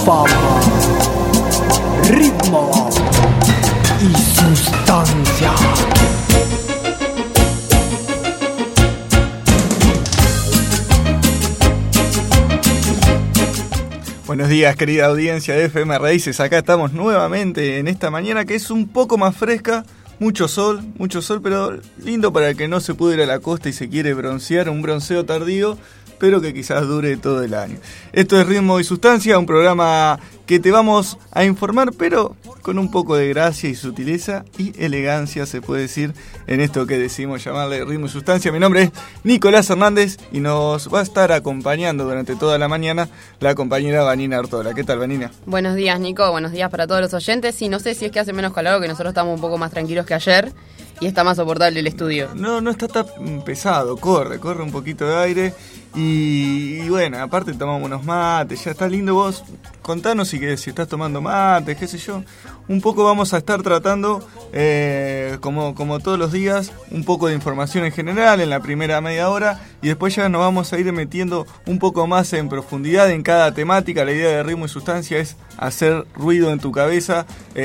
Papo, ritmo y sustancia. Buenos días, querida audiencia de FM Raíces. Acá estamos nuevamente en esta mañana que es un poco más fresca. Mucho sol, pero lindo para el que no se pudo ir a la costa y se quiere broncear, un bronceo tardío, pero que quizás dure todo el año. Esto es Ritmo y Sustancia, un programa que te vamos a informar, pero con un poco de gracia y sutileza y elegancia, se puede decir, en esto que decimos llamarle Ritmo y Sustancia. Mi nombre es Nicolás Hernández y nos va a estar acompañando durante toda la mañana la compañera Vanina Artola. ¿Qué tal, Vanina? Buenos días, Nico. Buenos días para todos los oyentes. Y no sé si es que hace menos calor, que nosotros estamos un poco más tranquilos que ayer y está más soportable el estudio. No está tan pesado, corre un poquito de aire. Y bueno, aparte tomamos unos mates, ya está lindo. Vos contanos si estás tomando mates, qué sé yo. Un poco vamos a estar tratando, como todos los días, un poco de información en general en la primera media hora, y después ya nos vamos a ir metiendo un poco más en profundidad en cada temática. La idea de Ritmo y Sustancia es hacer ruido en tu cabeza,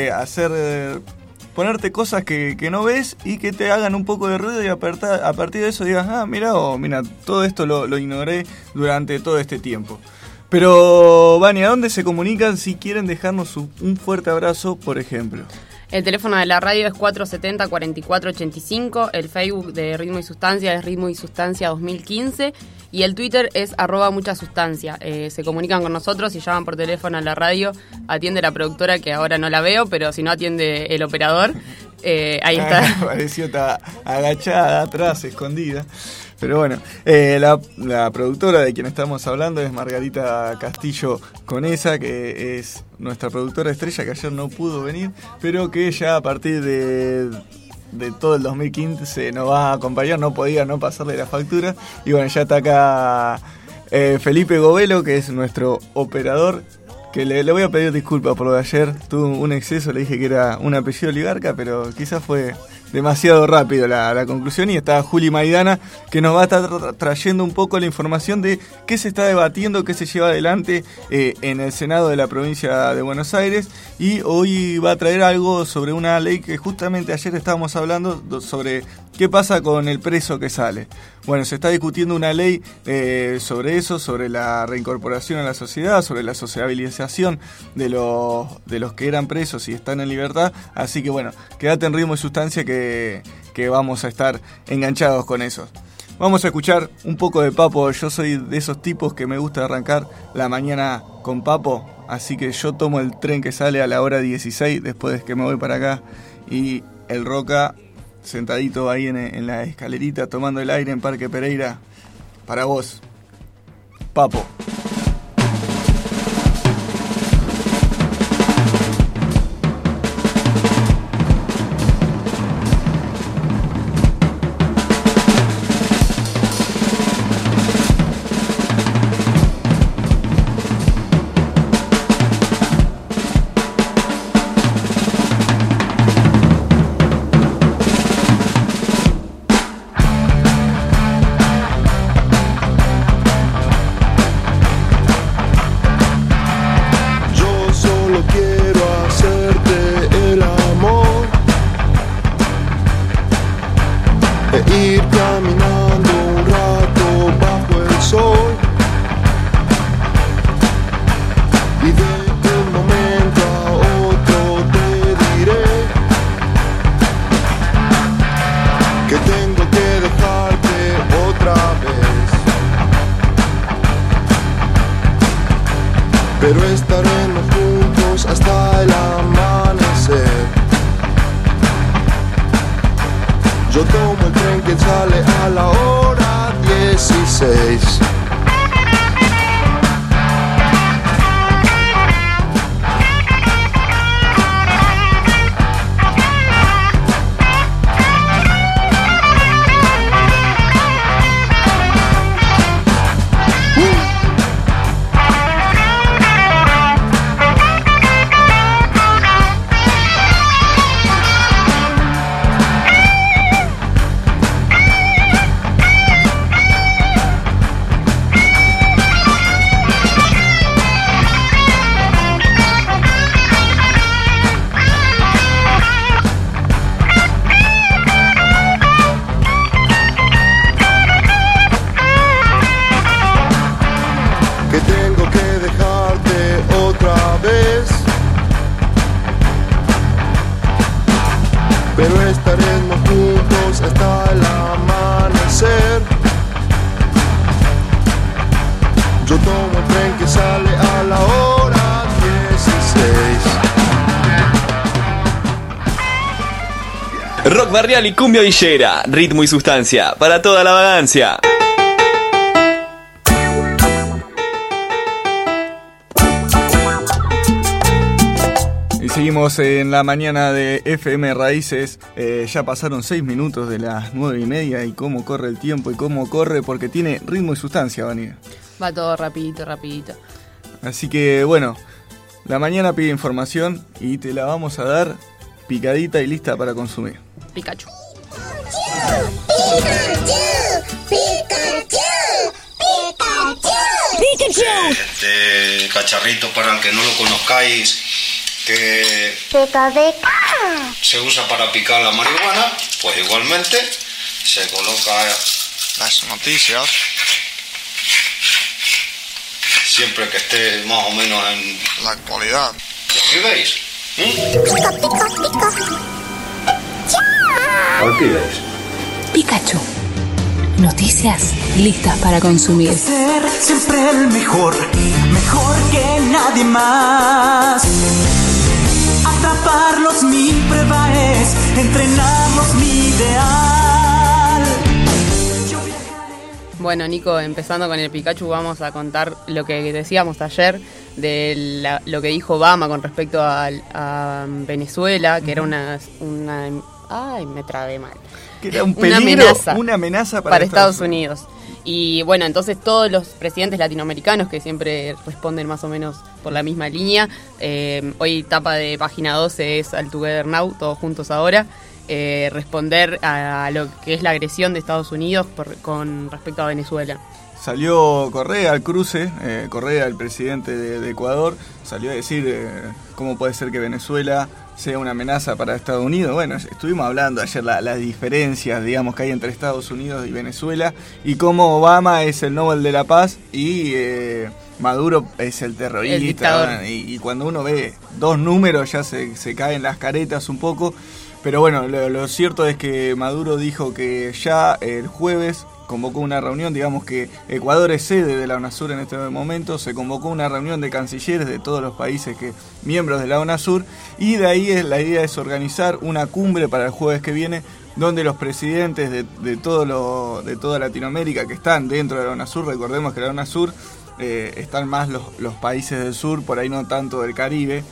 ponerte cosas que no ves y que te hagan un poco de ruido, y a partir de eso digas, mira, todo esto lo ignoré durante todo este tiempo. Pero, Vani, ¿a dónde se comunican si quieren dejarnos un fuerte abrazo, por ejemplo? El teléfono de la radio es 470-4485, el Facebook de Ritmo y Sustancia es Ritmo y Sustancia 2015 y el Twitter es @muchasustancia. Se comunican con nosotros y llaman por teléfono a la radio, atiende la productora, que ahora no la veo, pero si no atiende el operador, ahí está. Pareció estar agachada atrás, escondida. Pero bueno, la productora de quien estamos hablando es Margarita Castillo Conesa, que es nuestra productora estrella, que ayer no pudo venir, pero que ya a partir de todo el 2015 nos va a acompañar, no podía no pasarle la factura. Y bueno, ya está acá Felipe Govelo, que es nuestro operador, que le voy a pedir disculpas por lo de ayer. Tuve un exceso, le dije que era un apellido oligarca, pero quizás fue demasiado rápido la conclusión. Y está Juli Maidana, que nos va a estar trayendo un poco la información de qué se está debatiendo, qué se lleva adelante en el Senado de la provincia de Buenos Aires. Y hoy va a traer algo sobre una ley que justamente ayer estábamos hablando sobre qué pasa con el preso que sale. Bueno, se está discutiendo una ley sobre eso, sobre la reincorporación a la sociedad, sobre la sociabilización de los que eran presos y están en libertad. Así que bueno, quédate en Ritmo y Sustancia que vamos a estar enganchados con eso. Vamos a escuchar un poco de Papo. Yo soy de esos tipos que me gusta arrancar la mañana con Papo, así que yo tomo el tren que sale a la hora 16, después de que me voy para acá, y el Roca sentadito ahí en la escalerita tomando el aire en Parque Pereira. Para vos, Papo. Pero estaremos juntos hasta el amanecer. Yo tomo el tren que sale a la hora 16. pero estaremos juntos hasta el amanecer. Yo tomo el tren que sale a la hora 16. Rock barrial y cumbia villera, ritmo y sustancia para toda la vagancia. Y seguimos en la mañana de FM Raíces. Ya pasaron 6 minutos de las 9:30 y cómo corre el tiempo y cómo corre porque tiene ritmo y sustancia, Vanina. Va todo rapidito, rapidito. Así que bueno, la mañana pide información y te la vamos a dar picadita y lista para consumir. Pikachu. Este cacharrito, para el que no lo conozcáis, que se usa para picar la marihuana, pues igualmente se coloca las noticias siempre que esté más o menos en la actualidad. ¿Aquí veis? Aquí veis. Pikachu. Noticias listas para consumir. Ser siempre el mejor, mejor que nadie más. Atraparlos mi prueba es, entrenarlos mi ideal. Bueno, Nico, empezando con el Pikachu, vamos a contar lo que decíamos ayer de lo que dijo Obama con respecto a Venezuela, que era una ay, me trabé mal. Que era un peligro, una amenaza para Estados Unidos. Y bueno, entonces todos los presidentes latinoamericanos que siempre responden más o menos por la misma línea, hoy tapa de página 12 es All Together Now, todos juntos ahora, responder a lo que es la agresión de Estados Unidos con respecto a Venezuela. Salió Correa al cruce, Correa, el presidente de Ecuador, salió a decir cómo puede ser que Venezuela sea una amenaza para Estados Unidos. Bueno, estuvimos hablando ayer las diferencias, digamos, que hay entre Estados Unidos y Venezuela y cómo Obama es el Nobel de la Paz y Maduro es el terrorista. El dictador. Y cuando uno ve dos números ya se caen las caretas un poco. Pero bueno, lo cierto es que Maduro dijo que ya el jueves convocó una reunión, digamos que Ecuador es sede de la UNASUR en este momento, se convocó una reunión de cancilleres de todos los países miembros de la UNASUR, y de ahí la idea es organizar una cumbre para el jueves que viene, donde los presidentes de toda Latinoamérica que están dentro de la UNASUR, recordemos que la UNASUR están más los países del sur, por ahí no tanto del Caribe,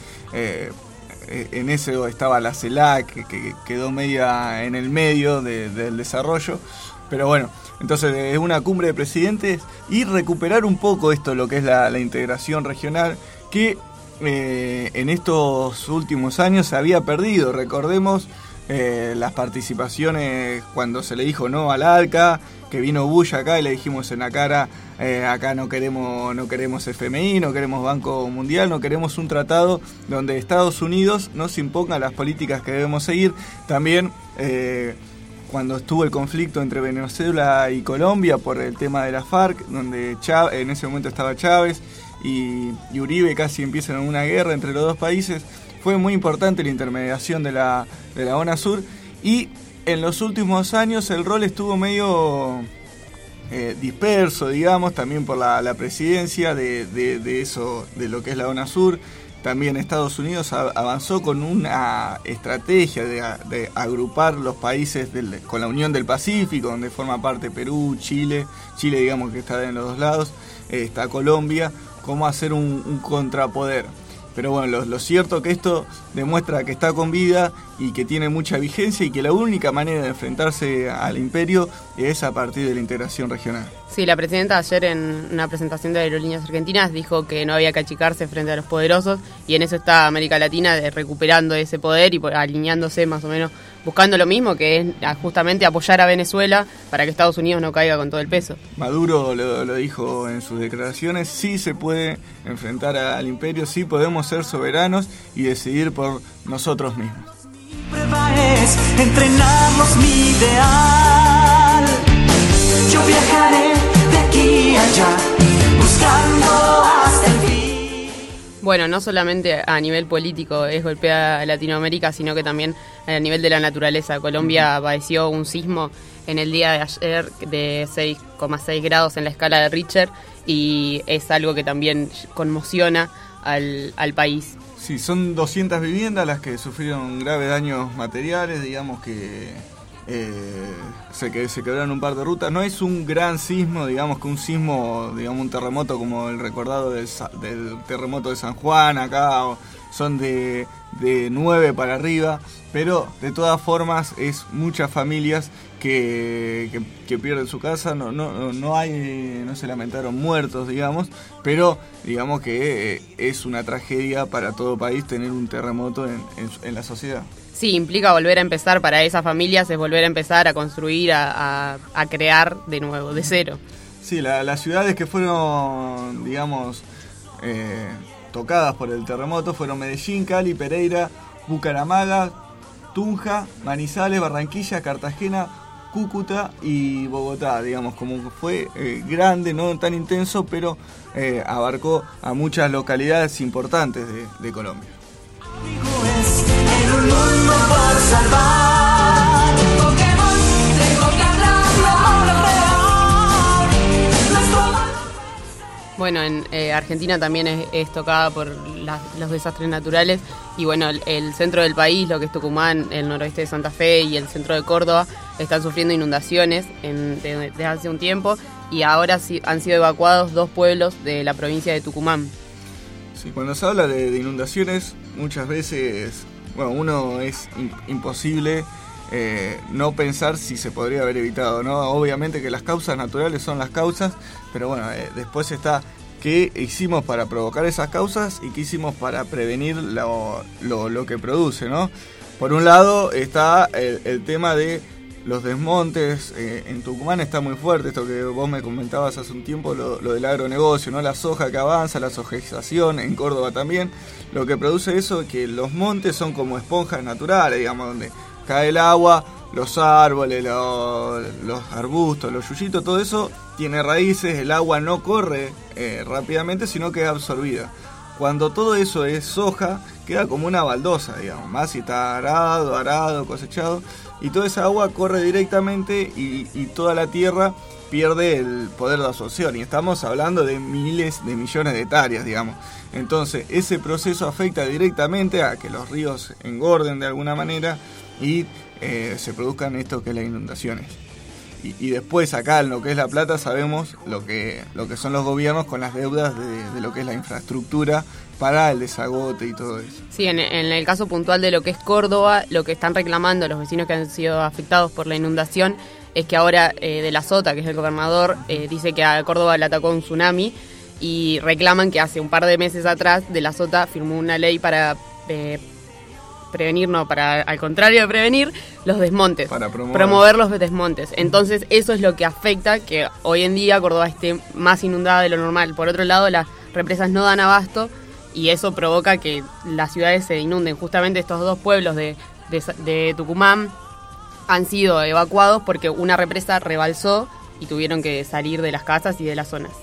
en eso estaba la CELAC, que quedó media en el medio del desarrollo, pero bueno, entonces es una cumbre de presidentes y recuperar un poco esto, lo que es la integración regional, que en estos últimos años se había perdido. Recordemos las participaciones cuando se le dijo no al ALCA, que vino Bush acá y le dijimos en la cara, acá no queremos FMI, no queremos Banco Mundial, no queremos un tratado donde Estados Unidos nos imponga las políticas que debemos seguir. También cuando estuvo el conflicto entre Venezuela y Colombia por el tema de la FARC, donde en ese momento estaba Chávez y Uribe, casi empiezan una guerra entre los dos países, fue muy importante la intermediación de la UNASUR, y en los últimos años el rol estuvo medio disperso, digamos, también por la presidencia de eso, de lo que es la UNASUR. También Estados Unidos avanzó con una estrategia de agrupar los países con la Unión del Pacífico, donde forma parte Perú, Chile digamos que está en los dos lados, está Colombia, cómo hacer un contrapoder. Pero bueno, lo cierto que esto demuestra que está con vida y que tiene mucha vigencia y que la única manera de enfrentarse al imperio es a partir de la integración regional. Sí, la presidenta ayer en una presentación de Aerolíneas Argentinas dijo que no había que achicarse frente a los poderosos, y en eso está América Latina recuperando ese poder y alineándose más o menos, buscando lo mismo, que es justamente apoyar a Venezuela para que Estados Unidos no caiga con todo el peso. Maduro lo dijo en sus declaraciones: sí se puede enfrentar al imperio, sí podemos ser soberanos y decidir por nosotros mismos. Mi prueba es entrenarlos mi ideal. Yo viajaré de aquí a allá, buscando hasta el fin. Bueno, no solamente a nivel político golpea a Latinoamérica, sino que también a nivel de la naturaleza. Colombia padeció un sismo en el día de ayer de 6,6 grados en la escala de Richter y es algo que también conmociona al país. Sí, son 200 viviendas las que sufrieron graves daños materiales, digamos que se quebraron un par de rutas. No es un gran sismo, digamos que un sismo, digamos un terremoto como el recordado del terremoto de San Juan, acá son de 9 para arriba, pero de todas formas es muchas familias que pierden su casa, no se lamentaron muertos, digamos, pero digamos que es una tragedia para todo país tener un terremoto en la sociedad. Sí, implica volver a empezar para esas familias, es volver a empezar a construir, a crear de nuevo, de cero. Sí, las ciudades que fueron, digamos, tocadas por el terremoto fueron Medellín, Cali, Pereira, Bucaramanga, Tunja, Manizales, Barranquilla, Cartagena, Cúcuta y Bogotá, digamos, como fue grande, no tan intenso, pero abarcó a muchas localidades importantes de Colombia. En un mundo por salvar, Pokémon, tengo que hablarlo. Bueno, en Argentina también es tocada por los desastres naturales y bueno, el centro del país, lo que es Tucumán, el noroeste de Santa Fe y el centro de Córdoba están sufriendo inundaciones desde hace un tiempo y ahora han sido evacuados 2 pueblos de la provincia de Tucumán. Sí, cuando se habla de inundaciones, muchas veces, bueno, uno es imposible no pensar si se podría haber evitado, ¿no? Obviamente que las causas naturales son las causas, pero bueno, después está qué hicimos para provocar esas causas y qué hicimos para prevenir lo que produce, ¿no? Por un lado está el tema de los desmontes. En Tucumán está muy fuerte esto que vos me comentabas hace un tiempo, lo del agronegocio, ¿no? La soja que avanza, la sojerización, en Córdoba también. Lo que produce eso es que los montes son como esponjas naturales, digamos, donde cae el agua, los árboles, los arbustos, los yuyitos, todo eso tiene raíces, el agua no corre rápidamente, sino que es absorbida. Cuando todo eso es soja, queda como una baldosa, digamos, más si está arado, cosechado, y toda esa agua corre directamente y toda la tierra pierde el poder de absorción, y estamos hablando de miles de millones de hectáreas, digamos. Entonces, ese proceso afecta directamente a que los ríos engorden de alguna manera y se produzcan esto que es las inundaciones. Y después acá en lo que es La Plata sabemos lo que son los gobiernos con las deudas de lo que es la infraestructura para el desagote y todo eso. Sí, en el caso puntual de lo que es Córdoba, lo que están reclamando los vecinos que han sido afectados por la inundación es que ahora De la Sota, que es el gobernador, dice que a Córdoba le atacó un tsunami y reclaman que hace un par de meses atrás De la Sota firmó una ley para al contrario de prevenir, los desmontes, para promover los desmontes. Entonces eso es lo que afecta que hoy en día Córdoba esté más inundada de lo normal. Por otro lado, las represas no dan abasto y eso provoca que las ciudades se inunden. Justamente estos 2 pueblos de Tucumán han sido evacuados porque una represa rebalsó y tuvieron que salir de las casas y de las zonas.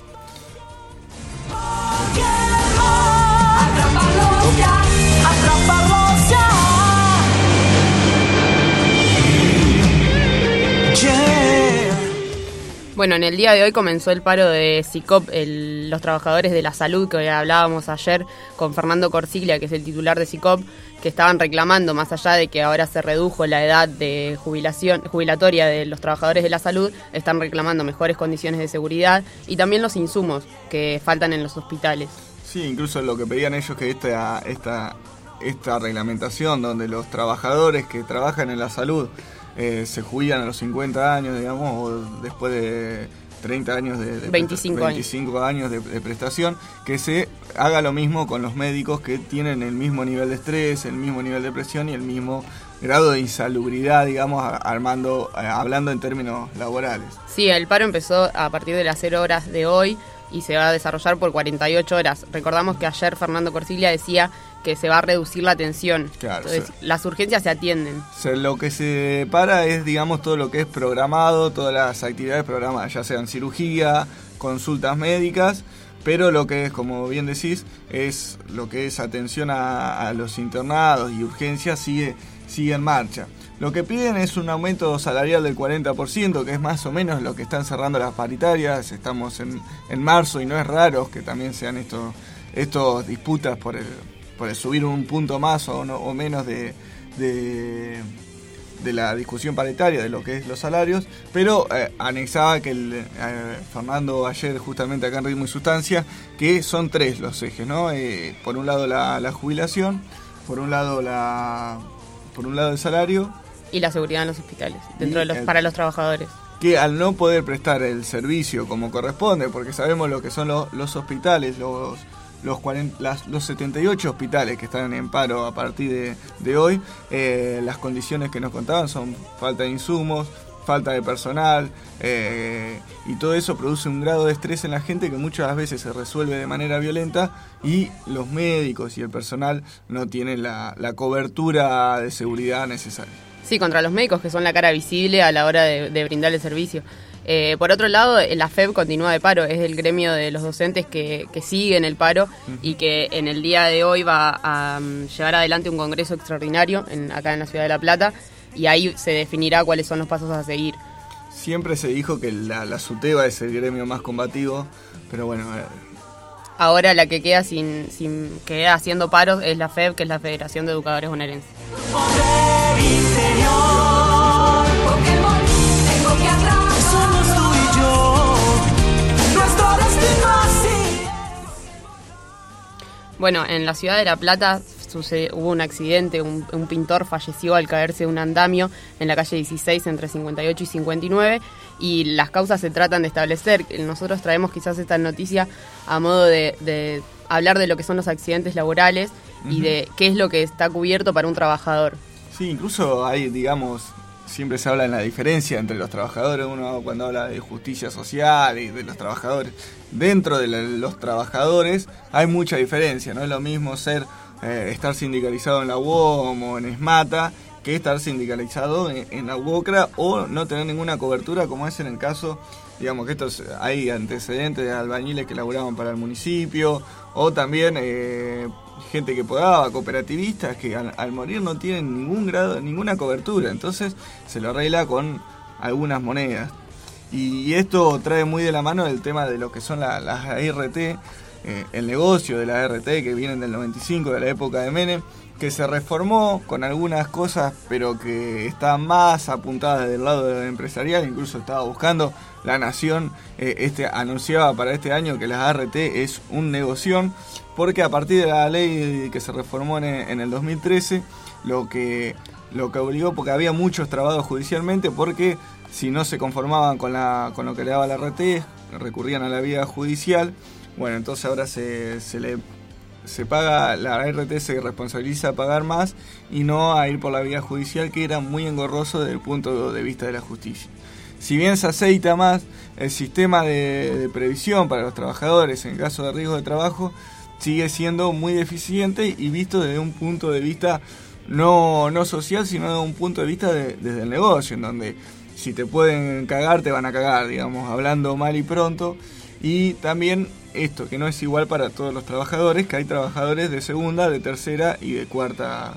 Bueno, en el día de hoy comenzó el paro de SICOP, los trabajadores de la salud que hablábamos ayer con Fernando Corsiglia, que es el titular de SICOP, que estaban reclamando, más allá de que ahora se redujo la edad de jubilatoria de los trabajadores de la salud, están reclamando mejores condiciones de seguridad y también los insumos que faltan en los hospitales. Sí, incluso lo que pedían ellos que esta reglamentación donde los trabajadores que trabajan en la salud se jubilan a los 50 años, digamos, o después de 30 años de 25 años de prestación, que se haga lo mismo con los médicos que tienen el mismo nivel de estrés, el mismo nivel de presión y el mismo grado de insalubridad, digamos, hablando en términos laborales. Sí, el paro empezó a partir de las 0 horas de hoy y se va a desarrollar por 48 horas. Recordamos que ayer Fernando Corsiglia decía que se va a reducir la tensión. Claro, entonces, las urgencias se atienden. Lo que se para es, digamos, todo lo que es programado, todas las actividades programadas, ya sean cirugía, consultas médicas, pero lo que es, como bien decís, es lo que es atención a los internados y urgencias sigue en marcha. Lo que piden es un aumento salarial del 40%, que es más o menos lo que están cerrando las paritarias. Estamos en marzo y no es raro que también sean estos disputas por el subir un punto más o menos de la discusión paritaria de lo que es los salarios, pero anexaba que Fernando ayer justamente acá en Ritmo y Sustancia, que son 3 los ejes, ¿no? Por un lado la jubilación, por un lado el salario y la seguridad en los hospitales, para los trabajadores. Que al no poder prestar el servicio como corresponde, porque sabemos lo que son los hospitales, los 78 hospitales que están en paro a partir de hoy, las condiciones que nos contaban son falta de insumos, falta de personal, y todo eso produce un grado de estrés en la gente que muchas veces se resuelve de manera violenta, y los médicos y el personal no tienen la cobertura de seguridad necesaria. Sí, contra los médicos, que son la cara visible a la hora de brindar el servicio. Por otro lado, la FEB continúa de paro, es el gremio de los docentes que siguen el paro y que en el día de hoy va a llevar adelante un congreso extraordinario acá en la ciudad de La Plata, y ahí se definirá cuáles son los pasos a seguir. Siempre se dijo que la SUTEBA es el gremio más combativo, pero bueno... Ahora la que queda queda haciendo paros es la FEB, que es la Federación de Educadores Bonaerenses. Bueno, en la ciudad de La Plata hubo un accidente, un pintor falleció al caerse de un andamio en la calle 16 entre 58 y 59, y las causas se tratan de establecer. Nosotros traemos quizás esta noticia a modo de hablar de lo que son los accidentes laborales y de qué es lo que está cubierto para un trabajador. Sí, incluso hay, digamos, siempre se habla en la diferencia entre los trabajadores, uno cuando habla de justicia social y de los trabajadores. Dentro de los trabajadores hay mucha diferencia, no es lo mismo estar sindicalizado en la UOM o en ESMATA que estar sindicalizado en la UOCRA o no tener ninguna cobertura, como es en el caso, digamos que hay antecedentes de albañiles que laburaban para el municipio, o también gente que podaba, cooperativistas que al morir no tienen ninguna cobertura, entonces se lo arregla con algunas monedas. Y esto trae muy de la mano el tema de lo que son las ART, el negocio de la ART, que vienen del 95, de la época de Menem, que se reformó con algunas cosas, pero que está más apuntada del lado empresarial. Incluso estaba buscando La Nación, anunciaba para este año que las ART es un negoción, porque a partir de la ley que se reformó en el 2013, lo que obligó, porque había muchos trabados judicialmente, porque si no se conformaban con lo que le daba la ART, recurrían a la vía judicial. Bueno, entonces ahora se paga, la ART se responsabiliza a pagar más y no a ir por la vía judicial, que era muy engorroso desde el punto de vista de la justicia. Si bien se aceita más el sistema de previsión para los trabajadores en caso de riesgo de trabajo, sigue siendo muy deficiente y visto desde un punto de vista no social, sino desde un punto de vista desde el negocio, en donde si te pueden cagar, te van a cagar, digamos, hablando mal y pronto. Y también esto, que no es igual para todos los trabajadores, que hay trabajadores de segunda, de tercera y de cuarta.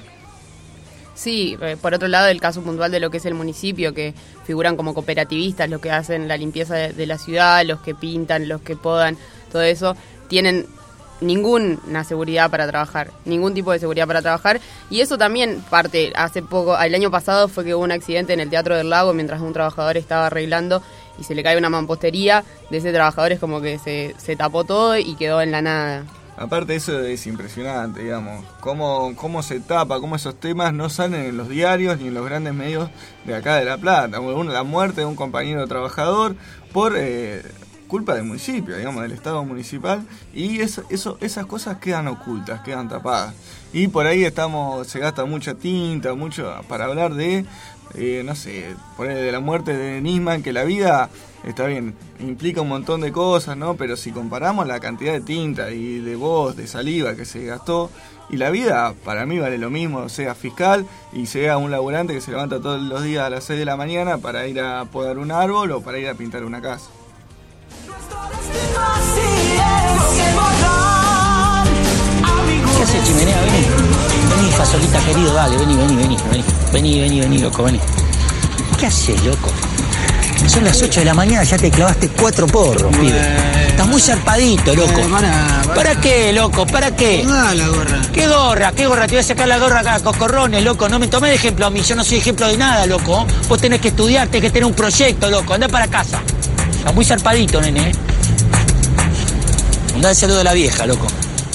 Sí, por otro lado, el caso puntual de lo que es el municipio, que figuran como cooperativistas, los que hacen la limpieza de la ciudad, los que pintan, los que podan, todo eso, tienen ninguna seguridad para trabajar, ningún tipo de seguridad para trabajar, y eso también parte, hace poco, el año pasado fue que hubo un accidente en el Teatro del Lago mientras un trabajador estaba arreglando y se le cae una mampostería de ese trabajador, es como que se tapó todo y quedó en la nada. Aparte eso es impresionante, digamos, cómo se tapa, cómo esos temas no salen en los diarios ni en los grandes medios de acá de La Plata. La muerte de un compañero trabajador por culpa del municipio, digamos, del Estado municipal, y esas cosas quedan ocultas, quedan tapadas. Y por ahí se gasta mucha tinta, mucho para hablar de, no sé, de la muerte de Nisman, que la vida, está bien, implica un montón de cosas, ¿no? Pero si comparamos la cantidad de tinta y de voz, de saliva que se gastó, y la vida para mí vale lo mismo, sea fiscal y sea un laburante que se levanta todos los días a las 6 de la mañana para ir a podar un árbol o para ir a pintar una casa. Así es. deja solita, querido, dale, vení, loco, vení. ¿Qué haces, loco? Son las 8 de la mañana, ya te clavaste 4 porros, pibe. Estás muy zarpadito, loco. ¿Para qué, loco? ¿Para qué? No, la gorra. ¿Qué gorra? Te voy a sacar la gorra acá, coscorrones, loco. No me tomé de ejemplo a mí, yo no soy ejemplo de nada, loco. Vos tenés que estudiar, tenés que tener un proyecto, loco. Andá para casa. Estás muy zarpadito, nene. Andá el saludo a la vieja, loco.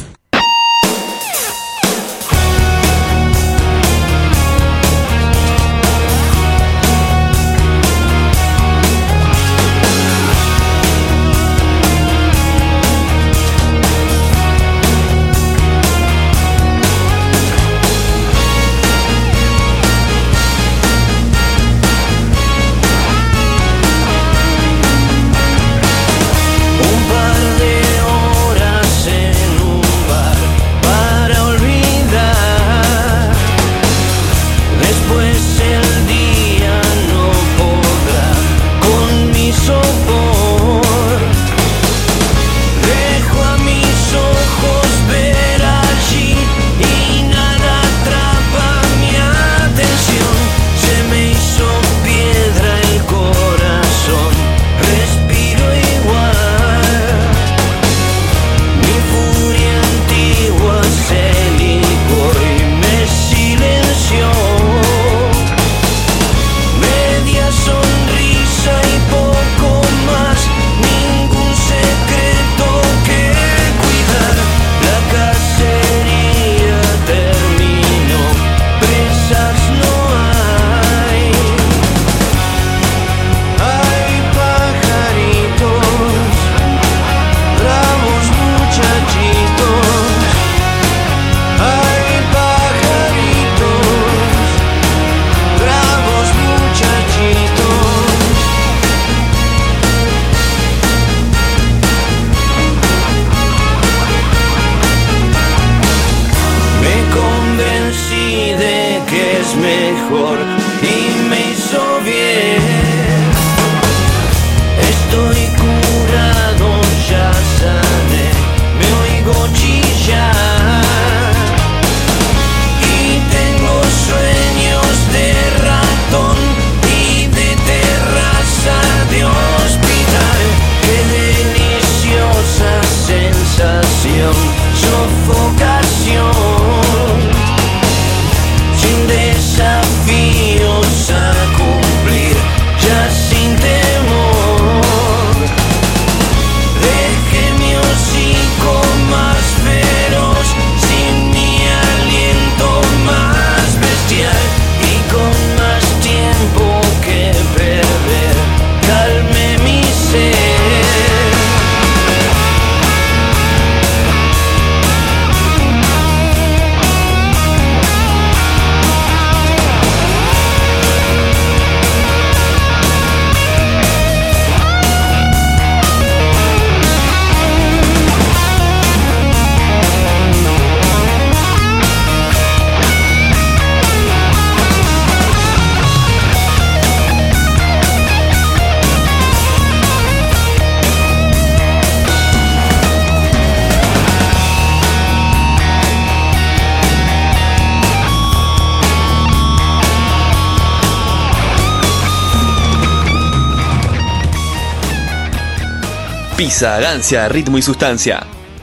Pisa, Gancia, Ritmo y Sustancia.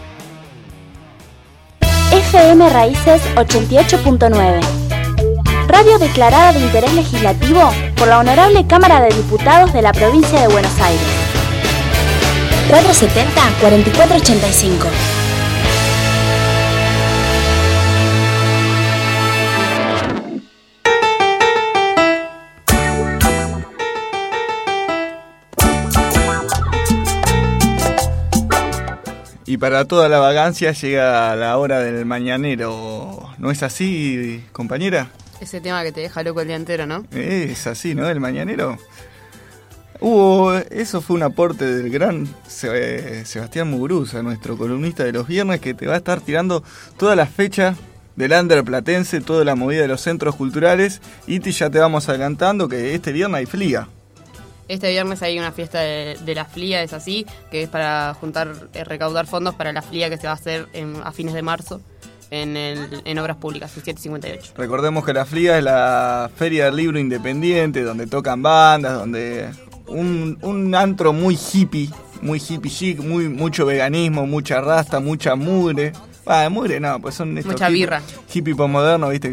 FM Raíces 88.9. Radio declarada de interés legislativo por la Honorable Cámara de Diputados de la Provincia de Buenos Aires. 470-4485. Y para toda la vagancia llega la hora del mañanero. ¿No es así, compañera? Ese tema que te deja loco el día entero, ¿no? Es así, ¿no? El mañanero. Eso fue un aporte del gran Sebastián Muguruza, nuestro columnista de los viernes, que te va a estar tirando todas las fechas del under platense, toda la movida de los centros culturales. Y ya te vamos adelantando que este viernes hay FLIA. Este viernes hay una fiesta de la FLIA, es así, que es para recaudar fondos para la FLIA que se va a hacer a fines de marzo. en Obras Públicas, en 758. Recordemos que la FLIA es la Feria del Libro Independiente, donde tocan bandas, donde un antro muy hippie chic, mucho veganismo, mucha rasta, mucha mugre. Mugre no, pues son estos mucha birra. Hippie postmoderno, viste,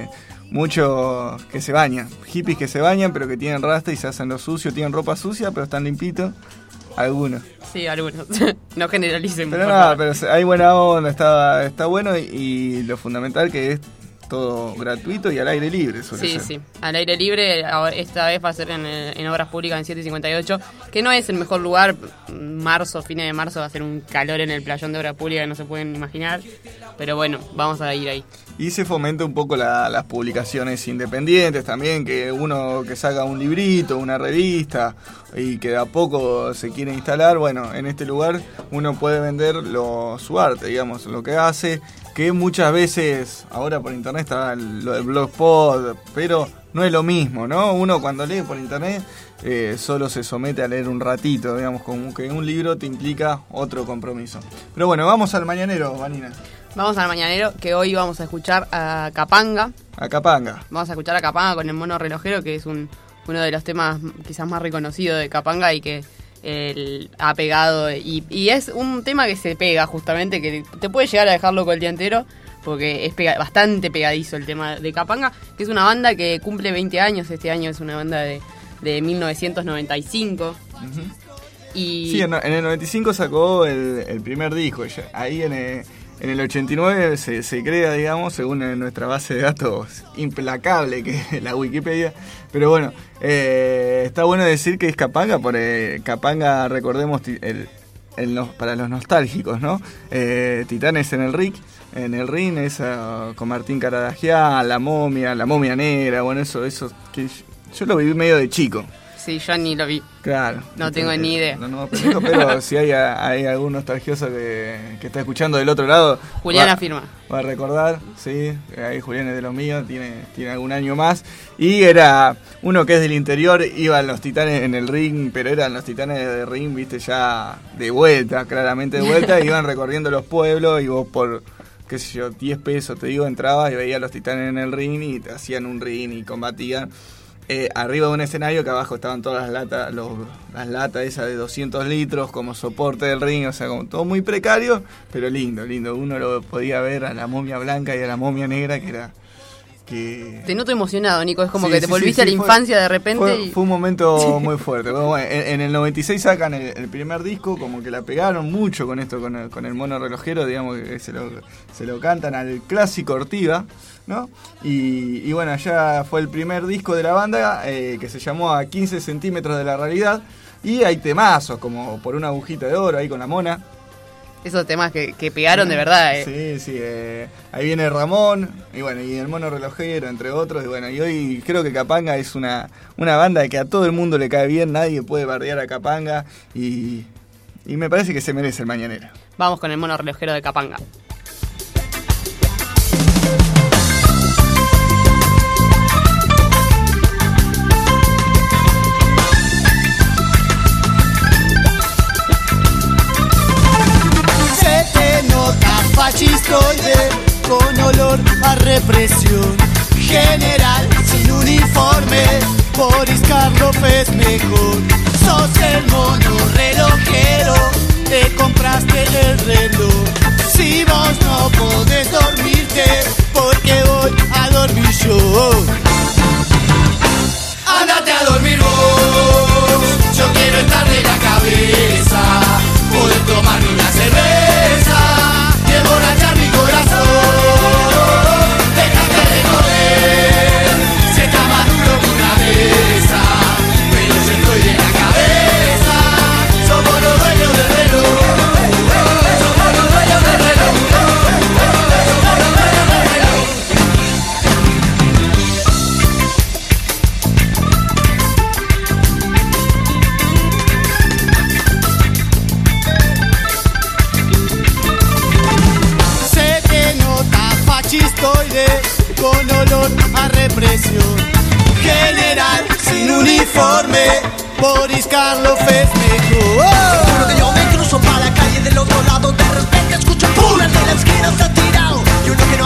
muchos que se bañan. Hippies que se bañan, pero que tienen rasta y se hacen lo sucio, tienen ropa sucia, pero están limpitos. Algunos. Sí, algunos. No generalicen. Pero no, pero hay buena onda, está bueno y lo fundamental que es todo gratuito y al aire libre. Sí, al aire libre. Esta vez va a ser en Obras Públicas en 758, que no es el mejor lugar. Fines de marzo va a ser un calor en el playón de Obras Públicas que no se pueden imaginar. Pero bueno, vamos a ir ahí. Y se fomenta un poco las publicaciones independientes también, que uno que saca un librito, una revista y que de a poco se quiere instalar, bueno, en este lugar uno puede vender su arte, digamos, lo que hace, que muchas veces, ahora por internet está lo del blogspot, pero no es lo mismo, ¿no? Uno cuando lee por internet solo se somete a leer un ratito, digamos, como que un libro te implica otro compromiso. Pero bueno, vamos al mañanero, Vanina. Vamos al mañanero, que hoy vamos a escuchar a Capanga. Vamos a escuchar a Capanga con el mono relojero, que es uno de los temas quizás más reconocidos de Capanga y que él ha pegado. Y es un tema que se pega justamente, que te puede llegar a dejar loco el día entero, porque es bastante pegadizo el tema de Capanga, que es una banda que cumple 20 años. Este año es una banda de 1995. Uh-huh. Y sí, en el 95 sacó el primer disco. Ahí en el 89 se crea, digamos, según nuestra base de datos implacable que es la Wikipedia. Pero bueno, está bueno decir que es Capanga, porque Capanga, recordemos, para los nostálgicos, ¿no? Titanes en el ring, esa con Martín Caradagian, la momia negra, bueno, eso que yo lo viví medio de chico. Sí, yo ni lo vi. Claro. No tengo ni idea. Pero si hay algún nostalgioso que está escuchando del otro lado... Julián afirma. Va a recordar, sí. Ahí Julián es de los míos, tiene algún año más. Y era uno que es del interior, iban los Titanes en el ring, pero eran los Titanes de ring, viste, ya de vuelta, claramente de vuelta. Iban recorriendo los pueblos y vos por, qué sé yo, 10 pesos, te digo, entrabas y veías a los Titanes en el ring y te hacían un ring y combatían. Arriba de un escenario que abajo estaban todas las latas esas de 200 litros como soporte del ring, o sea, como todo muy precario, pero lindo. Uno lo podía ver a la momia blanca y a la momia negra, que era... Te noto emocionado, Nico, es como que te volviste a la infancia de repente. Fue un momento muy fuerte. Bueno, en el 96 sacan el primer disco, como que la pegaron mucho con esto, con el mono relojero, digamos que se lo cantan al clásico Ortiga, ¿no? Y bueno, ya fue el primer disco de la banda, que se llamó A 15 centímetros de la realidad, y hay temazos, como Por una agujita de oro, ahí con la mona. Esos temas que pegaron de verdad. Sí, ahí viene Ramón, y bueno, y el mono relojero, entre otros, y bueno, y hoy creo que Capanga es una banda que a todo el mundo le cae bien, nadie puede bardear a Capanga, y me parece que se merece el mañanero. Vamos con el mono relojero de Capanga. Fascistoide con olor a represión. General sin uniforme, Boris Karloff es mejor. Sos el mono relojero, te compraste el reloj. Si vos no podés dormirte, porque voy a dormir yo. Ándate a dormir vos, yo quiero estar de la cabeza, poder tomarme una cerveza, emborrachar mi corazón, déjame de joder, si está más duro que una mesa, pero yo estoy de la cabeza, somos los dueños del reloj, somos los dueños del reloj, somos los dueños del reloj. Con olor a represión. General sin uniforme, Boris Karloff es mejor. Te juro que yo me cruzo para la calle del otro lado, de repente escucho ¡pum! El de la esquina está tirado y uno que no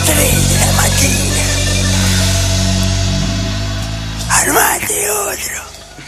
tren de la máquina. Armate otro.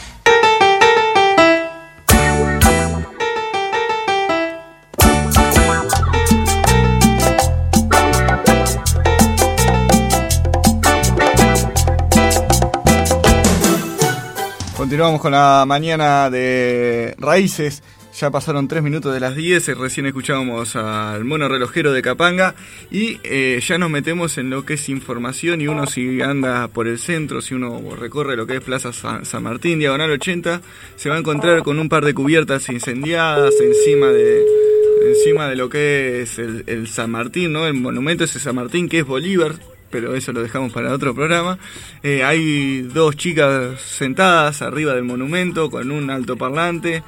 Continuamos con la mañana de Raíces. Ya pasaron 3 minutos de las 10, recién escuchábamos al mono relojero de Capanga y ya nos metemos en lo que es información, y uno si anda por el centro, si uno recorre lo que es Plaza San Martín, Diagonal 80, se va a encontrar con un par de cubiertas incendiadas encima de lo que es el San Martín, ¿no? El monumento ese San Martín que es Bolívar, pero eso lo dejamos para otro programa. Hay 2 chicas sentadas arriba del monumento con un altoparlante,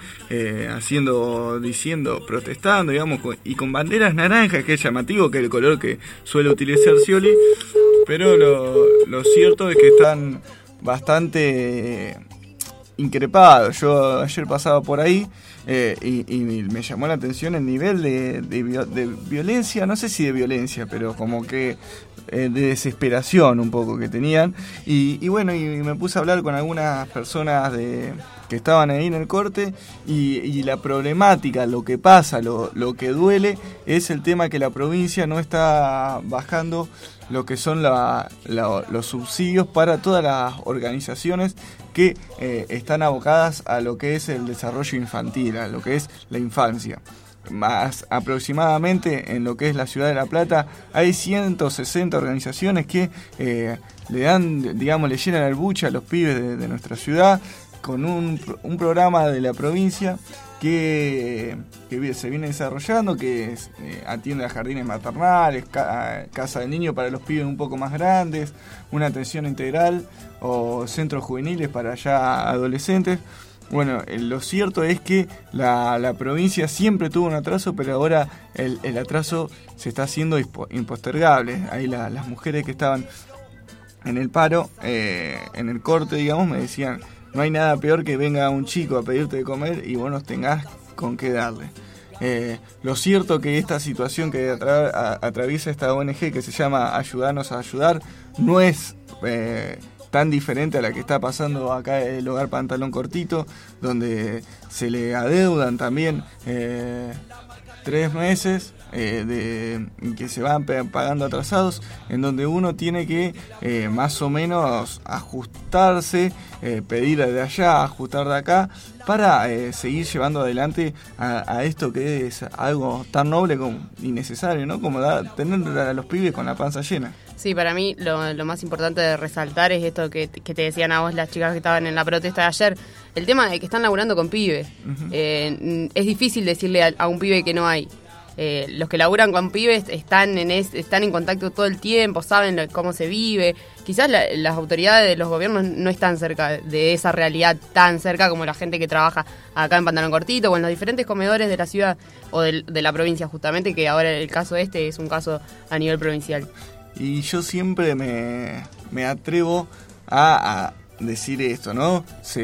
protestando, digamos, y con banderas naranjas, que es llamativo, que es el color que suele utilizar Scioli, pero lo cierto es que están bastante increpados. Yo ayer pasaba por ahí y me llamó la atención el nivel de violencia, no sé si de violencia, pero como que de desesperación un poco que tenían, y bueno, y me puse a hablar con algunas personas que estaban ahí en el corte, y la problemática, lo que pasa, lo que duele es el tema que la provincia no está bajando lo que son los subsidios para todas las organizaciones que están abocadas a lo que es el desarrollo infantil, a lo que es la infancia. Más aproximadamente en lo que es la ciudad de La Plata hay 160 organizaciones que le dan, digamos, le llenan el buche a los pibes de nuestra ciudad con un programa de la provincia que se viene desarrollando, que atiende a jardines maternales, casa de niños para los pibes un poco más grandes, una atención integral o centros juveniles para ya adolescentes. Bueno, lo cierto es que la provincia siempre tuvo un atraso, pero ahora el atraso se está haciendo impostergable. Ahí las mujeres que estaban en el paro, en el corte, digamos, me decían: no hay nada peor que venga un chico a pedirte de comer y vos no tengas con qué darle. Lo cierto que esta situación que atraviesa esta ONG, que se llama Ayudarnos a Ayudar, no es tan diferente a la que está pasando acá en el Hogar Pantalón Cortito, donde se le adeudan también 3 meses que se van pagando atrasados, en donde uno tiene que más o menos ajustarse, pedir de allá, ajustar de acá, para seguir llevando adelante a esto que es algo tan noble y necesario, ¿no? Como tener a los pibes con la panza llena. Sí, para mí lo más importante de resaltar es esto que te decían a vos las chicas que estaban en la protesta de ayer, el tema de que están laburando con pibes. Uh-huh. Es difícil decirle a un pibe que no hay. Los que laburan con pibes están en contacto todo el tiempo, saben cómo se vive. Quizás las autoridades de los gobiernos no están cerca de esa realidad, tan cerca como la gente que trabaja acá en Pantalón Cortito o en los diferentes comedores de la ciudad o de la provincia, justamente, que ahora el caso es un caso a nivel provincial. Y yo siempre me atrevo a decir esto, ¿no?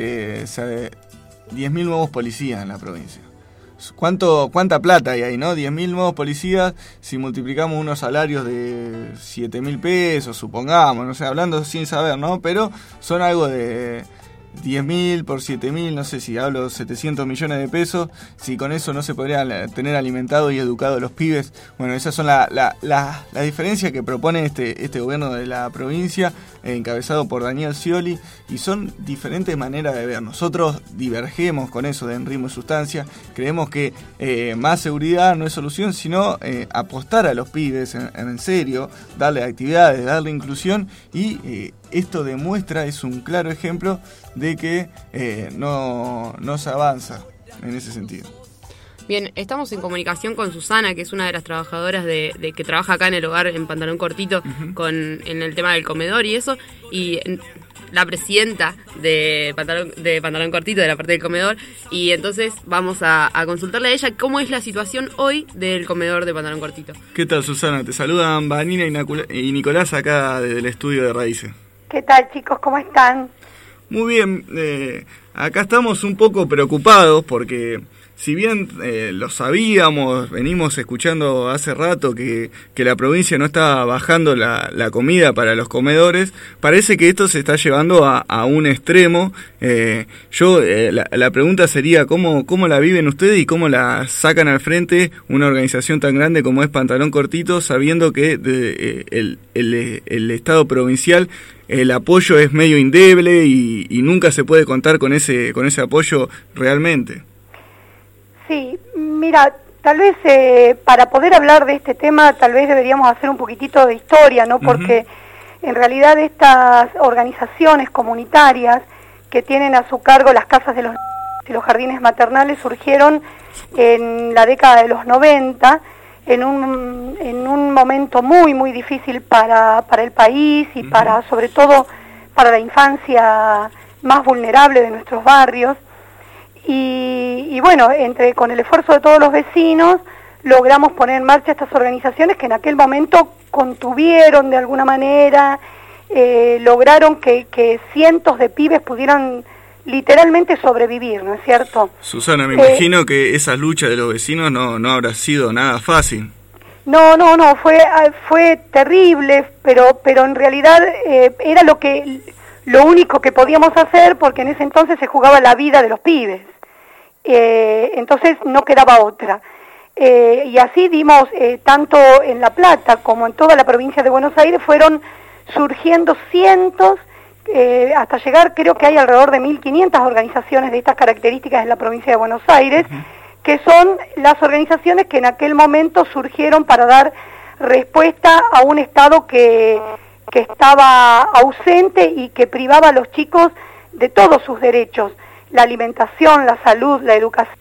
10.000 nuevos policías en la provincia. ¿Cuánta plata hay ahí, no? 10.000 nuevos policías, si multiplicamos unos salarios de 7.000 pesos, supongamos, no sé, hablando sin saber, ¿no? Pero son algo de 10.000 por 7.000, no sé si hablo 700 millones de pesos, si con eso no se podría tener alimentado y educado a los pibes. Bueno, esas son la diferencia que propone este gobierno de la provincia, encabezado por Daniel Scioli, y son diferentes maneras de ver. Nosotros divergemos con eso de Ritmo y Sustancia, creemos que más seguridad no es solución, sino apostar a los pibes en serio, darle actividades, darle inclusión, y esto demuestra, es un claro ejemplo de que no se avanza en ese sentido. Bien, estamos en comunicación con Susana, que es una de las trabajadoras de que trabaja acá en el hogar en Pantalón Cortito, uh-huh, en el tema del comedor y eso, y la presidenta de Pantalón Cortito, de la parte del comedor, y entonces vamos a consultarle a ella cómo es la situación hoy del comedor de Pantalón Cortito. ¿Qué tal, Susana? Te saludan Vanina y Nicolás acá desde el estudio de Raíces. ¿Qué tal, chicos? ¿Cómo están? Muy bien, acá estamos un poco preocupados porque si bien lo sabíamos, venimos escuchando hace rato que la provincia no está bajando la comida para los comedores, parece que esto se está llevando a un extremo. La pregunta sería ¿cómo la viven ustedes y cómo la sacan al frente una organización tan grande como es Pantalón Cortito, sabiendo que el Estado provincial el apoyo es medio endeble y nunca se puede contar con ese apoyo realmente? Sí, mira, tal vez para poder hablar de este tema tal vez deberíamos hacer un poquitito de historia, ¿no? Porque en realidad estas organizaciones comunitarias que tienen a su cargo las casas de los jardines maternales surgieron en la década de los 90 en un momento muy muy difícil para el país y sobre todo para la infancia más vulnerable de nuestros barrios. Y bueno, con el esfuerzo de todos los vecinos logramos poner en marcha estas organizaciones que en aquel momento contuvieron de alguna manera, lograron que cientos de pibes pudieran literalmente sobrevivir, ¿no es cierto? Susana, me imagino que esa lucha de los vecinos no habrá sido nada fácil. No, fue terrible, pero en realidad era lo único que podíamos hacer, porque en ese entonces se jugaba la vida de los pibes. Entonces no quedaba otra. Y así dimos, tanto en La Plata como en toda la provincia de Buenos Aires, fueron surgiendo cientos, hasta llegar, creo que hay alrededor de 1.500 organizaciones de estas características en la provincia de Buenos Aires, que son las organizaciones que en aquel momento surgieron para dar respuesta a un Estado que estaba ausente y que privaba a los chicos de todos sus derechos: la alimentación, la salud, la educación.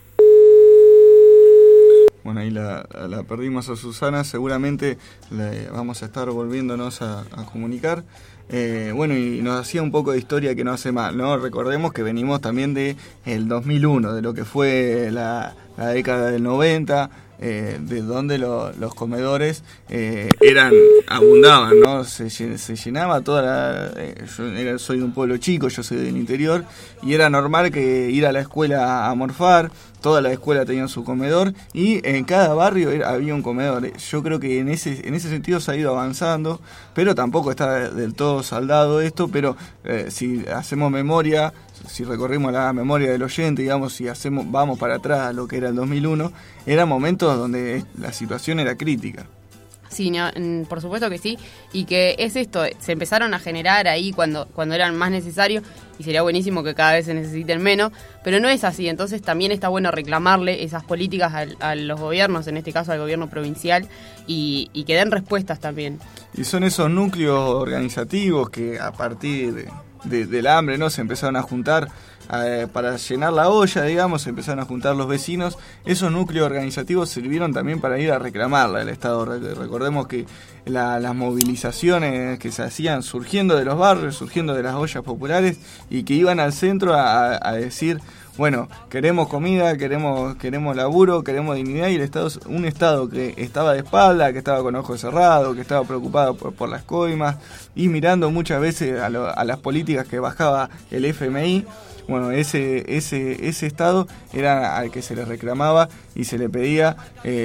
Bueno, ahí la perdimos a Susana, seguramente vamos a estar volviéndonos a comunicar. Bueno, y nos hacía un poco de historia que no hace mal, ¿no? Recordemos que venimos también de el 2001, de lo que fue la década del 90, de donde los comedores abundaban, ¿no? Se llenaba toda yo soy de un pueblo chico, yo soy del interior, y era normal que ir a la escuela a morfar, toda la escuela tenía su comedor, y en cada barrio había un comedor. Yo creo que en ese sentido se ha ido avanzando, pero tampoco está del todo saldado esto, pero si hacemos memoria, si recorrimos la memoria del oyente, digamos, si vamos para atrás a lo que era el 2001, eran momentos donde la situación era crítica. Sí, por supuesto que sí, y que es esto, se empezaron a generar ahí cuando eran más necesarios, y sería buenísimo que cada vez se necesiten menos, pero no es así. Entonces también está bueno reclamarle esas políticas a los gobiernos, en este caso al gobierno provincial, y que den respuestas también. Y son esos núcleos organizativos que a partir del hambre, ¿no?, se empezaron a juntar para llenar la olla, digamos, se empezaron a juntar los vecinos. Esos núcleos organizativos sirvieron también para ir a reclamarla al Estado. Recordemos que las movilizaciones que se hacían surgiendo de los barrios, surgiendo de las ollas populares, y que iban al centro a decir, bueno, queremos comida, queremos laburo, queremos dignidad, y el Estado, un Estado que estaba de espalda, que estaba con ojos cerrados, que estaba preocupado por las coimas, y mirando muchas veces a las políticas que bajaba el FMI. Bueno, ese Estado era al que se le reclamaba y se le pedía,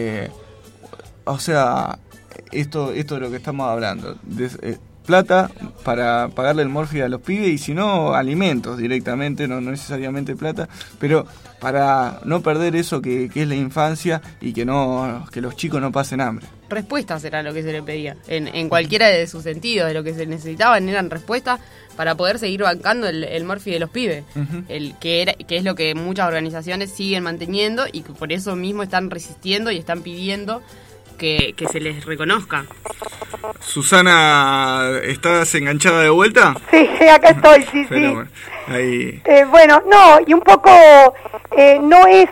esto de lo que estamos hablando, plata para pagarle el morfi a los pibes, y si no, alimentos directamente, no necesariamente plata, pero para no perder eso que es la infancia, y que los chicos no pasen hambre. Respuestas era lo que se le pedía, en cualquiera de sus sentidos, de lo que se necesitaban eran respuestas para poder seguir bancando el morfi de los pibes, que es lo que muchas organizaciones siguen manteniendo, y que por eso mismo están resistiendo y están pidiendo que se les reconozca. Susana, ¿estás enganchada de vuelta? Sí, acá estoy, sí. Bueno, ahí. Y un poco no es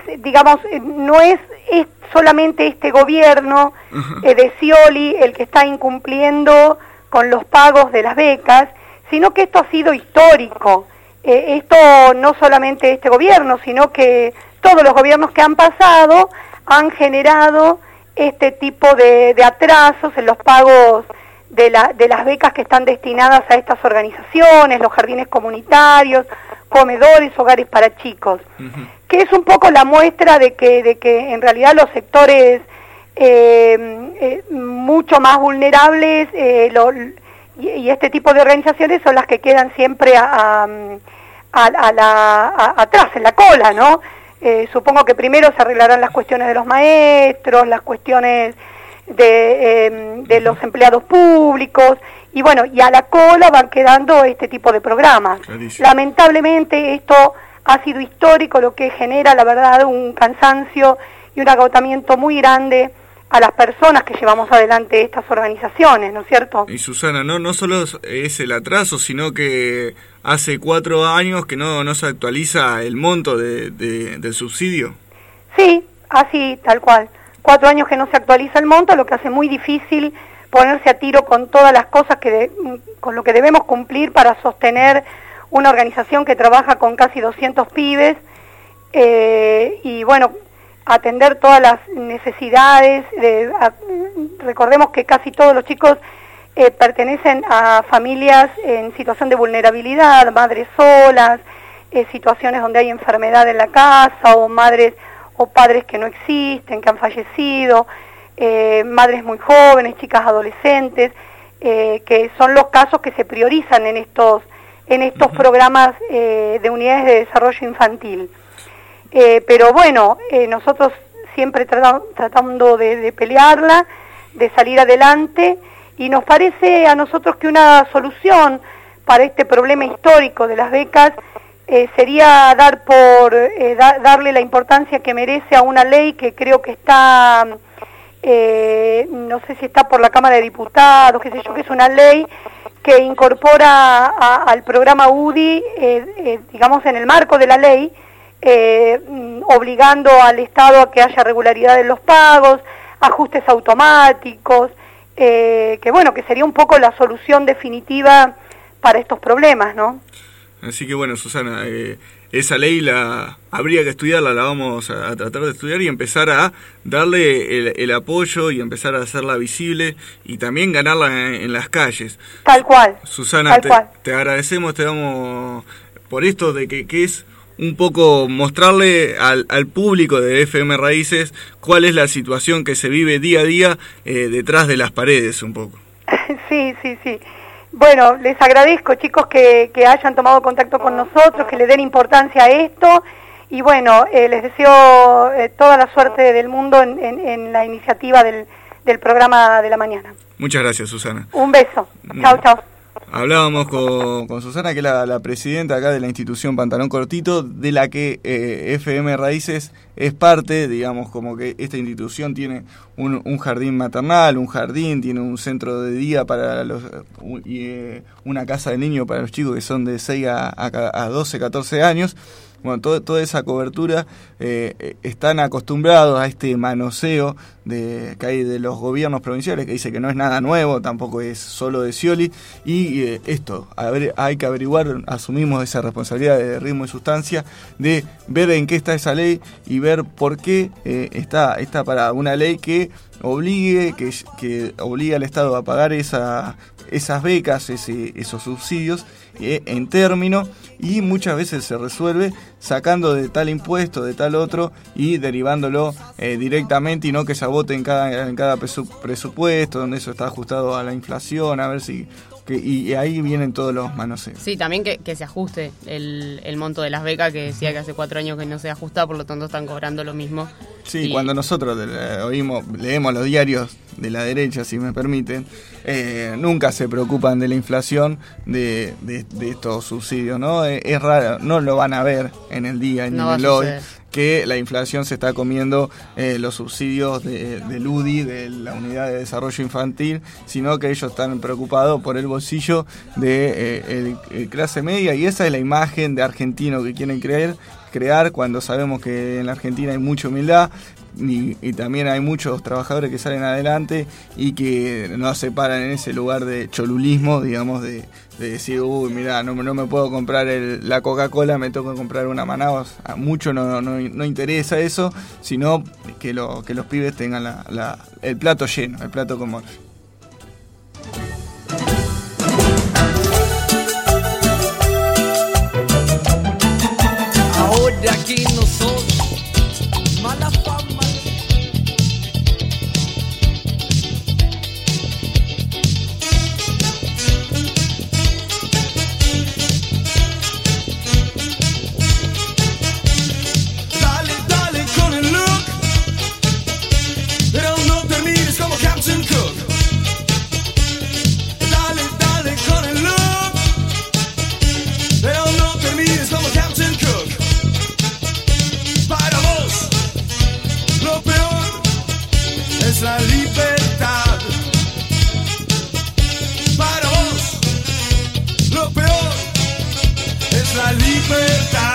solamente este gobierno de Scioli el que está incumpliendo con los pagos de las becas, sino que esto ha sido histórico. Esto no solamente este gobierno, sino que todos los gobiernos que han pasado han generado este tipo de atrasos en los pagos de las becas que están destinadas a estas organizaciones, los jardines comunitarios, comedores, hogares para chicos. que es un poco la muestra de que en realidad los sectores mucho más vulnerables y este tipo de organizaciones son las que quedan siempre atrás, en la cola, ¿no? Supongo que primero se arreglarán las cuestiones de los maestros, las cuestiones de los empleados públicos, y bueno, y a la cola van quedando este tipo de programas. Clarísimo. Lamentablemente esto ha sido histórico, lo que genera, la verdad, un cansancio y un agotamiento muy grande a las personas que llevamos adelante estas organizaciones, ¿no es cierto? Y Susana, no solo es el atraso, sino que hace 4 años que no se actualiza el monto del subsidio. Sí, así, tal cual. 4 años que no se actualiza el monto, lo que hace muy difícil ponerse a tiro con todas las cosas con lo que debemos cumplir para sostener una organización que trabaja con casi 200 pibes, y bueno, atender todas las necesidades. Recordemos que casi todos los chicos pertenecen a familias en situación de vulnerabilidad, madres solas, situaciones donde hay enfermedad en la casa, o madres o padres que no existen, que han fallecido, madres muy jóvenes, chicas adolescentes, que son los casos que se priorizan en estos programas de unidades de desarrollo infantil. Pero bueno, nosotros siempre tratando de pelearla, de salir adelante, y nos parece a nosotros que una solución para este problema histórico de las becas sería darle la importancia que merece a una ley que creo que está, no sé si está por la Cámara de Diputados, qué sé yo, que es una ley que incorpora al programa UDI, digamos, en el marco de la ley, obligando al Estado a que haya regularidad en los pagos, ajustes automáticos, que bueno, que sería un poco la solución definitiva para estos problemas, ¿no? Así que bueno, Susana, esa ley habría que estudiarla, la vamos a tratar de estudiar y empezar a darle el apoyo y empezar a hacerla visible y también ganarla en las calles. Tal cual. Susana, te agradecemos, te damos por esto de que es un poco mostrarle al público de FM Raíces cuál es la situación que se vive día a día detrás de las paredes un poco. Sí. Bueno, les agradezco, chicos, que hayan tomado contacto con nosotros, que le den importancia a esto, y bueno, les deseo toda la suerte del mundo en la iniciativa del programa de la mañana. Muchas gracias, Susana. Un beso. Chao. Hablábamos con Susana, que es la presidenta acá de la institución Pantalón Cortito, de la que FM Raíces es parte, digamos, como que esta institución tiene un jardín maternal, un jardín, tiene un centro de día para una casa de niños para los chicos que son de 6 a 12, 14 años. Bueno, toda esa cobertura, están acostumbrados a este manoseo que hay de los gobiernos provinciales, que dice que no es nada nuevo, tampoco es solo de Scioli, y hay que averiguar, asumimos esa responsabilidad de Ritmo y Sustancia, de ver en qué está esa ley y ver por qué está para una ley que obligue al Estado a pagar esas becas, esos subsidios en término, y muchas veces se resuelve sacando de tal impuesto, de tal otro, y derivándolo directamente, y no que se vote en cada presupuesto, donde eso está ajustado a la inflación, a ver si... y ahí vienen todos los manoseos. Sí, también que se ajuste el monto de las becas, que decía que hace 4 años que no se ajusta, por lo tanto están cobrando lo mismo. Sí, cuando nosotros leemos los diarios de la derecha, si me permiten, nunca se preocupan de la inflación de estos subsidios, ¿no? Es raro, no lo van a ver en el día, ni en el hoy, que la inflación se está comiendo los subsidios del UDI, de la Unidad de Desarrollo Infantil, sino que ellos están preocupados por el bolsillo de clase media, y esa es la imagen de argentino que quieren crear cuando sabemos que en la Argentina hay mucha humildad y también hay muchos trabajadores que salen adelante y que no se paran en ese lugar de cholulismo, digamos, de decir, uy, mirá, no me puedo comprar la Coca-Cola, me tengo que comprar una Manaos. A mucho no interesa eso, sino que los pibes tengan el plato lleno, el plato con morfi. de aquí no son mala fama. Dale, dale con el look, pero no termines como Captain Cook. Dale, dale con el look, pero no termines como Captain Cook. Para vos, lo peor es la libertad. Para vos, lo peor es la libertad.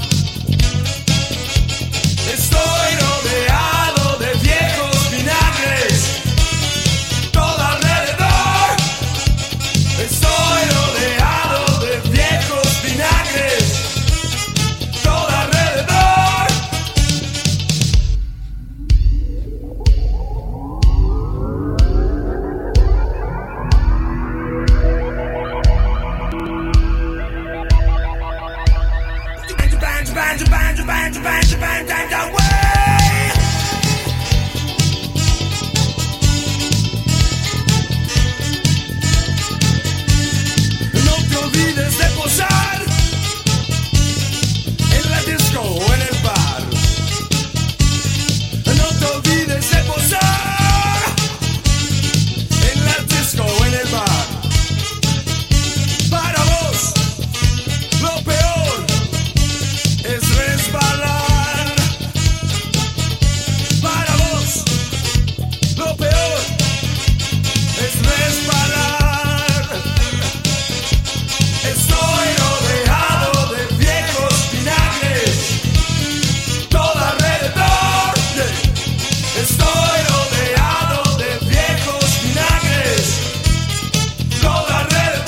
Estoy rodeado de viejos vinagres, todo alrededor. Estoy rodeado de viejos vinagres, todo alrededor. No te olvides de posar en la disco o en el bar. No te olvides de posar en la disco o en el bar. Para vos, lo peor es resbalar. Para vos, lo peor es resbalar. Estoy rodeado de viejos vinagres, todo alrededor. Estoy rodeado de viejos vinagres, todo alrededor.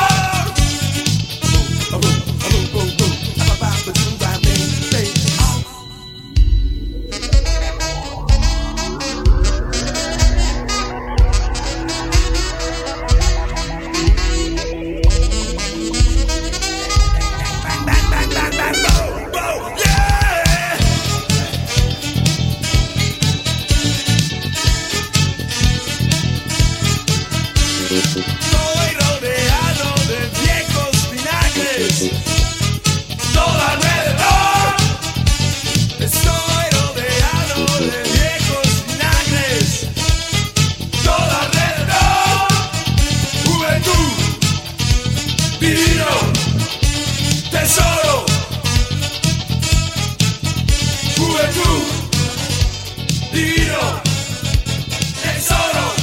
Estoy rodeado de viejos vinagres, todo alrededor. Estoy rodeado de viejos vinagres, todo alrededor. Juventud, divino, tesoro. Juventud, divino, tesoro.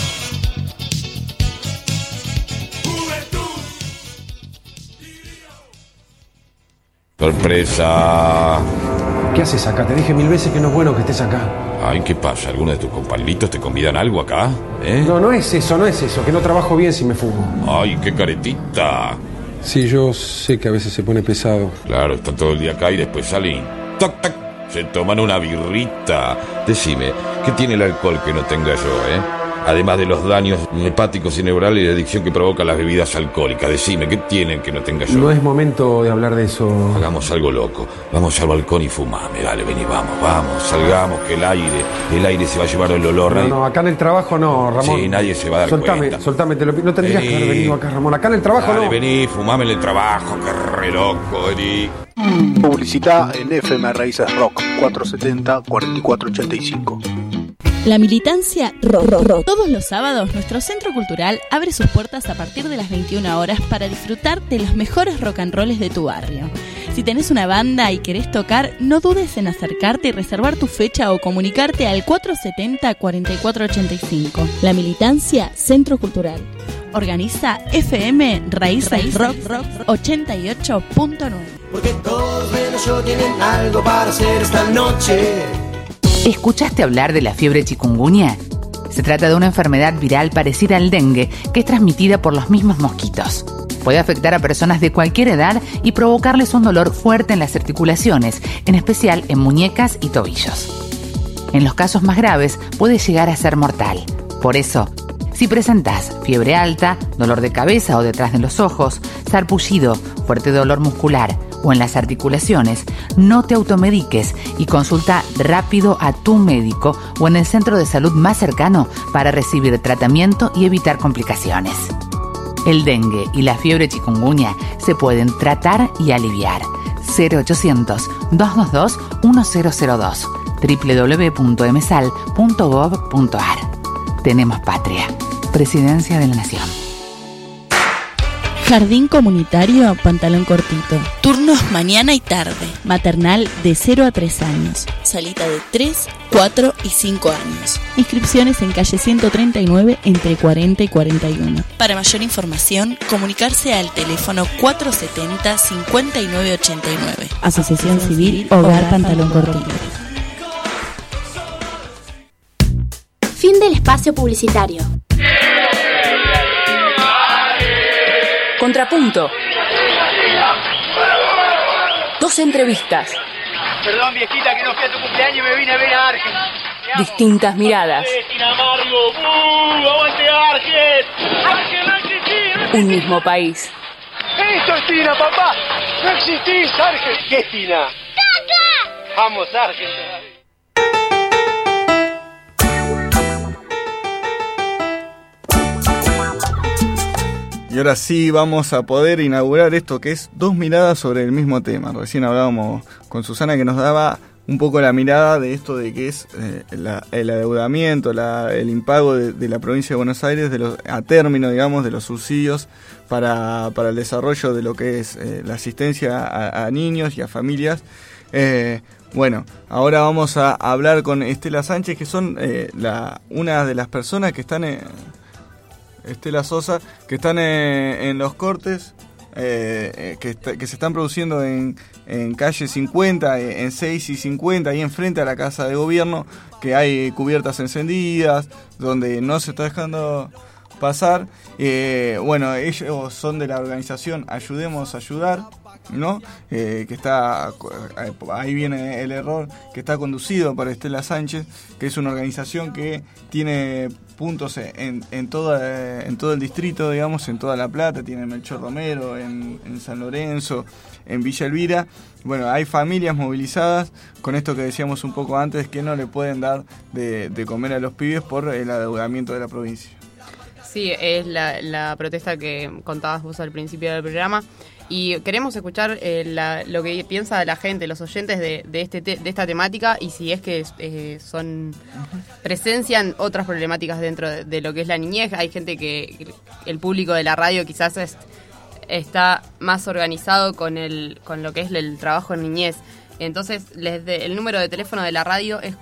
Sorpresa. ¿Qué haces acá? Te dije 1000 veces que no es bueno que estés acá. Ay, ¿qué pasa? ¿Alguno de tus compañeritos te convidan algo acá? No, no es eso, que no trabajo bien si me fumo. Ay, qué caretita. Sí, yo sé que a veces se pone pesado. Claro, están todo el día acá y después salen. ¡Tac, tac! Se toman una birrita. Decime, ¿qué tiene el alcohol que no tenga yo, Además de los daños hepáticos y neurales y la adicción que provocan las bebidas alcohólicas. Decime, ¿qué tienen que no tenga yo? No es momento de hablar de eso. Hagamos algo loco. Vamos al balcón y fumame. Dale, vení, vamos. Salgamos, que el aire se va a llevar el olor. No, acá en el trabajo no, Ramón. Sí, nadie se va a dar cuenta. Soltame, te lo pido. No tendrías que haber venido acá, Ramón. Acá en el trabajo dale, no. Vení, fumame en el trabajo, que re loco, vení. Publicita en FM Raíces Rock 470-4485. La militancia rock. Todos los sábados nuestro centro cultural abre sus puertas a partir de las 21 horas para disfrutar de los mejores rock and rolls de tu barrio. Si tenés una banda y querés tocar, no dudes en acercarte y reservar tu fecha o comunicarte al 470-4485. La militancia Centro Cultural. Organiza FM Raíces Rock 88.9. Porque todos menos yo tienen algo para hacer esta noche. ¿Escuchaste hablar de la fiebre chikungunya? Se trata de una enfermedad viral parecida al dengue que es transmitida por los mismos mosquitos. Puede afectar a personas de cualquier edad y provocarles un dolor fuerte en las articulaciones, en especial en muñecas y tobillos. En los casos más graves puede llegar a ser mortal. Por eso, si presentás fiebre alta, dolor de cabeza o detrás de los ojos, sarpullido, fuerte dolor muscular, o en las articulaciones, no te automediques y consulta rápido a tu médico o en el centro de salud más cercano para recibir tratamiento y evitar complicaciones. El dengue y la fiebre chikungunya se pueden tratar y aliviar. 0800-222-1002 www.msal.gov.ar. Tenemos patria. Presidencia de la Nación. Jardín comunitario Pantalón Cortito. Turnos mañana y tarde. Maternal de 0 a 3 años. Salita de 3, 4 y 5 años. Inscripciones en calle 139 entre 40 y 41. Para mayor información, comunicarse al teléfono 470-5989. Asociación Civil Hogar Pantalón Cortito. Fin del espacio publicitario. Contrapunto. 2 entrevistas. Perdón, viejita, que no fui a tu cumpleaños y me vine a ver a Argen. Distintas miradas. ¡Aguante Argen! ¡Argen, no existís! Un mismo país. ¡Esto es Tina, papá! ¡No existís, Argen! ¿Qué es Tina? ¡Caca! ¡Vamos, Argen! Y ahora sí vamos a poder inaugurar esto que es 2 miradas sobre el mismo tema. Recién hablábamos con Susana que nos daba un poco la mirada de esto de que es el adeudamiento, el impago de la provincia de Buenos Aires a término, digamos, de los subsidios para el desarrollo de lo que es la asistencia a niños y a familias. Bueno, ahora vamos a hablar con Estela Sánchez, que son una de las personas que están... Estela Sosa, que están en los cortes que se están produciendo en calle 50, en 6 y 50, ahí enfrente a la Casa de Gobierno, que hay cubiertas encendidas, donde no se está dejando pasar. Bueno, ellos son de la organización Ayudemos a Ayudar, ¿no? Que está, ahí viene el error, que está conducido por Estela Sánchez, que es una organización que tiene puntos en todo el distrito, digamos, en toda La Plata, tiene en Melchor Romero, en San Lorenzo, en Villa Elvira. Bueno, hay familias movilizadas con esto que decíamos un poco antes, que no le pueden dar de comer a los pibes por el adeudamiento de la provincia. Sí, es la protesta que contabas vos al principio del programa. Y queremos escuchar lo que piensa la gente, los oyentes de esta temática, y si es que presencian otras problemáticas dentro de lo que es la niñez. Hay gente que el público de la radio quizás está más organizado con lo que es el trabajo en niñez. Entonces, el número de teléfono de la radio es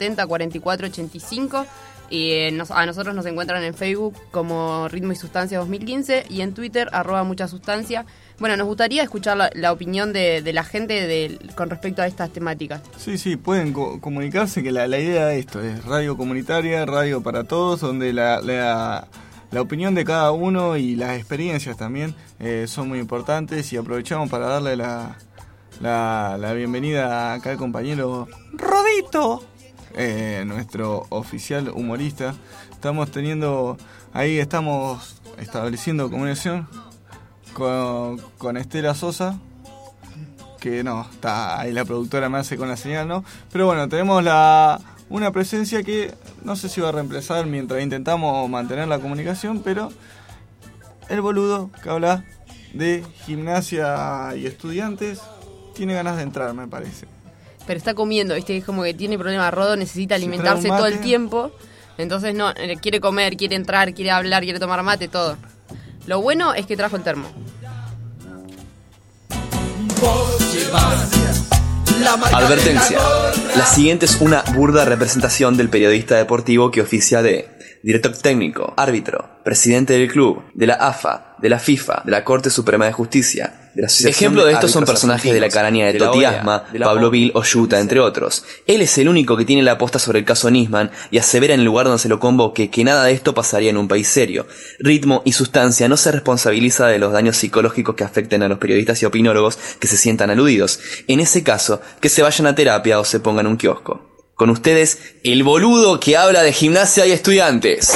470-4485. Y a nosotros nos encuentran en Facebook como Ritmo y Sustancia 2015 y en Twitter @muchasustancia. Bueno, nos gustaría escuchar la opinión de la gente con respecto a estas temáticas. Sí, pueden comunicarse, que la idea de esto es radio comunitaria, radio para todos, donde la opinión de cada uno y las experiencias también son muy importantes, y aprovechamos para darle la bienvenida acá al compañero Rodito. Nuestro oficial humorista. Estamos estableciendo comunicación con Estela Sosa, que no, está ahí la productora me hace con la señal, ¿no? Pero bueno, tenemos una presencia que no sé si va a reemplazar mientras intentamos mantener la comunicación, pero el boludo que habla de gimnasia y estudiantes tiene ganas de entrar, me parece. Pero está comiendo, ¿viste? Es como que tiene problemas, Rodo necesita alimentarse todo el tiempo. Entonces no, quiere comer, quiere entrar, quiere hablar, quiere tomar mate, todo. Lo bueno es que trajo el termo. Advertencia. La siguiente es una burda representación del periodista deportivo que oficia de director técnico, árbitro, presidente del club, de la AFA, de la FIFA, de la Corte Suprema de Justicia, de la Asociación. Ejemplo de estos son personajes de la caraña de Toti Asma, Pablo Vil o Yuta, entre otros. Él es el único que tiene la aposta sobre el caso Nisman y asevera en el lugar donde se lo convoque que nada de esto pasaría en un país serio. Ritmo y Sustancia no se responsabiliza de los daños psicológicos que afecten a los periodistas y opinólogos que se sientan aludidos. En ese caso, que se vayan a terapia o se pongan un kiosco. Con ustedes, el boludo que habla de gimnasia y estudiantes.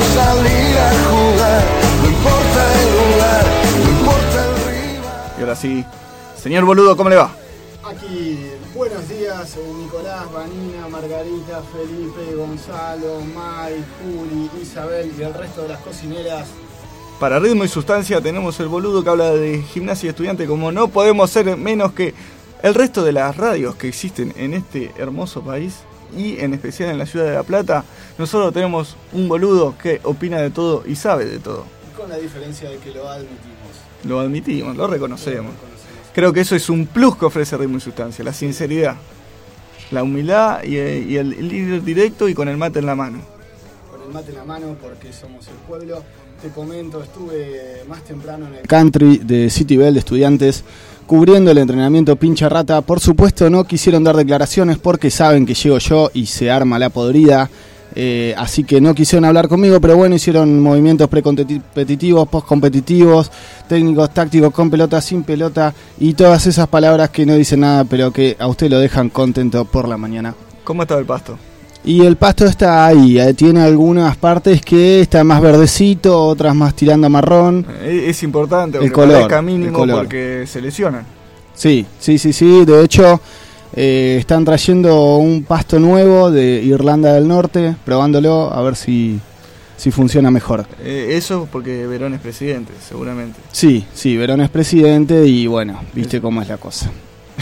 salir a jugar, no importa el lugar, no importa el rival. Y ahora sí, señor Boludo, ¿cómo le va? Aquí, buenos días, Nicolás, Vanina, Margarita, Felipe, Gonzalo, Mai, Juli, Isabel y el resto de las cocineras. Para Ritmo y Sustancia tenemos el Boludo que habla de gimnasia y estudiante, como no podemos ser menos que el resto de las radios que existen en este hermoso país y en especial en la ciudad de La Plata. Nosotros tenemos un Boludo que opina de todo y sabe de todo. Con la diferencia de que lo admitimos. Lo reconocemos. Creo que eso es un plus que ofrece Ritmo y Sustancia, la sinceridad, la humildad y el líder directo y con el mate en la mano. Con el mate en la mano porque somos el pueblo. Te comento, estuve más temprano en el country de City Bell de Estudiantes cubriendo el entrenamiento pincha rata. Por supuesto no quisieron dar declaraciones porque saben que llego yo y se arma la podrida. Así que no quisieron hablar conmigo, pero bueno, hicieron movimientos precompetitivos, postcompetitivos, técnicos, tácticos, con pelota, sin pelota y todas esas palabras que no dicen nada, pero que a usted lo dejan contento por la mañana. ¿Cómo estaba el pasto? Y el pasto está ahí, tiene algunas partes que está más verdecito, otras más tirando a marrón. Es importante, el color, mínimo porque se lesionan. Sí, de hecho están trayendo un pasto nuevo de Irlanda del Norte, probándolo a ver si funciona mejor. Eso porque Verón es presidente, seguramente. Sí, Verón es presidente y bueno, viste cómo es la cosa.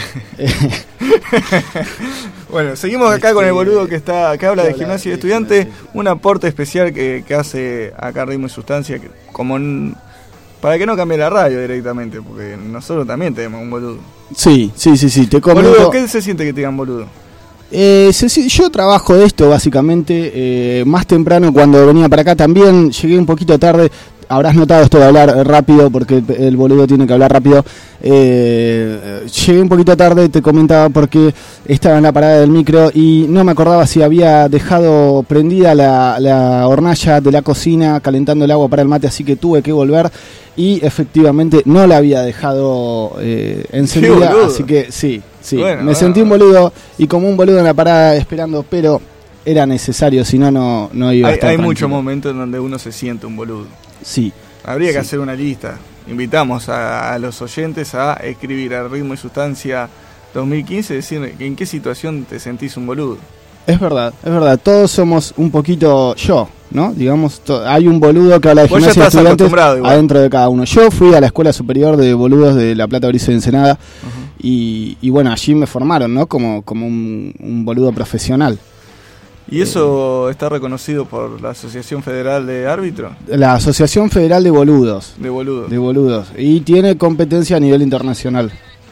Bueno, seguimos acá con el Boludo que habla de gimnasia y estudiante, un aporte especial que hace acá Ritmo y Sustancia, que para que no cambie la radio directamente, porque nosotros también tenemos un Boludo. Sí, te comento. Boludo, ¿qué se siente que te digan Boludo? Yo trabajo de esto básicamente, más temprano cuando venía para acá también, llegué un poquito tarde. Habrás notado esto de hablar rápido, porque el Boludo tiene que hablar rápido. Llegué un poquito tarde, te comentaba, porque estaba en la parada del micro y no me acordaba si había dejado prendida la hornalla de la cocina calentando el agua para el mate, así que tuve que volver y efectivamente no la había dejado encendida, así que sí, bueno, sentí un boludo y como un boludo en la parada esperando, pero era necesario, si no iba a estar Hay tranquilo. muchos momentos en donde uno se siente un boludo. Sí. Habría que hacer una lista. Invitamos a los oyentes a escribir a Ritmo y Sustancia 2015, decir en qué situación te sentís un boludo. Es verdad, todos somos un poquito yo, ¿no? Digamos, hay un boludo que habla de gimnasia de estudiantes adentro de cada uno. Yo fui a la Escuela Superior de Boludos de La Plata, Berizo y Ensenada, y bueno, allí me formaron, ¿no? Como un boludo profesional. ¿Y eso está reconocido por la Asociación Federal de Árbitros? La Asociación Federal de Boludos. De Boludos. Y tiene competencia a nivel internacional.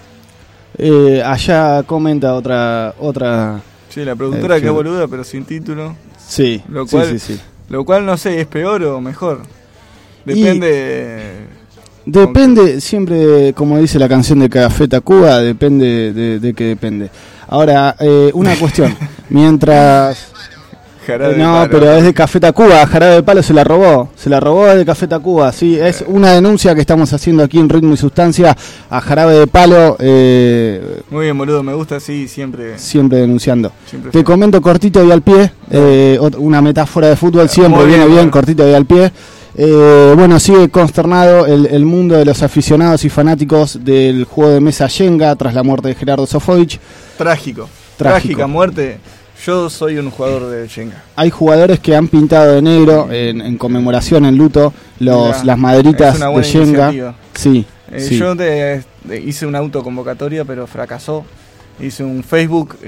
Allá comenta otra. Sí, la productora que es boluda, pero sin título. Sí. Lo cual no sé, ¿es peor o mejor? Depende. Depende, siempre, como dice la canción de Café Tacuba, depende de qué depende. Ahora, una cuestión. Mientras... pero es de Café Tacuba, Jarabe de Palo se la robó de Café Tacuba, sí, es una denuncia que estamos haciendo aquí en Ritmo y Sustancia a Jarabe de Palo. Muy bien, boludo, me gusta así, siempre denunciando. Te comento cortito y al pie, una metáfora de fútbol, siempre viene bien, cortito y al pie. Bueno, sigue consternado el mundo de los aficionados y fanáticos del juego de mesa Shenga tras la muerte de Gerardo Sofovich. Trágica muerte. Yo soy un jugador de Shenga. Hay jugadores que han pintado de negro en conmemoración, en luto, las maderitas de Shenga. Sí. Yo hice una autoconvocatoria, pero fracasó. Hice un Facebook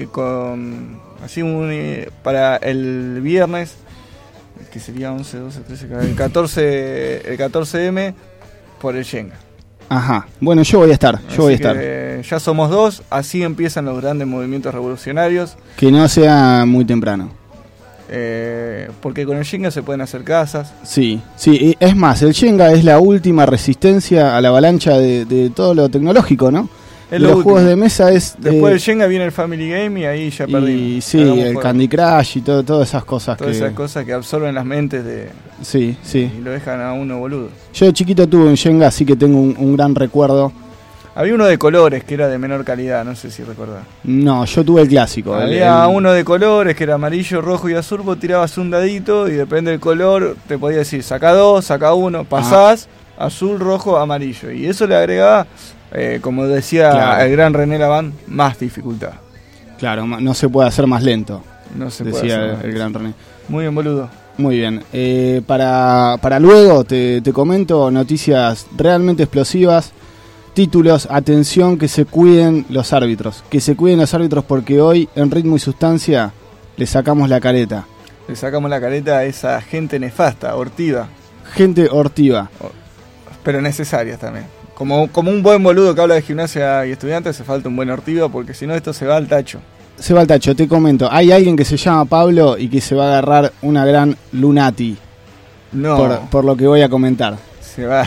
para el viernes, que sería 11, 12, 13, el 14M, por el Shenga. Ajá, bueno, yo voy a estar. Ya somos dos, así empiezan los grandes movimientos revolucionarios. Que no sea muy temprano. Porque con el Shenga se pueden hacer casas. Sí, es más, el Shenga es la última resistencia a la avalancha de todo lo tecnológico, ¿no? Los juegos de mesa es... Después del Shenga viene el Family Game y ahí ya perdimos. Sí, el Candy Crush y todas esas cosas. Esas cosas que absorben las mentes de... Sí. Y lo dejan a uno boludo. Yo de chiquito tuve un Shenga, así que tengo un gran recuerdo. Había uno de colores que era de menor calidad, no sé si recordás. No, yo tuve el clásico. Había uno de colores que era amarillo, rojo y azul, vos tirabas un dadito y depende del color te podía decir saca 2, saca 1, pasás, azul, rojo, amarillo. Y eso le agregaba, como decía el gran René Lavand, más dificultad. Claro, no se puede hacer más lento, no se decía puede hacer más el gran René. Muy bien, boludo. Muy bien. Para luego te comento noticias realmente explosivas. Títulos, atención, que se cuiden los árbitros. Que se cuiden los árbitros porque hoy en Ritmo y Sustancia le sacamos la careta. Le sacamos la careta a esa gente nefasta, hortiva. Gente hortiva. Pero necesarias también. Como un buen boludo que habla de Gimnasia y Estudiantes, hace falta un buen hortiva porque si no esto se va al tacho. Se va al tacho, te comento. Hay alguien que se llama Pablo y que se va a agarrar una gran Lunati. No. Por lo que voy a comentar. Se va...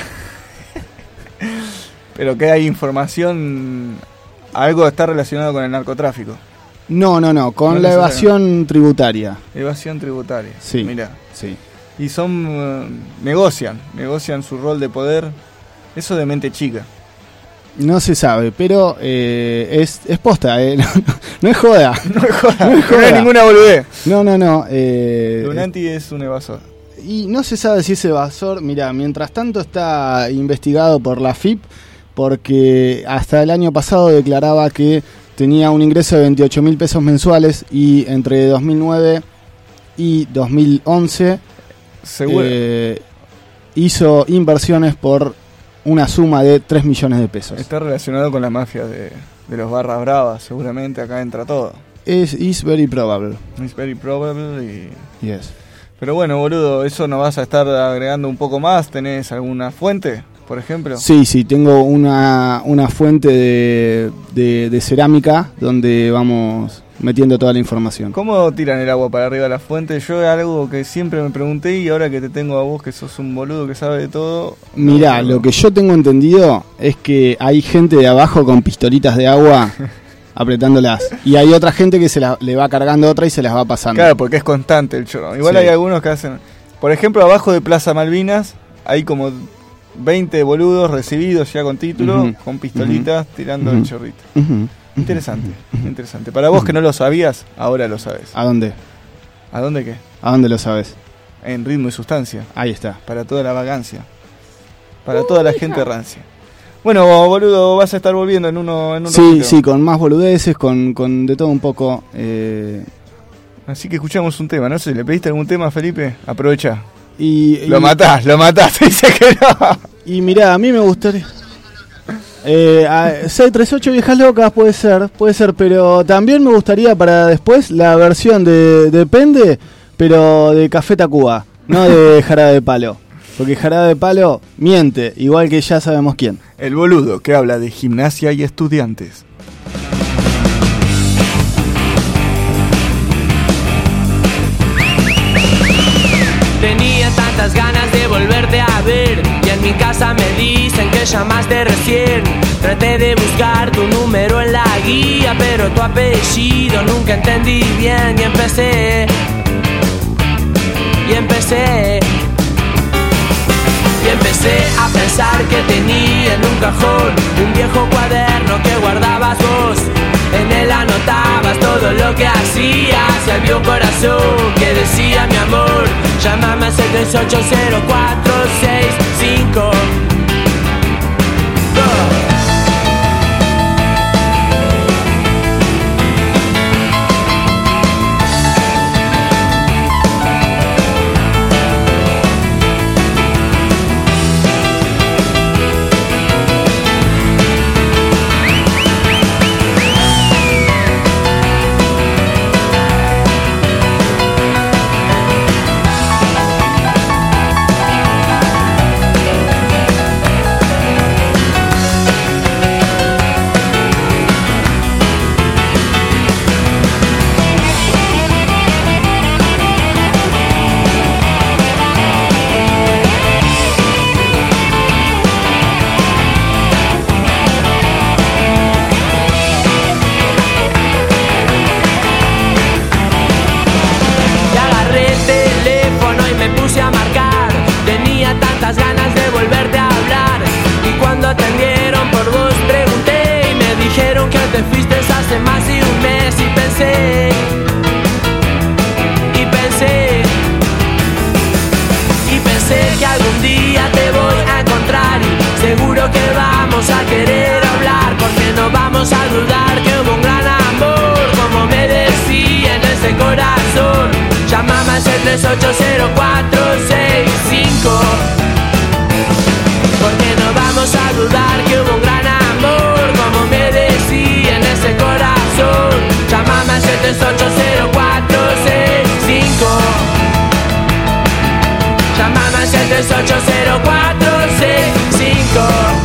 Pero que hay información, algo está relacionado con el narcotráfico. No, con la evasión tributaria. Evasión tributaria. Sí. Mirá. Sí. Y negocian su rol de poder. Eso de mente chica. No se sabe, pero es posta, no es joda. No es joda. No es ninguna boludez. No. Lunati es un evasor. Y no se sabe si es evasor. Mirá, mientras tanto está investigado por la FIP, porque hasta el año pasado declaraba que tenía un ingreso de 28.000 pesos mensuales y entre 2009 y 2011 hizo inversiones por una suma de 3 millones de pesos. Está relacionado con la mafia de los barras bravas, seguramente acá entra todo. Is very probable. It's very probable y... Yes. Pero bueno, boludo, ¿eso no vas a estar agregando un poco más? ¿Tenés alguna fuente, por ejemplo? Sí, tengo una fuente de cerámica donde vamos metiendo toda la información. ¿Cómo tiran el agua para arriba de la fuente? Yo es algo que siempre me pregunté y ahora que te tengo a vos, que sos un boludo que sabe de todo... Mirá, lo que yo tengo entendido es que hay gente de abajo con pistolitas de agua... apretándolas. Y hay otra gente que le va cargando otra y se las va pasando. Claro, porque es constante el chorro. Igual hay algunos que hacen... Por ejemplo, abajo de Plaza Malvinas hay como 20 boludos recibidos ya con título, con pistolitas tirando el chorrito. Interesante. Para vos que no lo sabías, ahora lo sabes. ¿A dónde? ¿A dónde qué? ¿A dónde lo sabes? En Ritmo y Sustancia. Ahí está. Para toda la vagancia. Para toda la gente rancia. Bueno, boludo, vas a estar volviendo en un ratito. Sí, con más boludeces, con de todo un poco. Así que escuchamos un tema, no sé, ¿le pediste algún tema, Felipe? Aprovecha. Lo matás, dice que no. Y mirá, a mí me gustaría... 638 Viejas Locas puede ser, pero también me gustaría para después la versión de Depende, pero de Café Tacuba, no de Jarabe de Palo. Porque Jarabe de Palo miente, igual que ya sabemos quién. El boludo que habla de Gimnasia y Estudiantes. Tenía tantas ganas de volverte a ver y en mi casa me dicen que llamaste recién. Traté de buscar tu número en la guía, pero tu apellido nunca entendí bien y empecé a pensar que tenía en un cajón un viejo cuaderno que guardabas vos. En él anotabas todo lo que hacías y había un corazón que decía mi amor, llámame al 780-465. Llamame al 380-465. Porque no vamos a dudar que hubo un gran amor, como me decía en ese corazón. Llamame al 380-465. Llamame al 380-465.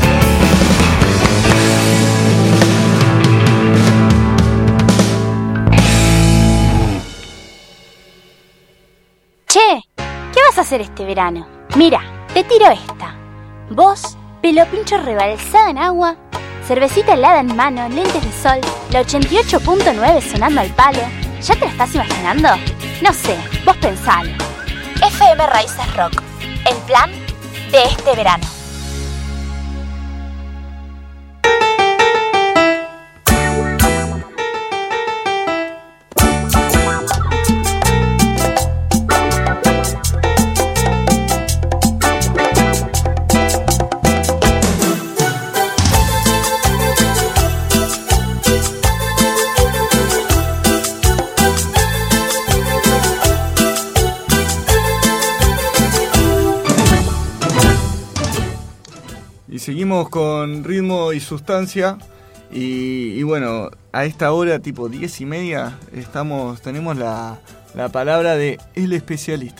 Che, ¿qué vas a hacer este verano? Mira, te tiro esta. Vos, pelo pincho rebalsado en agua, cervecita helada en mano, lentes de sol, la 88.9 sonando al palo. ¿Ya te la estás imaginando? No sé, vos pensalo. FM Raíces Rock, el plan de este verano. Seguimos con Ritmo y Sustancia y bueno, a esta hora tipo 10:30 tenemos la palabra de El Especialista.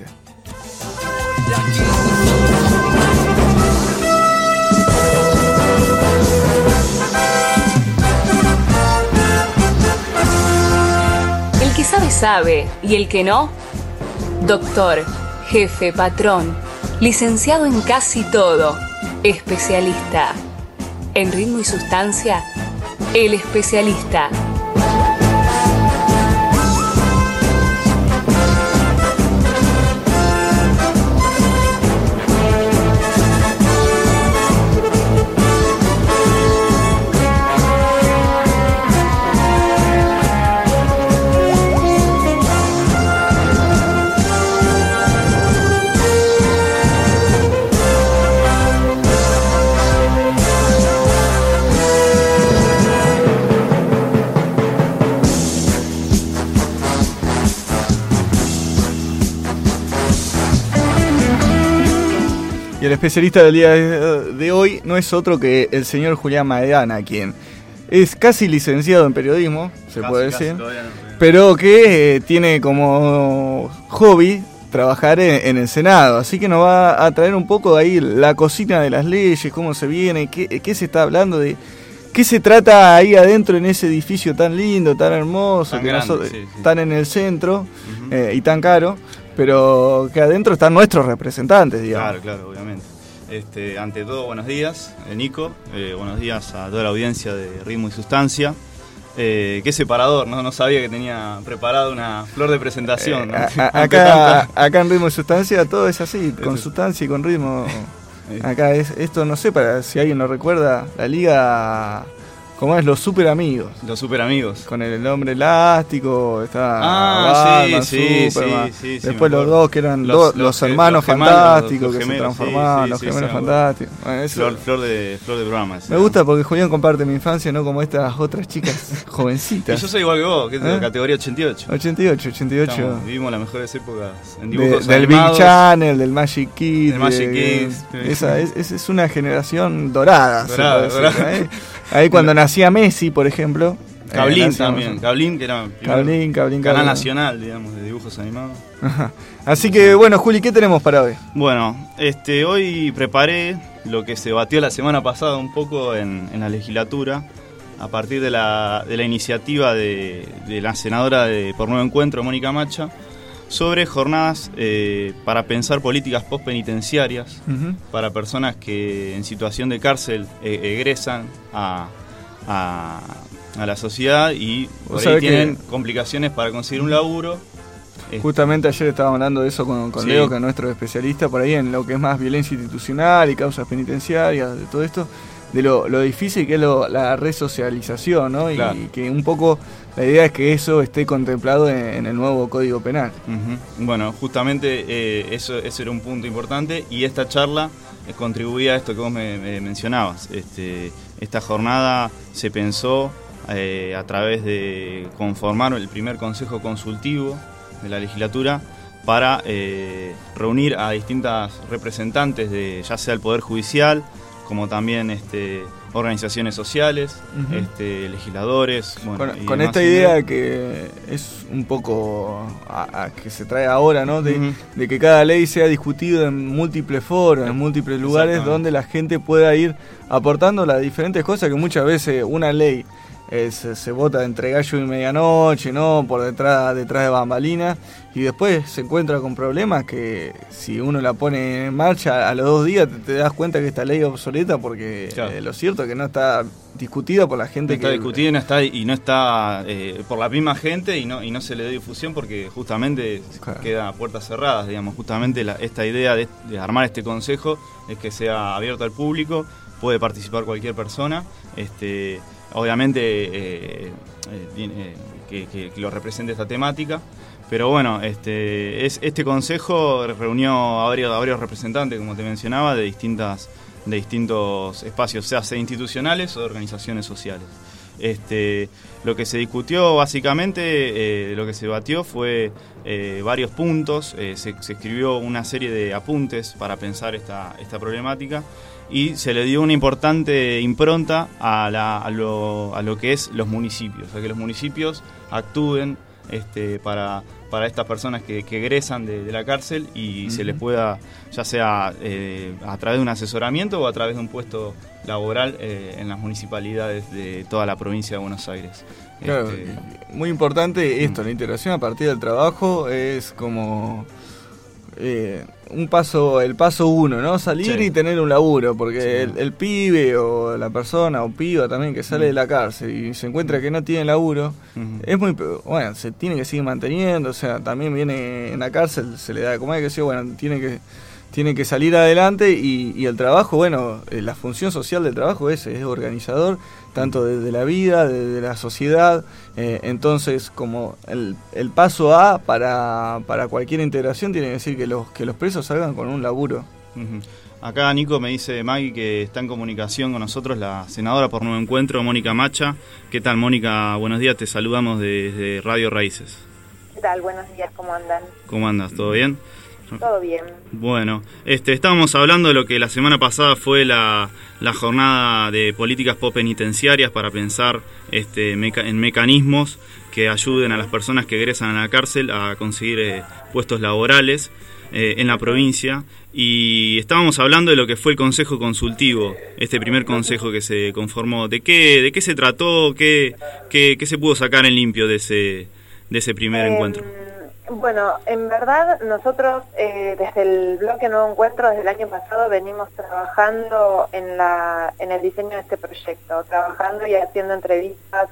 El que sabe, sabe, y el que no, doctor, jefe, patrón, licenciado en casi todo. Especialista. En Ritmo y Sustancia, El Especialista. El especialista del día de hoy no es otro que el señor Julián Maidana, quien es casi licenciado en periodismo, puede decir, pero que tiene como hobby trabajar en el Senado, así que nos va a traer un poco de ahí la cocina de las leyes, cómo se viene, qué se está hablando, de qué se trata ahí adentro en ese edificio tan lindo, tan hermoso, tan, tan en el centro y tan caro. Pero que adentro están nuestros representantes, digamos. Claro, obviamente. Ante todo, buenos días, Nico. Buenos días a toda la audiencia de Ritmo y Sustancia. Qué separador, ¿no? No sabía que tenía preparado una flor de presentación, ¿no? Acá en Ritmo y Sustancia todo es así, con sustancia y con ritmo. Acá esto, no sé, para si alguien lo recuerda, la liga... ¿Cómo es? Los Super Amigos. Los Super Amigos. Con el hombre elástico, estaba Batman, Superman. Sí, después los dos que eran los hermanos fantásticos que se transformaban, los gemelos fantásticos. Bueno, flor de programas. Me gusta porque Julián comparte mi infancia, no como estas otras chicas jovencitas. Y yo soy igual que vos, que es de la categoría 88. 88. Vivimos las mejores épocas en dibujos del animados. Big Channel, del Magic Kids. Del Magic Kids. Esa es una generación dorada. Ahí cuando nacía Messi, por ejemplo. Cablín también. Cablín, que era Cablín, canal nacional, digamos, de dibujos animados. Ajá. Así que, bueno, Juli, ¿qué tenemos para hoy? Bueno, hoy preparé lo que se debatió la semana pasada un poco en la legislatura, a partir de la iniciativa de la senadora por Nuevo Encuentro, Mónica Macha, sobre jornadas para pensar políticas postpenitenciarias para personas que en situación de cárcel egresan a la sociedad y por ahí tienen complicaciones para conseguir un laburo. Justamente ayer estábamos hablando de eso con Leo, que es nuestro especialista por ahí en lo que es más violencia institucional y causas penitenciarias, de todo esto, de lo difícil que es la resocialización, ¿no? Claro. Y que un poco la idea es que eso esté contemplado en el nuevo Código Penal. Bueno, justamente eso era un punto importante y esta charla contribuía a esto que vos me mencionabas. Esta jornada se pensó a través de conformar el primer consejo consultivo de la legislatura para reunir a distintas representantes de ya sea el Poder Judicial, como también organizaciones sociales, legisladores. Bueno, con esta idea que es un poco a que se trae ahora, ¿no? De que cada ley sea discutida en múltiples foros, en múltiples lugares donde la gente pueda ir aportando las diferentes cosas que muchas veces una ley se vota entre gallo y medianoche, ¿no? Por detrás de bambalinas, y después se encuentra con problemas que si uno la pone en marcha a los 2 días te das cuenta que esta ley es obsoleta porque lo cierto es que no está discutida por la gente. No está discutida y no está por la misma gente y no se le da difusión porque justamente queda a puertas cerradas, digamos. Justamente esta idea de armar este consejo es que sea abierto al público, puede participar cualquier persona, obviamente que lo represente esta temática, pero bueno, este consejo reunió a varios representantes, como te mencionaba, de distintos espacios, sea institucionales o de organizaciones sociales. Lo que se discutió básicamente, lo que se debatió fue varios puntos, se escribió una serie de apuntes para pensar esta problemática y se le dio una importante impronta a lo que es los municipios, a que los municipios actúen para estas personas que egresan de la cárcel y se les pueda, ya sea a través de un asesoramiento o a través de un puesto laboral en las municipalidades de toda la provincia de Buenos Aires. Claro, muy importante esto, la integración a partir del trabajo es como el paso 1, ¿no? Salir y tener un laburo, porque el pibe o la persona o piba también que sale de la cárcel y se encuentra que no tiene laburo, es muy, bueno, se tiene que seguir manteniendo, o sea, también viene en la cárcel, se le da como hay que decir, bueno, tiene que salir adelante y el trabajo, bueno, la función social del trabajo es organizador, tanto de la vida, de la sociedad, entonces como el paso A para cualquier integración tiene que decir que los presos salgan con un laburo. Acá Nico me dice, Maggie, que está en comunicación con nosotros la senadora por Nuevo Encuentro, Mónica Macha. ¿Qué tal, Mónica? Buenos días, te saludamos desde Radio Raíces. ¿Qué tal? Buenos días, ¿cómo andan? ¿Cómo andas? ¿Todo bien? Todo bien. Bueno, estábamos hablando de lo que la semana pasada fue la jornada de políticas penitenciarias para pensar en mecanismos que ayuden a las personas que egresan a la cárcel a conseguir puestos laborales en la provincia, y estábamos hablando de lo que fue el Consejo Consultivo, este primer consejo que se conformó. ¿De qué se trató? ¿Qué se pudo sacar en limpio de ese primer encuentro? Bueno, en verdad nosotros desde el bloque Nuevo Encuentro, desde el año pasado, venimos trabajando en el diseño de este proyecto, trabajando y haciendo entrevistas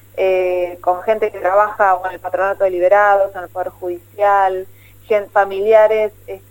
con gente que trabaja en el Patronato de Liberados, en el Poder Judicial, familiares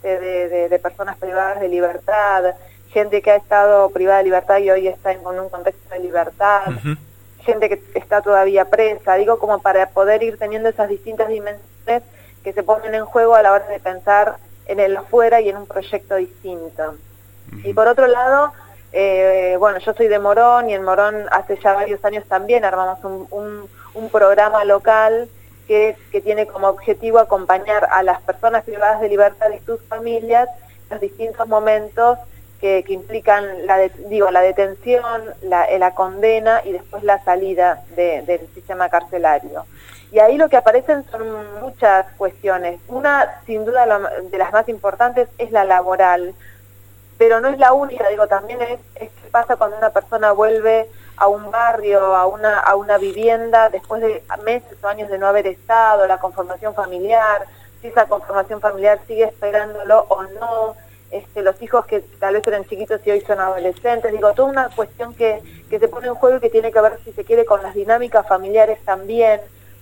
de personas privadas de libertad, gente que ha estado privada de libertad y hoy está en un contexto de libertad, gente que está todavía presa, digo, como para poder ir teniendo esas distintas dimensiones que se ponen en juego a la hora de pensar en el afuera y en un proyecto distinto. Y por otro lado, bueno, yo soy de Morón y en Morón hace ya varios años también armamos un programa local que tiene como objetivo acompañar a las personas privadas de libertad y sus familias en los distintos momentos que implican la detención, la condena y después la salida del sistema carcelario. Y ahí lo que aparecen son muchas cuestiones. Una, sin duda, de las más importantes es la laboral, pero no es la única, también es qué pasa cuando una persona vuelve a un barrio, a una vivienda, después de meses o años de no haber estado, la conformación familiar, si esa conformación familiar sigue esperándolo o no, los hijos que tal vez eran chiquitos y hoy son adolescentes, toda una cuestión que se pone en juego y que tiene que ver, si se quiere, con las dinámicas familiares también.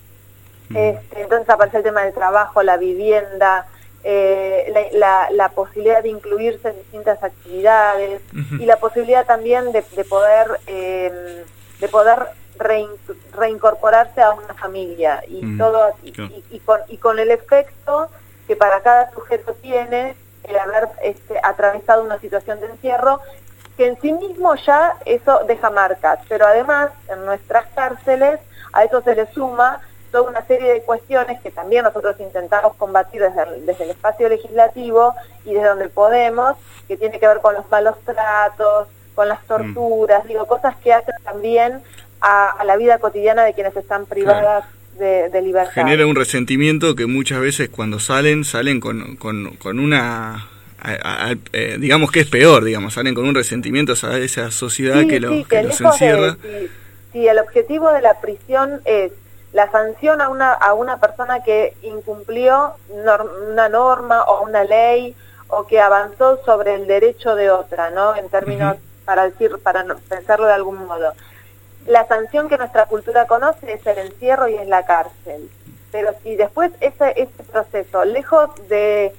Entonces aparece el tema del trabajo, la vivienda, la posibilidad de incluirse en distintas actividades y la posibilidad también de poder reincorporarse a una familia y todo y con el efecto que para cada sujeto tiene el haber atravesado una situación de encierro, que en sí mismo ya eso deja marcas, pero además en nuestras cárceles a eso se le suma toda una serie de cuestiones que también nosotros intentamos combatir desde el espacio legislativo y desde donde podemos, que tiene que ver con los malos tratos, con las torturas, cosas que hacen también a la vida cotidiana de quienes están privadas de libertad. Genera un resentimiento que muchas veces cuando salen con una... digamos que es peor, salen con un resentimiento a esa sociedad que los encierra. Si el objetivo de la prisión es la sanción a una persona que incumplió una norma o una ley o que avanzó sobre el derecho de otra, ¿no? En términos, para pensarlo de algún modo. La sanción que nuestra cultura conoce es el encierro y es la cárcel. Pero si después ese proceso, lejos de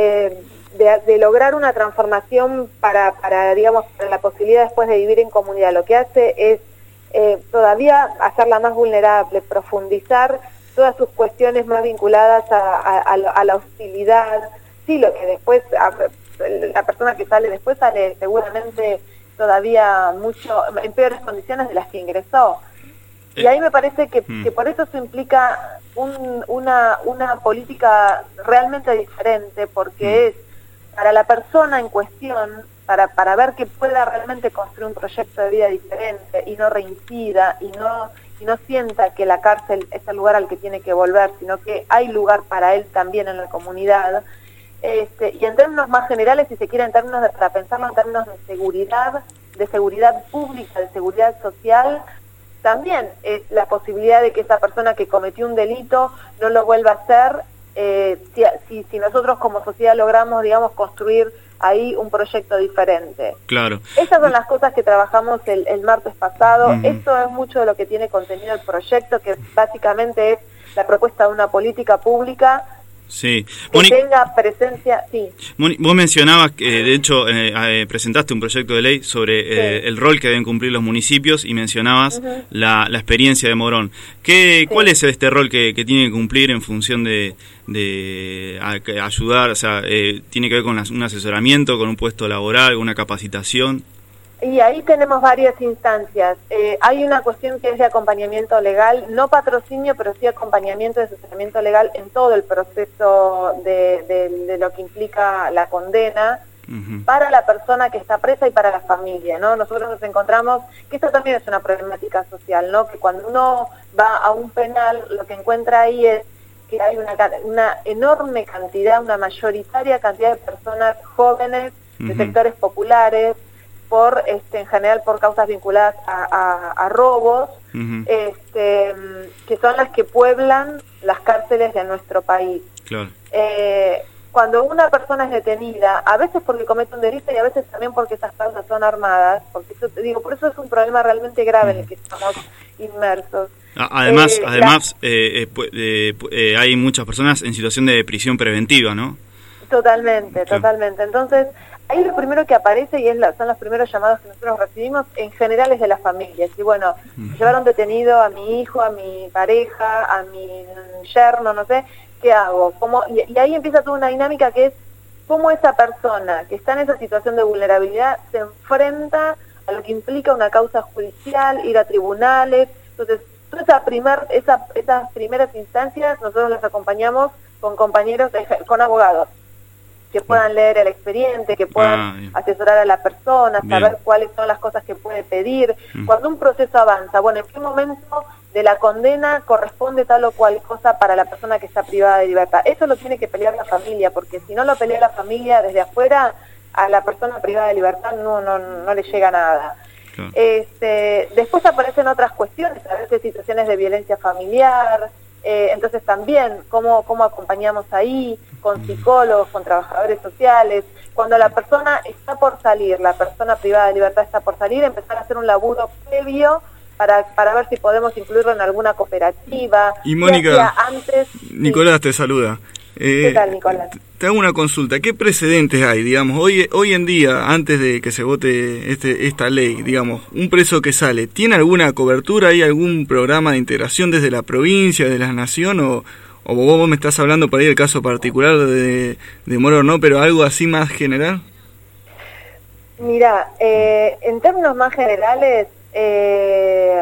lograr una transformación para la posibilidad después de vivir en comunidad, lo que hace es todavía hacerla más vulnerable, profundizar todas sus cuestiones más vinculadas a la hostilidad. Sí, lo que después, la persona que sale después sale seguramente todavía en peores condiciones de las que ingresó. Y ahí me parece que por eso implica una política realmente diferente, porque es para la persona en cuestión, para ver que pueda realmente construir un proyecto de vida diferente y no reincida y no sienta que la cárcel es el lugar al que tiene que volver, sino que hay lugar para él también en la comunidad. Y en términos más generales, si se quiere, para pensarlo en términos de seguridad pública, de seguridad social, también es la posibilidad de que esa persona que cometió un delito no lo vuelva a hacer, si nosotros como sociedad logramos, construir ahí un proyecto diferente. Claro. Esas son las cosas que trabajamos el martes pasado. Esto es mucho de lo que tiene contenido el proyecto, que básicamente es la propuesta de una política pública que tenga presencia. Sí. Moni, vos mencionabas que de hecho presentaste un proyecto de ley sobre el rol que deben cumplir los municipios y mencionabas la experiencia de Morón. ¿Cuál es este rol que tiene que cumplir en función de ayudar? O sea, ¿tiene que ver con un asesoramiento, con un puesto laboral, con una capacitación? Y ahí tenemos varias instancias. Hay una cuestión que es de acompañamiento legal, no patrocinio, pero sí acompañamiento y asesoramiento legal en todo el proceso de lo que implica la condena para la persona que está presa y para la familia, ¿no? Nosotros nos encontramos que esto también es una problemática social, ¿no? Que cuando uno va a un penal, lo que encuentra ahí es que hay una enorme cantidad, una mayoritaria cantidad de personas jóvenes, de sectores populares, en general por causas vinculadas a robos, que son las que pueblan las cárceles de nuestro país. Claro. Cuando una persona es detenida, a veces porque comete un delito y a veces también porque esas causas son armadas, porque por eso es un problema realmente grave en el que estamos inmersos. Además, hay muchas personas en situación de prisión preventiva, ¿no? Totalmente. Entonces, ahí lo primero que aparece, y son los primeros llamados que nosotros recibimos, en general es de las familias. Y bueno, llevaron detenido a mi hijo, a mi pareja, a mi yerno, no sé, ¿qué hago? Y ahí empieza toda una dinámica que es cómo esa persona que está en esa situación de vulnerabilidad se enfrenta a lo que implica una causa judicial, ir a tribunales. Entonces, todas esas primeras instancias nosotros las acompañamos con compañeros, con abogados, que puedan leer el expediente, que puedan asesorar a la persona, saber cuáles son las cosas que puede pedir. Cuando un proceso avanza, bueno, ¿en qué momento de la condena corresponde tal o cual cosa para la persona que está privada de libertad? Eso lo tiene que pelear la familia, porque si no lo pelea la familia desde afuera, a la persona privada de libertad no le llega nada. Claro. Después aparecen otras cuestiones, a veces situaciones de violencia familiar. Entonces también cómo acompañamos ahí con psicólogos, con trabajadores sociales. Cuando la persona está por salir, la persona privada de libertad está por salir, empezar a hacer un laburo previo para ver si podemos incluirlo en alguna cooperativa. Y Mónica, Nicolás te saluda. ¿Qué tal, Nicolás? Te hago una consulta. ¿Qué precedentes hay, digamos, hoy en día, antes de que se vote esta ley, digamos, un preso que sale, ¿tiene alguna cobertura, hay algún programa de integración desde la provincia, de la nación, o vos me estás hablando por ahí del caso particular de Morón, ¿no? Pero algo así más general? Mira, en términos más generales,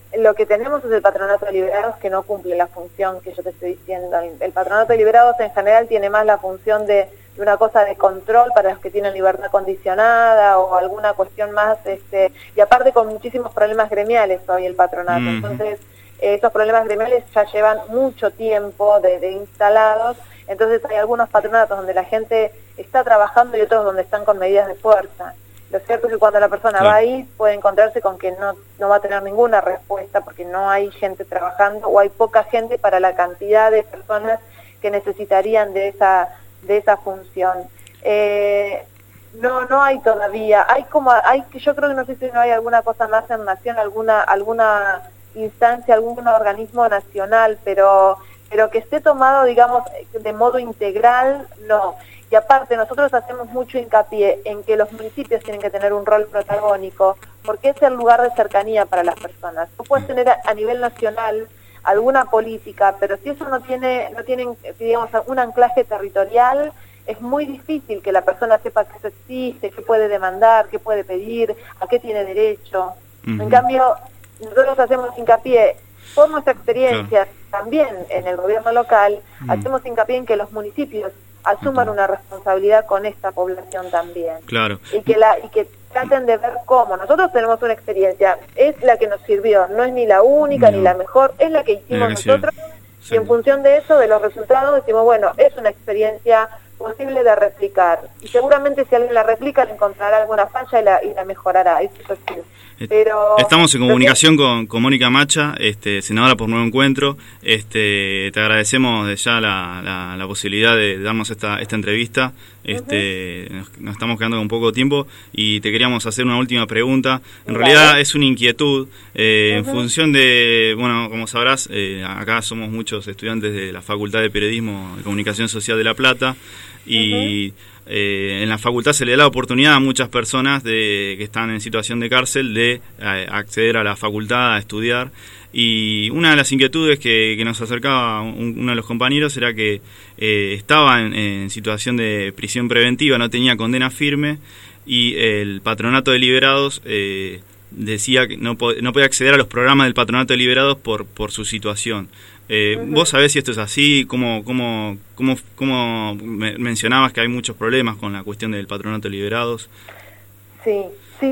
lo que tenemos es el patronato de liberados que no cumple la función que yo te estoy diciendo. El patronato de liberados en general tiene más la función de una cosa de control para los que tienen libertad condicionada o alguna cuestión más, y aparte con muchísimos problemas gremiales hoy el patronato. Entonces, esos problemas gremiales ya llevan mucho tiempo de instalados, entonces hay algunos patronatos donde la gente está trabajando y otros donde están con medidas de fuerza. Lo cierto es que cuando la persona va ahí puede encontrarse con que no va a tener ninguna respuesta porque no hay gente trabajando o hay poca gente para la cantidad de personas que necesitarían de esa función. No hay todavía, yo creo que no sé si no hay alguna cosa más en Nación, alguna instancia, algún organismo nacional, pero que esté tomado, digamos, de modo integral, no. Y aparte, nosotros hacemos mucho hincapié en que los municipios tienen que tener un rol protagónico, porque es el lugar de cercanía para las personas. Tú puedes tener a nivel nacional alguna política, pero si eso no tiene, digamos, un anclaje territorial, es muy difícil que la persona sepa que eso existe, qué puede demandar, qué puede pedir, a qué tiene derecho. En cambio, nosotros hacemos hincapié, por nuestra experiencia, también en el gobierno local, hacemos hincapié en que los municipios asuman una responsabilidad con esta población también. Claro. Y que traten de ver cómo. Nosotros tenemos una experiencia, es la que nos sirvió, no es ni la única ni la mejor, es la que hicimos nosotros, y en función de eso, de los resultados, decimos, bueno, es una experiencia posible de replicar. Y seguramente si alguien la replica, le encontrará alguna falla y la mejorará. Eso es así. Pero estamos en comunicación con Mónica Macha, senadora por Nuevo Encuentro. Te agradecemos de ya la posibilidad de darnos esta entrevista. Nos estamos quedando con poco tiempo y te queríamos hacer una última pregunta. En realidad es una inquietud en función de, bueno, como sabrás, acá somos muchos estudiantes de la Facultad de Periodismo y Comunicación Social de La Plata y en la facultad se le da la oportunidad a muchas personas que están en situación de cárcel de acceder a la facultad a estudiar, y una de las inquietudes que nos acercaba uno de los compañeros era que estaba en situación de prisión preventiva, no tenía condena firme, y el patronato de liberados decía que no podía acceder a los programas del patronato de liberados por su situación. ¿Vos sabés si esto es así? ¿Cómo mencionabas que hay muchos problemas con la cuestión del patronato de liberados? Sí.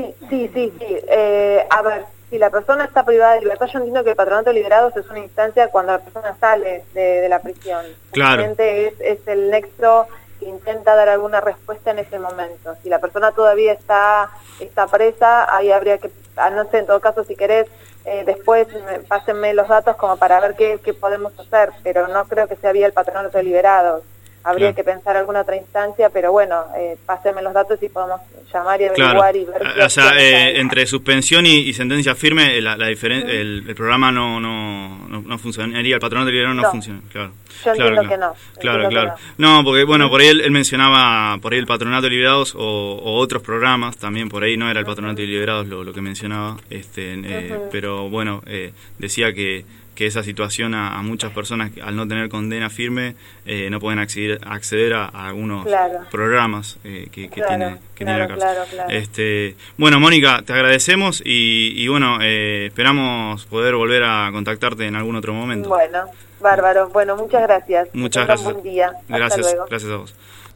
A ver, si la persona está privada de libertad, yo entiendo que el patronato de liberados es una instancia cuando la persona sale de la prisión. Claro. Es el nexo que intenta dar alguna respuesta en ese momento. Si la persona todavía está presa, ahí habría que, no sé, en todo caso, si querés, después pásenme los datos como para ver qué podemos hacer, pero no creo que sea vía el patronato de liberados. Habría que pensar alguna otra instancia, pero bueno, pásenme los datos y podemos llamar y averiguar y ver. O sea, entre suspensión y sentencia firme, el programa no funcionaría, el patronato de liberados no funciona. Claro. Yo entiendo que no. Claro. No, porque bueno, por ahí él mencionaba por ahí el patronato de liberados o otros programas también, por ahí no era el patronato de liberados lo que mencionaba, pero bueno, decía que esa situación a muchas personas al no tener condena firme no pueden acceder a algunos programas que tiene la cárcel. Bueno, Mónica, te agradecemos y bueno, esperamos poder volver a contactarte en algún otro momento. Bueno, bárbaro. Bueno, muchas gracias. Muchas gracias. Buen día. Gracias, Hasta luego. Gracias a vos.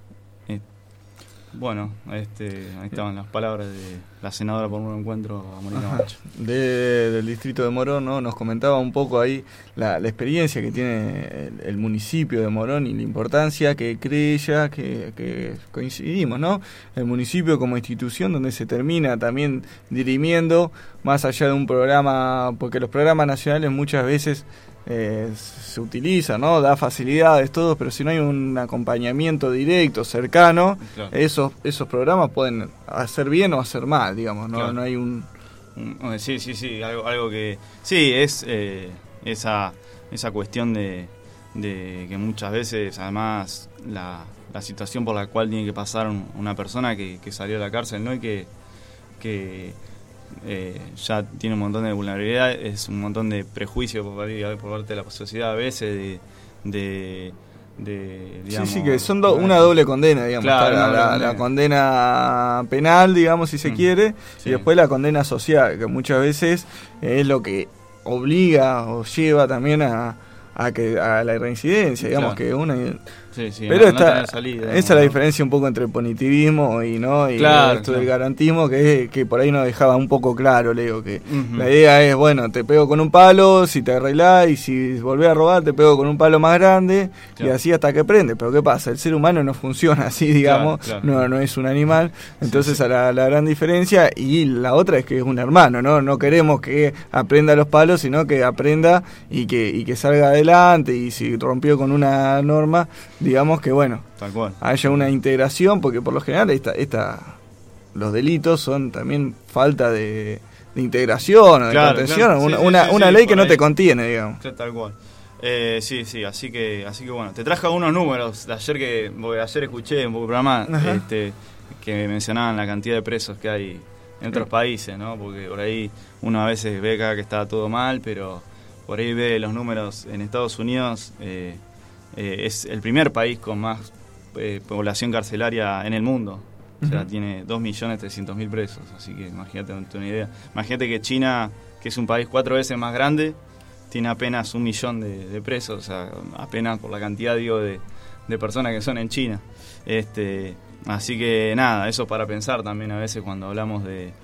Bueno, ahí estaban las palabras de la senadora por Nuevo Encuentro, Mónica Macha. Del distrito de Morón, ¿no? Nos comentaba un poco ahí la experiencia que tiene el municipio de Morón y la importancia que cree ella, que coincidimos, ¿no? El municipio como institución donde se termina también dirimiendo más allá de un programa, porque los programas nacionales muchas veces se utilizan, ¿no? Da facilidades, todo, pero si no hay un acompañamiento directo, cercano, esos programas pueden hacer bien o hacer mal, digamos, ¿no? No hay un... Sí, algo que... Sí, es esa cuestión de que muchas veces, además, la situación por la cual tiene que pasar una persona que salió de la cárcel, ¿no? Y que ya tiene un montón de vulnerabilidad, es un montón de prejuicios por parte de la sociedad a veces, digamos, sí, que son una doble condena, digamos. Claro, la condena penal, digamos, si se quiere, y después la condena social, que muchas veces es lo que obliga o lleva también a la reincidencia, digamos, claro. que una... Sí, pero no tener salida, esa es la diferencia un poco entre el punitivismo y claro, esto del garantismo, que por ahí nos dejaba un poco claro, Leo, que la idea es, bueno, te pego con un palo, si te arreglás, y si volvés a robar te pego con un palo más grande, claro. Y así hasta que prende. Pero ¿qué pasa? El ser humano no funciona así, digamos, claro. No es un animal, entonces sí. A la gran diferencia, y la otra es que es un hermano, no queremos que aprenda los palos, sino que aprenda y que salga adelante, y si rompió con una norma, digamos que bueno, tal cual. Haya una integración, porque por lo general los delitos son también falta de integración o de contención, una ley que no te contiene, digamos. Tal cual. Sí, así que bueno, te traje unos números de ayer ayer escuché un programa que mencionaban la cantidad de presos que hay en otros países, ¿no? Porque por ahí uno a veces ve acá que está todo mal, pero por ahí ve los números en Estados Unidos. Es el primer país con más población carcelaria en el mundo. O sea, tiene 2.300.000 presos. Así que imagínate una idea. Imagínate que China, que es un país 4 veces más grande, tiene apenas 1 millón de presos. O sea, apenas por la cantidad, de personas que son en China. Así que nada, eso para pensar también a veces cuando hablamos de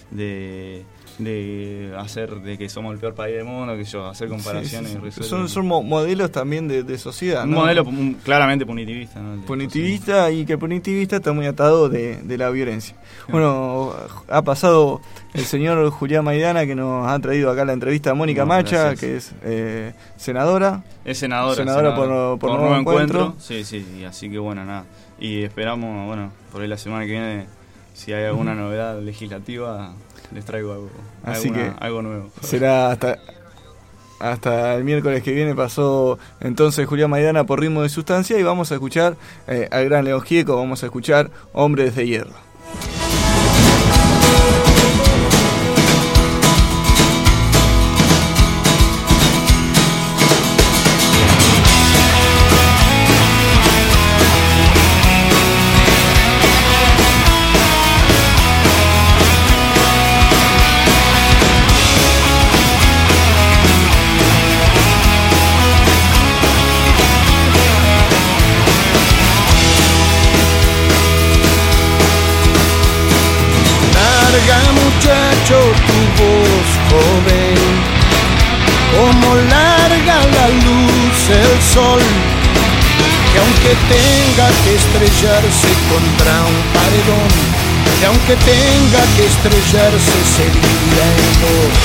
que somos el peor país del mundo, hacer comparaciones. Sí. Son modelos también de sociedad, ¿no? Un modelo claramente punitivista, ¿no? Punitivista, y que el punitivista está muy atado de la violencia. Bueno, ha pasado el señor Julián Maidana, que nos ha traído acá la entrevista a Mónica Macha, gracias. Que es senadora. Es senadora por Nuevo Encuentro. Sí, y así que bueno, nada. Y esperamos, por ahí la semana que viene, si hay alguna novedad legislativa, les traigo algo nuevo. Será hasta el miércoles que viene. Pasó entonces Julián Maidana por Ritmo de Sustancia, y vamos a escuchar al gran León Gieco, vamos a escuchar Hombres de Hierro. Muchacho, tu voz joven, como larga la luz el sol, que aunque tenga que estrellarse contra un paredón, que aunque tenga que estrellarse seguirá en dos.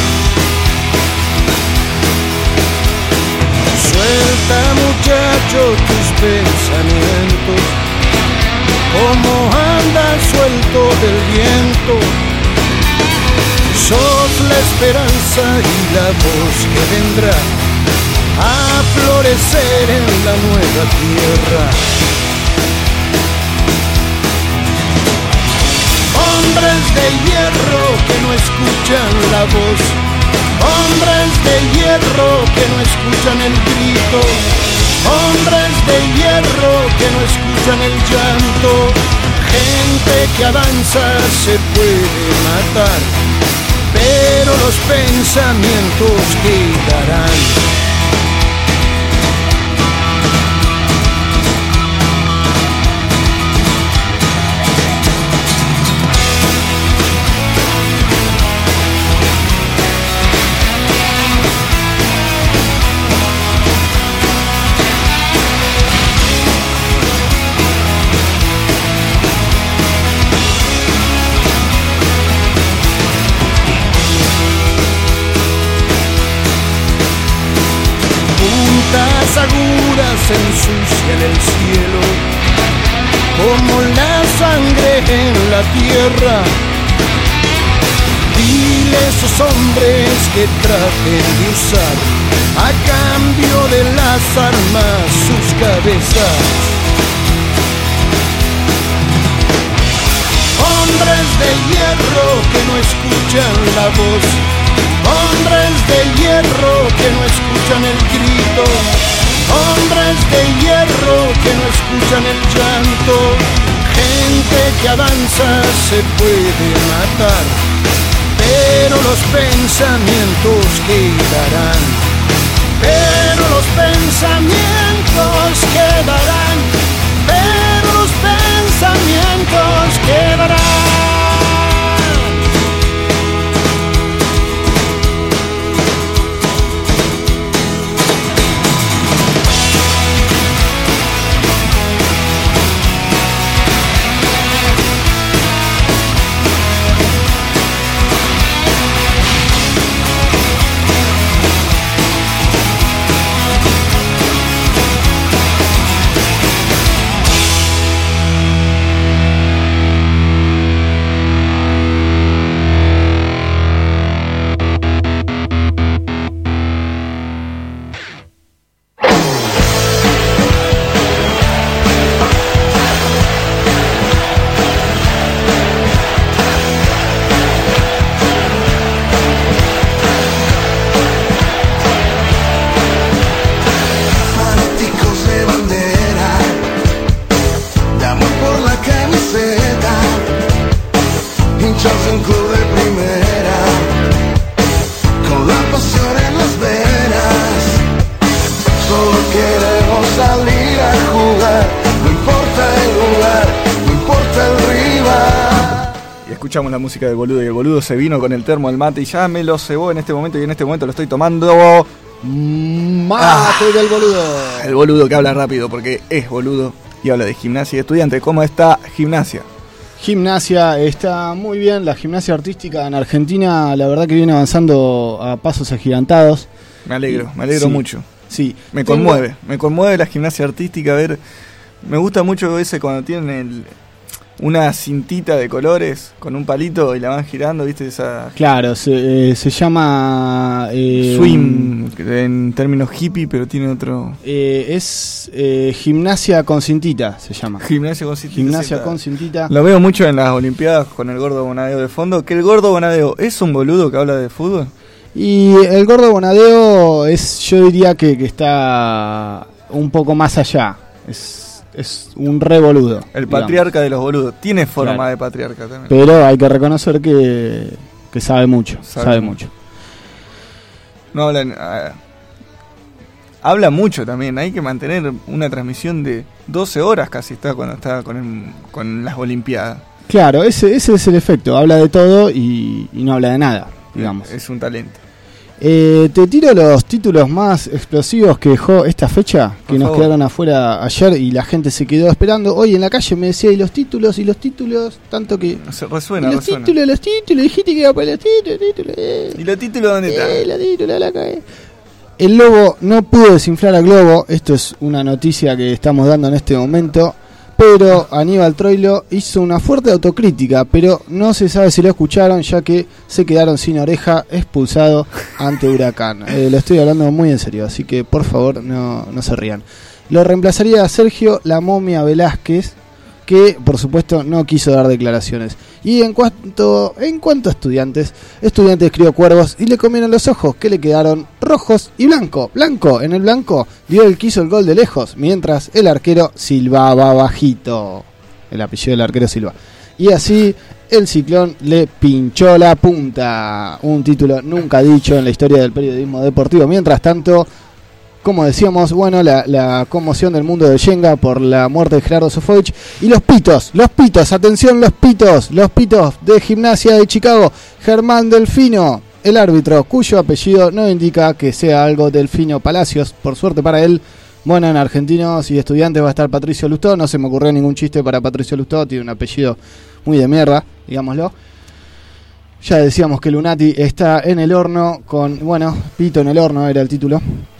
Suelta, muchacho, tus pensamientos, como anda suelto del viento. Sos la esperanza y la voz que vendrá a florecer en la nueva tierra. Hombres de hierro que no escuchan la voz, hombres de hierro que no escuchan el grito, hombres de hierro que no escuchan el llanto. Gente que avanza se puede matar, pero los pensamientos quedarán. Agudas ensucian el cielo, como la sangre en la tierra. Dile a esos hombres que traten de usar a cambio de las armas sus cabezas. Hombres de hierro que no escuchan la voz, hombres de hierro que no escuchan el grito, hombres de hierro que no escuchan el llanto. Gente que avanza se puede matar, pero los pensamientos quedarán, pero los pensamientos quedarán, pero los pensamientos quedarán. Escuchamos la música del boludo y el boludo se vino con el termo del mate y ya me lo cebó en este momento y en este momento lo estoy tomando. Mate del boludo. El boludo que habla rápido porque es boludo y habla de gimnasia y estudiante. ¿Cómo está gimnasia? Gimnasia está muy bien, la gimnasia artística en Argentina la verdad que viene avanzando a pasos agigantados. Me alegro sí, mucho. Sí. Me conmueve la gimnasia artística, a ver, me gusta mucho ese cuando tienen una cintita de colores con un palito y la van girando, ¿viste? Esa... Claro, se llama... swing, en términos hippie, pero tiene otro... es gimnasia con cintita, se llama. Gimnasia con cintita. Gimnasia con cintita. Lo veo mucho en las Olimpiadas con el Gordo Bonadeo de fondo. ¿Que el Gordo Bonadeo es un boludo que habla de fútbol? Y el Gordo Bonadeo es, yo diría que está un poco más allá. Es un re boludo. El patriarca de los boludos. Tiene forma de patriarca también. Pero hay que reconocer que sabe mucho. Sabe mucho. No hablan. Habla mucho también. Hay que mantener una transmisión de 12 horas casi está cuando está con las Olimpiadas. Claro, ese es el efecto. Habla de todo y no habla de nada, digamos. Es un talento. Te tiro los títulos más explosivos que dejó esta fecha, que nos quedaron afuera ayer y la gente se quedó esperando. Hoy en la calle me decía, y los títulos, tanto que... Se resuena, los títulos, dijiste que iba para los títulos. ¿Y los títulos dónde están? Los títulos, la cagué. El Lobo no pudo desinflar al Globo, esto es una noticia que estamos dando en este momento, pero Aníbal Troilo hizo una fuerte autocrítica, pero no se sabe si lo escucharon, ya que se quedaron sin oreja, expulsado ante Huracán. Lo estoy hablando muy en serio, así que por favor no se rían. Lo reemplazaría a Sergio La Momia Velázquez, que por supuesto no quiso dar declaraciones. Y en cuanto a estudiantes crió cuervos y le comieron los ojos, que le quedaron rojos y blanco. En el blanco dio el que hizo el gol de lejos, mientras el arquero silbaba bajito. El apellido del arquero silba. Y así el Ciclón le pinchó la punta. Un título nunca dicho en la historia del periodismo deportivo. Mientras tanto, como decíamos, bueno, la conmoción del mundo de Yenga por la muerte de Gerardo Sofovich. Y los pitos, atención, los pitos de Gimnasia de Chicago. Germán Delfino, el árbitro, cuyo apellido no indica que sea algo Delfino Palacios, por suerte para él. Bueno, en Argentinos y Estudiantes va a estar Patricio Lustó. No se me ocurrió ningún chiste para Patricio Lustó, tiene un apellido muy de mierda, digámoslo. Ya decíamos que Lunati está en el horno con, bueno, pito en el horno era el título.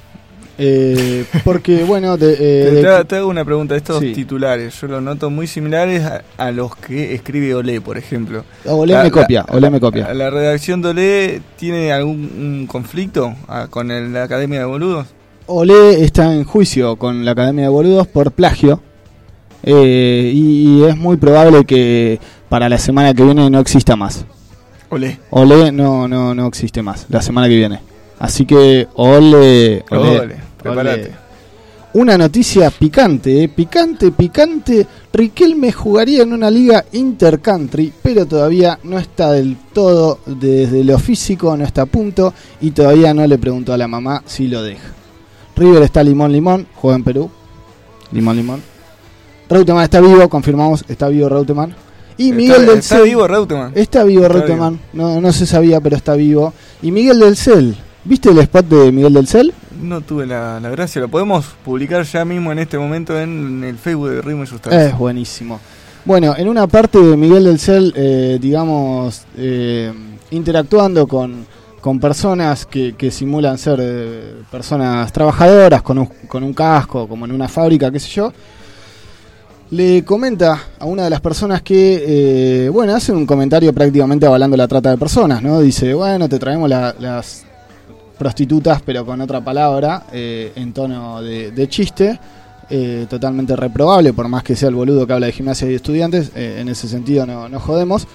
Porque bueno te hago una pregunta. Estos titulares yo los noto muy similares a los que escribe Olé, por ejemplo. Olé me copia. ¿La redacción de Olé tiene algún conflicto con la Academia de Boludos? Olé está en juicio con la Academia de Boludos por plagio, y es muy probable que para la semana que viene no exista más. Olé no existe más la semana que viene. Así que prepárate. Una noticia picante, picante. Riquelme jugaría en una liga intercountry, pero todavía no está del todo, desde lo físico no está a punto y todavía no le preguntó a la mamá si lo deja. River está limón, juega en Perú. Limón. Reutemann está vivo, confirmamos, está vivo Reutemann. Y Miguel del Cel. ¿Está vivo Reutemann? Está vivo Reutemann, no se sabía, pero está vivo. Y Miguel del Cel, ¿viste el spot de Miguel del Cel? No tuve la gracia, lo podemos publicar ya mismo en este momento en el Facebook de Ritmo y Sustancia. Es buenísimo. Bueno, en una parte de Miguel del Cel, interactuando con personas que simulan ser personas trabajadoras, con un casco, como en una fábrica, qué sé yo, le comenta a una de las personas que, hace un comentario prácticamente avalando la trata de personas, ¿no? Dice, bueno, te traemos las prostitutas, pero con otra palabra, en tono de chiste, totalmente reprobable, por más que sea el boludo que habla de gimnasia y estudiantes, en ese sentido no jodemos.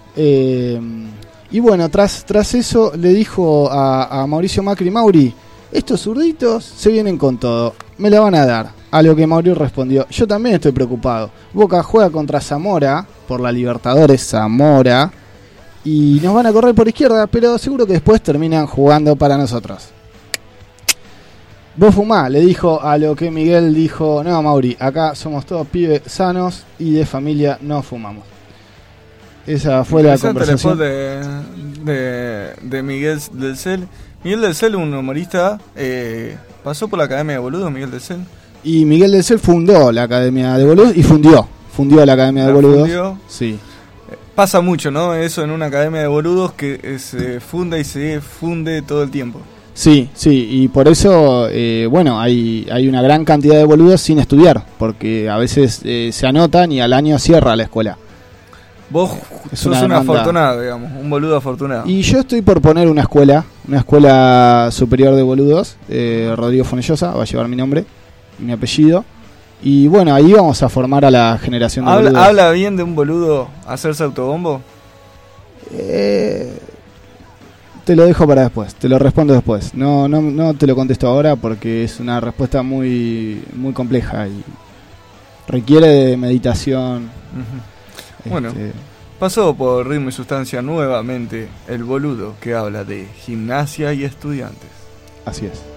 Y bueno, tras eso le dijo a Mauricio Macri, Mauri, estos zurditos se vienen con todo, me la van a dar. A lo que Mauri respondió, yo también estoy preocupado. Boca juega contra Zamora, por la Libertadores Zamora, y nos van a correr por izquierda, pero seguro que después terminan jugando para nosotros. Vos fumá, le dijo, a lo que Miguel dijo, no Mauri, acá somos todos pibes sanos y de familia no fumamos. Esa fue la conversación de Miguel del Cel. Miguel del Cel, un humorista, pasó por la Academia de Boludos, Miguel del Cel. Y Miguel del Cel fundó la Academia de Boludos y fundió la Academia de Boludos. Fundió. Sí. Pasa mucho, ¿no? Eso en una Academia de Boludos que se funda y se funde todo el tiempo. Sí, y por eso, hay una gran cantidad de boludos sin estudiar, porque a veces se anotan y al año cierra la escuela. Vos sos un afortunado, digamos, un boludo afortunado. Y yo estoy por poner una escuela superior de boludos, Rodrigo Fonellosa, va a llevar mi nombre, mi apellido. Y bueno, ahí vamos a formar a la generación de boludos. ¿Habla bien de un boludo hacerse autobombo? Te lo dejo para después, te lo respondo después. No te lo contesto ahora porque es una respuesta muy, muy compleja y requiere de meditación. Uh-huh. Bueno, pasó por Ritmo y Sustancia nuevamente el boludo que habla de gimnasia y estudiantes. Así es.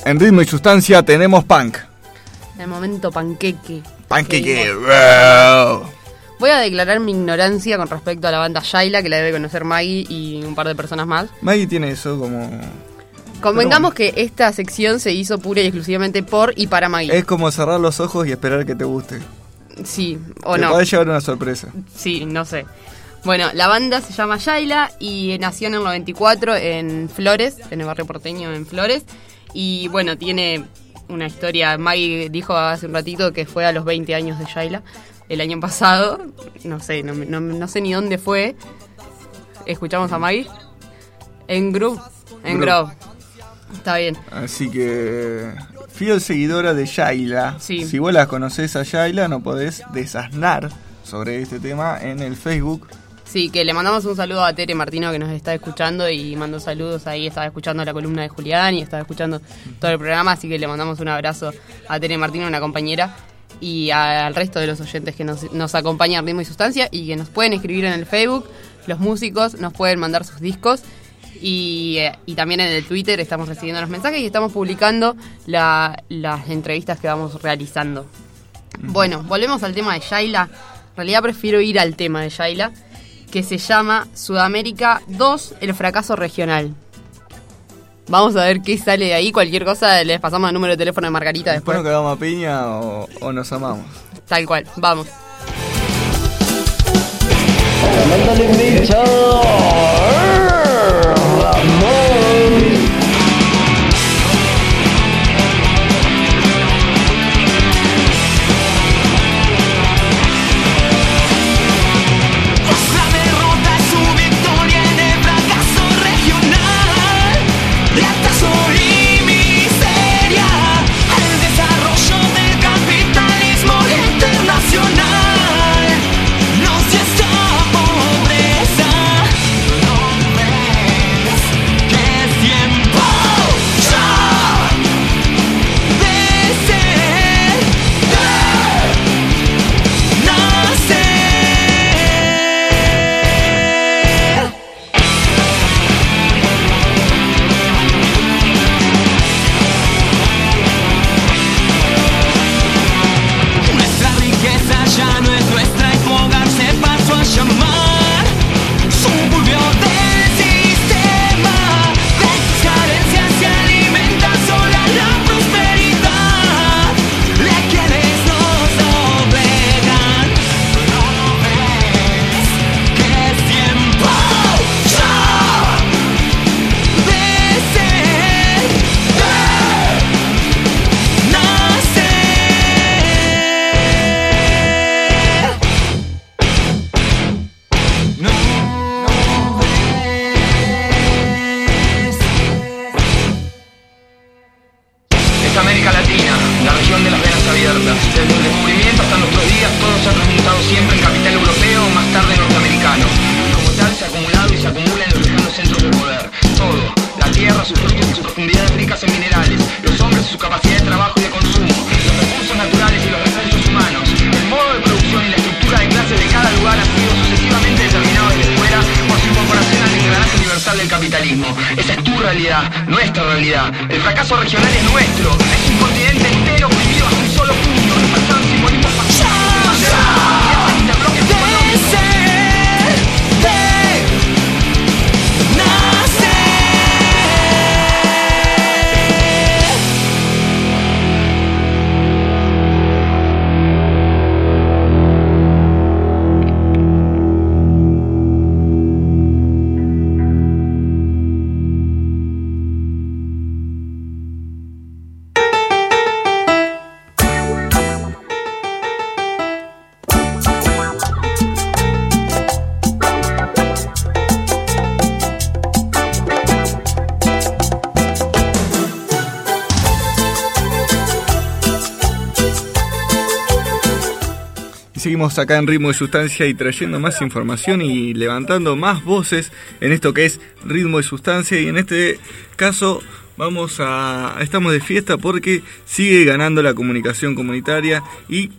En Ritmo y Sustancia tenemos punk. En el momento panqueque. Panqueque. Voy a declarar mi ignorancia con respecto a la banda Yaila, que la debe conocer Maggie y un par de personas más. Maggie tiene eso como... Convengamos que esta sección se hizo pura y exclusivamente por y para Maggie. Es como cerrar los ojos y esperar que te guste. Sí, o te no. Te puede llevar una sorpresa. Sí, no sé. Bueno, la banda se llama Yaila y nació en el 94 en Flores, en el barrio porteño en Flores. Y bueno, tiene una historia. Maggie dijo hace un ratito que fue a los 20 años de Yaila. El año pasado, no sé, no sé ni dónde fue. ¿Escuchamos a Maggie? En Grove. Está bien. Así que, fiel seguidora de Yaila. Sí. Si vos la conocés a Yaila, no podés desasnar sobre este tema en el Facebook. Sí, que le mandamos un saludo a Tere Martino, que nos está escuchando y mandó saludos ahí. Estaba escuchando la columna de Julián y estaba escuchando todo el programa, así que le mandamos un abrazo a Tere Martino, una compañera, y al resto de los oyentes que nos acompañan Ritmo y Sustancia y que nos pueden escribir en el Facebook. Los músicos nos pueden mandar sus discos y también en el Twitter estamos recibiendo los mensajes y estamos publicando las entrevistas que vamos realizando. Bueno, volvemos al tema de Yaila. En realidad prefiero ir al tema de Yaila, que se llama Sudamérica 2, el fracaso regional. Vamos a ver qué sale de ahí. Cualquier cosa les pasamos el número de teléfono de Margarita después. ¿Nos quedamos a piña o nos amamos? Tal cual, vamos. Seguimos acá en Ritmo y Sustancia y trayendo más información y levantando más voces en esto que es Ritmo y Sustancia, y en este caso estamos de fiesta porque sigue ganando la comunicación comunitaria y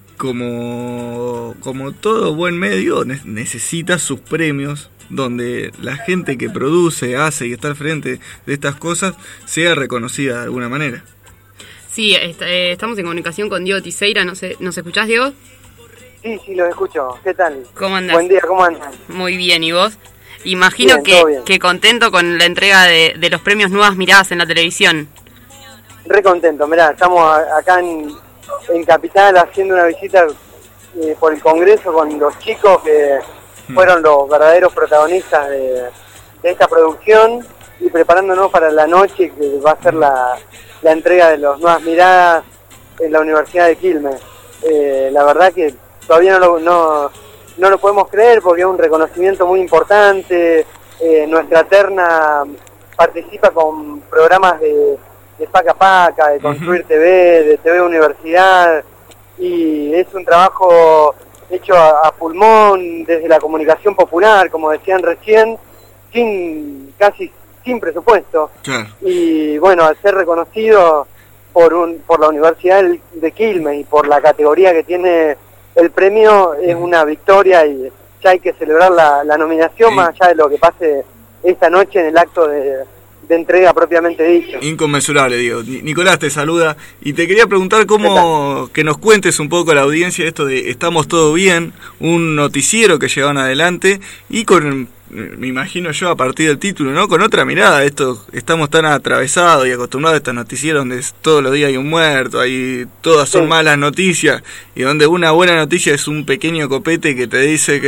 como todo buen medio necesita sus premios, donde la gente que produce, hace y está al frente de estas cosas sea reconocida de alguna manera. Sí, estamos en comunicación con Diego Tiseira. ¿Nos escuchás, Diego? Sí, los escucho. ¿Qué tal? ¿Cómo andás? Buen día, ¿cómo andan? Muy bien, ¿y vos? Imagino Bien, que contento con la entrega de los premios Nuevas Miradas en la televisión. Re contento, mirá, estamos acá en Capital haciendo una visita por el Congreso con los chicos que fueron los verdaderos protagonistas de esta producción y preparándonos para la noche que va a ser la entrega de las Nuevas Miradas en la Universidad de Quilmes. La verdad que todavía no lo podemos creer porque es un reconocimiento muy importante. Nuestra terna participa con programas de Paca Paca, de Construir TV, de TV Universidad, y es un trabajo hecho a pulmón desde la comunicación popular, como decían recién, casi sin presupuesto. Claro. Y bueno, al ser reconocido por la Universidad de Quilmes y por la categoría que tiene el premio, es una victoria y ya hay que celebrar la nominación, más allá de lo que pase esta noche en el acto de entrega propiamente dicho. Inconmensurable, Diego. Nicolás te saluda y te quería preguntar que nos cuentes un poco a la audiencia esto de Estamos Todo Bien, un noticiero que llevan adelante y me imagino yo a partir del título, ¿no? Con otra mirada, estamos tan atravesados y acostumbrados a estos noticieros donde todos los días hay un muerto, todas son malas noticias y donde una buena noticia es un pequeño copete que te dice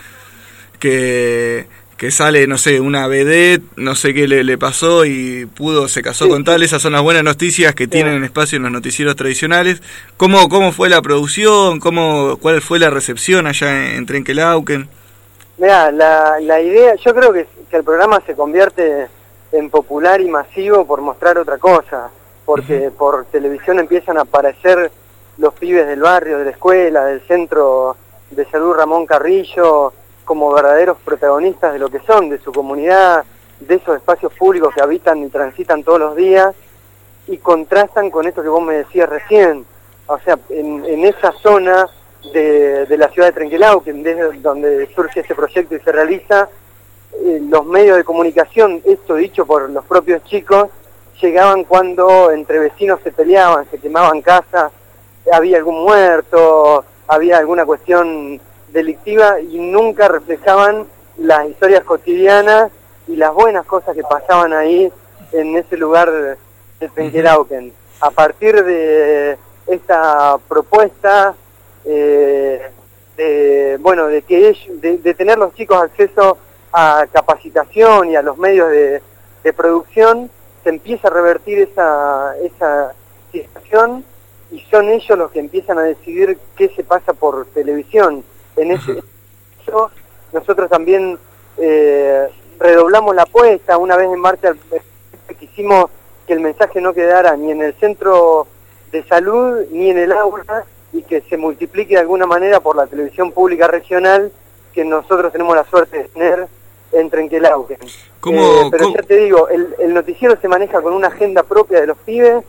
que sale, no sé, una vedette, no sé qué le pasó y se casó con tal. Esas son las buenas noticias que tienen espacio en los noticieros tradicionales. ¿Cómo fue la producción? ¿Cuál fue la recepción allá en Trenquelauquen? Mirá, la idea, yo creo que el programa se convierte en popular y masivo por mostrar otra cosa, porque por televisión empiezan a aparecer los pibes del barrio, de la escuela, del centro de salud Ramón Carrillo, como verdaderos protagonistas de lo que son, de su comunidad, de esos espacios públicos que habitan y transitan todos los días, y contrastan con esto que vos me decías recién, o sea, en esa zona de la ciudad de Trenquelauquen, desde donde surge este proyecto y se realiza, los medios de comunicación, esto dicho por los propios chicos, llegaban cuando entre vecinos se peleaban, se quemaban casas, había algún muerto, había alguna cuestión delictiva y nunca reflejaban las historias cotidianas y las buenas cosas que pasaban ahí en ese lugar de Trenquelauquen. A partir de esta propuesta de tener los chicos acceso a capacitación y a los medios de producción, se empieza a revertir esa situación y son ellos los que empiezan a decidir qué se pasa por televisión. En ese caso, nosotros también redoblamos la apuesta. Una vez en marcha quisimos que el mensaje no quedara ni en el centro de salud ni en el aula y que se multiplique de alguna manera por la televisión pública regional que nosotros tenemos la suerte de tener en Trenquelauquen. Pero ya te digo, el noticiero se maneja con una agenda propia de los pibes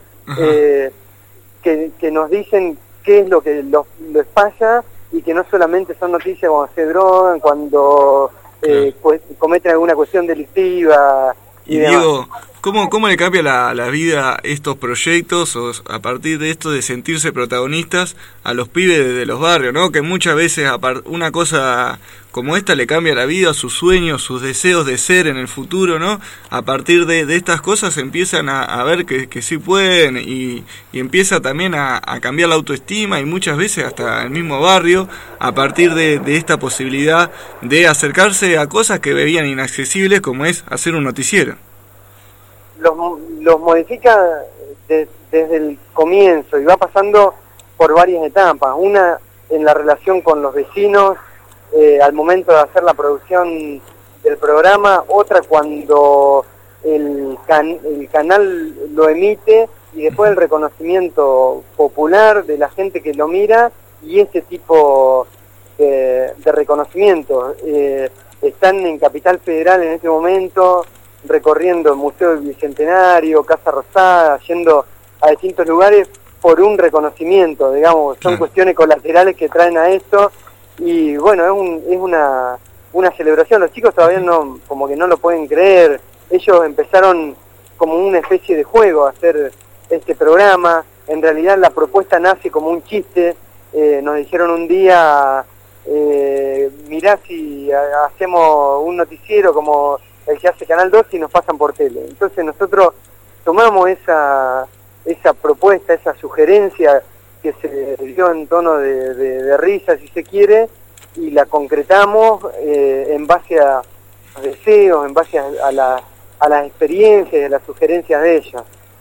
que nos dicen qué es lo que les pasa y que no solamente son noticias cuando se drogan, cuando cometen alguna cuestión delictiva y demás. Diego, ¿cómo le cambia la vida estos proyectos o a partir de esto de sentirse protagonistas a los pibes de los barrios, ¿no? Que muchas veces una cosa como esta le cambia la vida, sus sueños, sus deseos de ser en el futuro, ¿no? A partir de estas cosas empiezan a ver que sí pueden y empieza también a cambiar la autoestima y muchas veces hasta el mismo barrio a partir de esta posibilidad de acercarse a cosas que veían inaccesibles como es hacer un noticiero. Los modifica desde el comienzo y va pasando por varias etapas. Una en la relación con los vecinos al momento de hacer la producción del programa, otra cuando el canal lo emite y después el reconocimiento popular de la gente que lo mira y ese tipo de reconocimiento. Están en Capital Federal en este momento recorriendo el Museo del Bicentenario, Casa Rosada, yendo a distintos lugares por un reconocimiento, digamos, son cuestiones colaterales que traen a esto y bueno, es una celebración. Los chicos todavía como que no lo pueden creer. Ellos empezaron como una especie de juego a hacer este programa, en realidad la propuesta nace como un chiste. Nos dijeron un día, mirá si hacemos un noticiero como el que hace Canal 2 y nos pasan por tele. Entonces nosotros tomamos esa propuesta, esa sugerencia que se dio en tono de risa, si se quiere, y la concretamos en base a deseos, en base a las experiencias y a las sugerencias de ellas.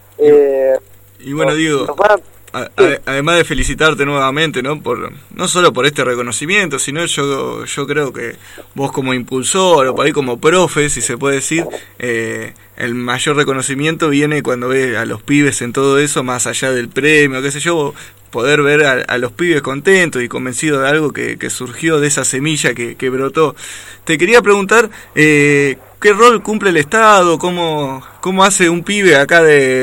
Y bueno, Diego, además de felicitarte nuevamente, ¿no? No solo por este reconocimiento, sino yo creo que vos como impulsor o por ahí como profe, si se puede decir, el mayor reconocimiento viene cuando ves a los pibes en todo eso, más allá del premio, qué sé yo, poder ver a los pibes contentos y convencidos de algo que surgió de esa semilla que brotó. Te quería preguntar, ¿qué rol cumple el Estado? ¿Cómo hace un pibe acá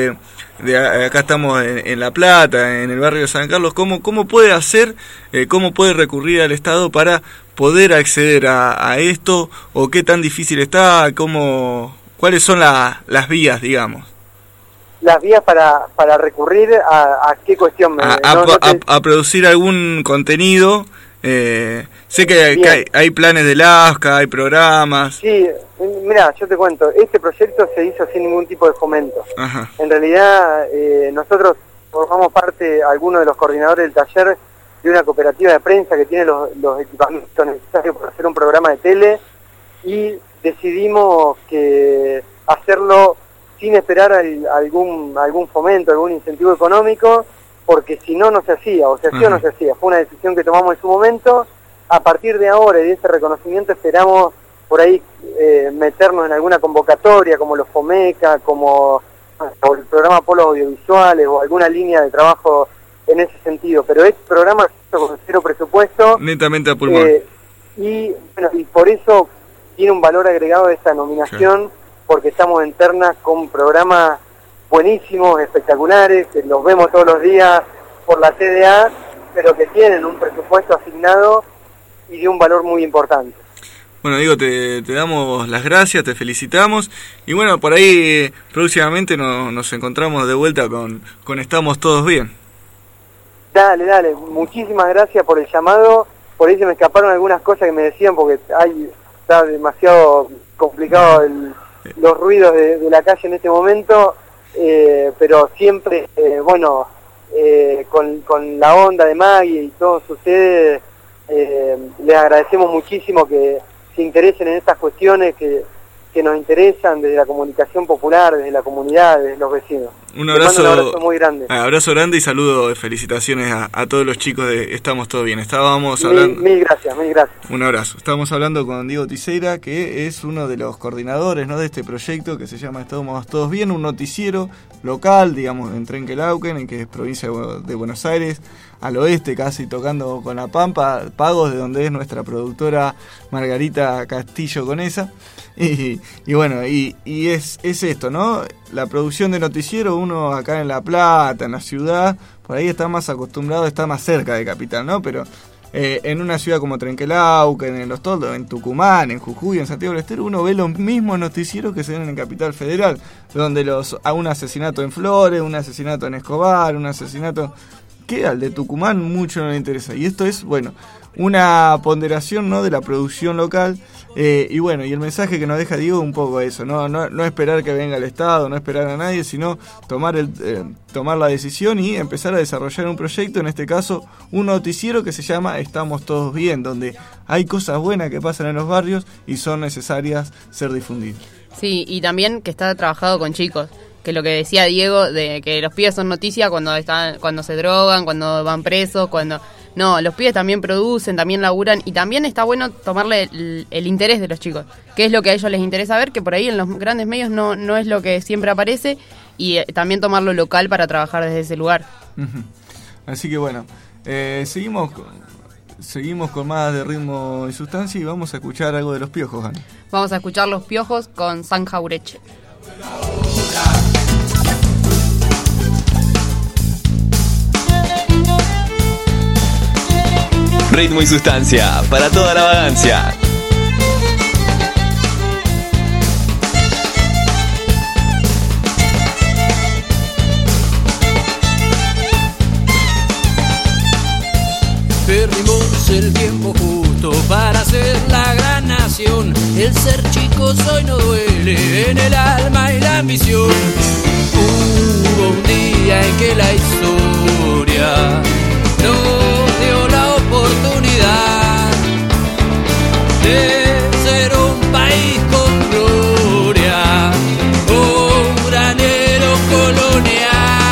acá estamos en La Plata, en el barrio de San Carlos, cómo puede hacer, cómo puede recurrir al Estado para poder acceder a esto, o qué tan difícil está, cuáles son las vías, digamos? Las vías para recurrir a qué cuestión. A producir algún contenido. Sé que hay planes del AFCA, hay programas. Sí, mira, yo te cuento, este proyecto se hizo sin ningún tipo de fomento. Ajá. En realidad, nosotros formamos parte, algunos de los coordinadores del taller, de una cooperativa de prensa que tiene los equipamientos necesarios para hacer un programa de tele, y decidimos que hacerlo sin esperar algún fomento, algún incentivo económico, porque si no, no se hacía, o se hacía o no se hacía. Fue una decisión que tomamos en su momento. A partir de ahora y de ese reconocimiento esperamos por ahí meternos en alguna convocatoria, como los FOMECA, como el programa Polos Audiovisuales, o alguna línea de trabajo en ese sentido. Pero este programa con cero presupuesto. Netamente a pulmón. Y por eso tiene un valor agregado de esta nominación, porque estamos en ternas con programas buenísimos, espectaculares, que los vemos todos los días por la TDA, pero que tienen un presupuesto asignado y de un valor muy importante. Bueno, Diego, te damos las gracias, te felicitamos, y bueno, por ahí próximamente nos encontramos de vuelta con Estamos Todos Bien. Dale, muchísimas gracias por el llamado. Por ahí se me escaparon algunas cosas que me decían, porque está demasiado complicado los ruidos de la calle en este momento. Pero siempre, con la onda de Maggie y todos ustedes, les agradecemos muchísimo que se interesen en estas cuestiones que nos interesan desde la comunicación popular, desde la comunidad, desde los vecinos. Un abrazo muy grande. Abrazo grande y saludo, felicitaciones a todos los chicos de Estamos Todos Bien. Estábamos hablando... Mil gracias. Un abrazo. Estábamos hablando con Diego Tiseira, que es uno de los coordinadores, ¿no?, de este proyecto que se llama Estamos Todos Bien, un noticiero local, digamos, en Trenquelauquen, en que es provincia de Buenos Aires, al oeste, casi tocando con La Pampa, Pagos, de donde es nuestra productora Margarita Castillo Conesa. Y bueno, y es esto, ¿no? La producción de noticiero, uno acá en La Plata, en la ciudad, por ahí está más acostumbrado, está más cerca de Capital, ¿no? Pero en una ciudad como Trenquelauquen, en Los Toldos, en Tucumán, en Jujuy, en Santiago del Estero, uno ve los mismos noticieros que se ven en Capital Federal, donde un asesinato en Flores, un asesinato en Escobar, un asesinato que al de Tucumán mucho no le interesa. Y esto es, bueno, una ponderación, ¿no?, de la producción local. Y bueno, y el mensaje que nos deja Diego un poco eso, no esperar que venga el Estado, no esperar a nadie, sino tomar la decisión y empezar a desarrollar un proyecto, en este caso un noticiero que se llama Estamos Todos Bien, donde hay cosas buenas que pasan en los barrios y son necesarias ser difundidas. Sí, y también que está trabajado con chicos, que lo que decía Diego, de que los pibes son noticia cuando se drogan, cuando van presos, No, los pibes también producen, también laburan, y también está bueno tomarle el interés de los chicos, que es lo que a ellos les interesa ver, que por ahí en los grandes medios no es lo que siempre aparece, y también tomarlo local para trabajar desde ese lugar. Uh-huh. Así que bueno, seguimos con más de Ritmo y Sustancia y vamos a escuchar algo de Los Piojos, Ana. Vamos a escuchar Los Piojos con San Jaureche. Ritmo y Sustancia, para toda la vagancia. El ser chico soy no duele en el alma y la ambición. Hubo un día en que la historia nos dio la oportunidad de ser un país con gloria, un granero colonial.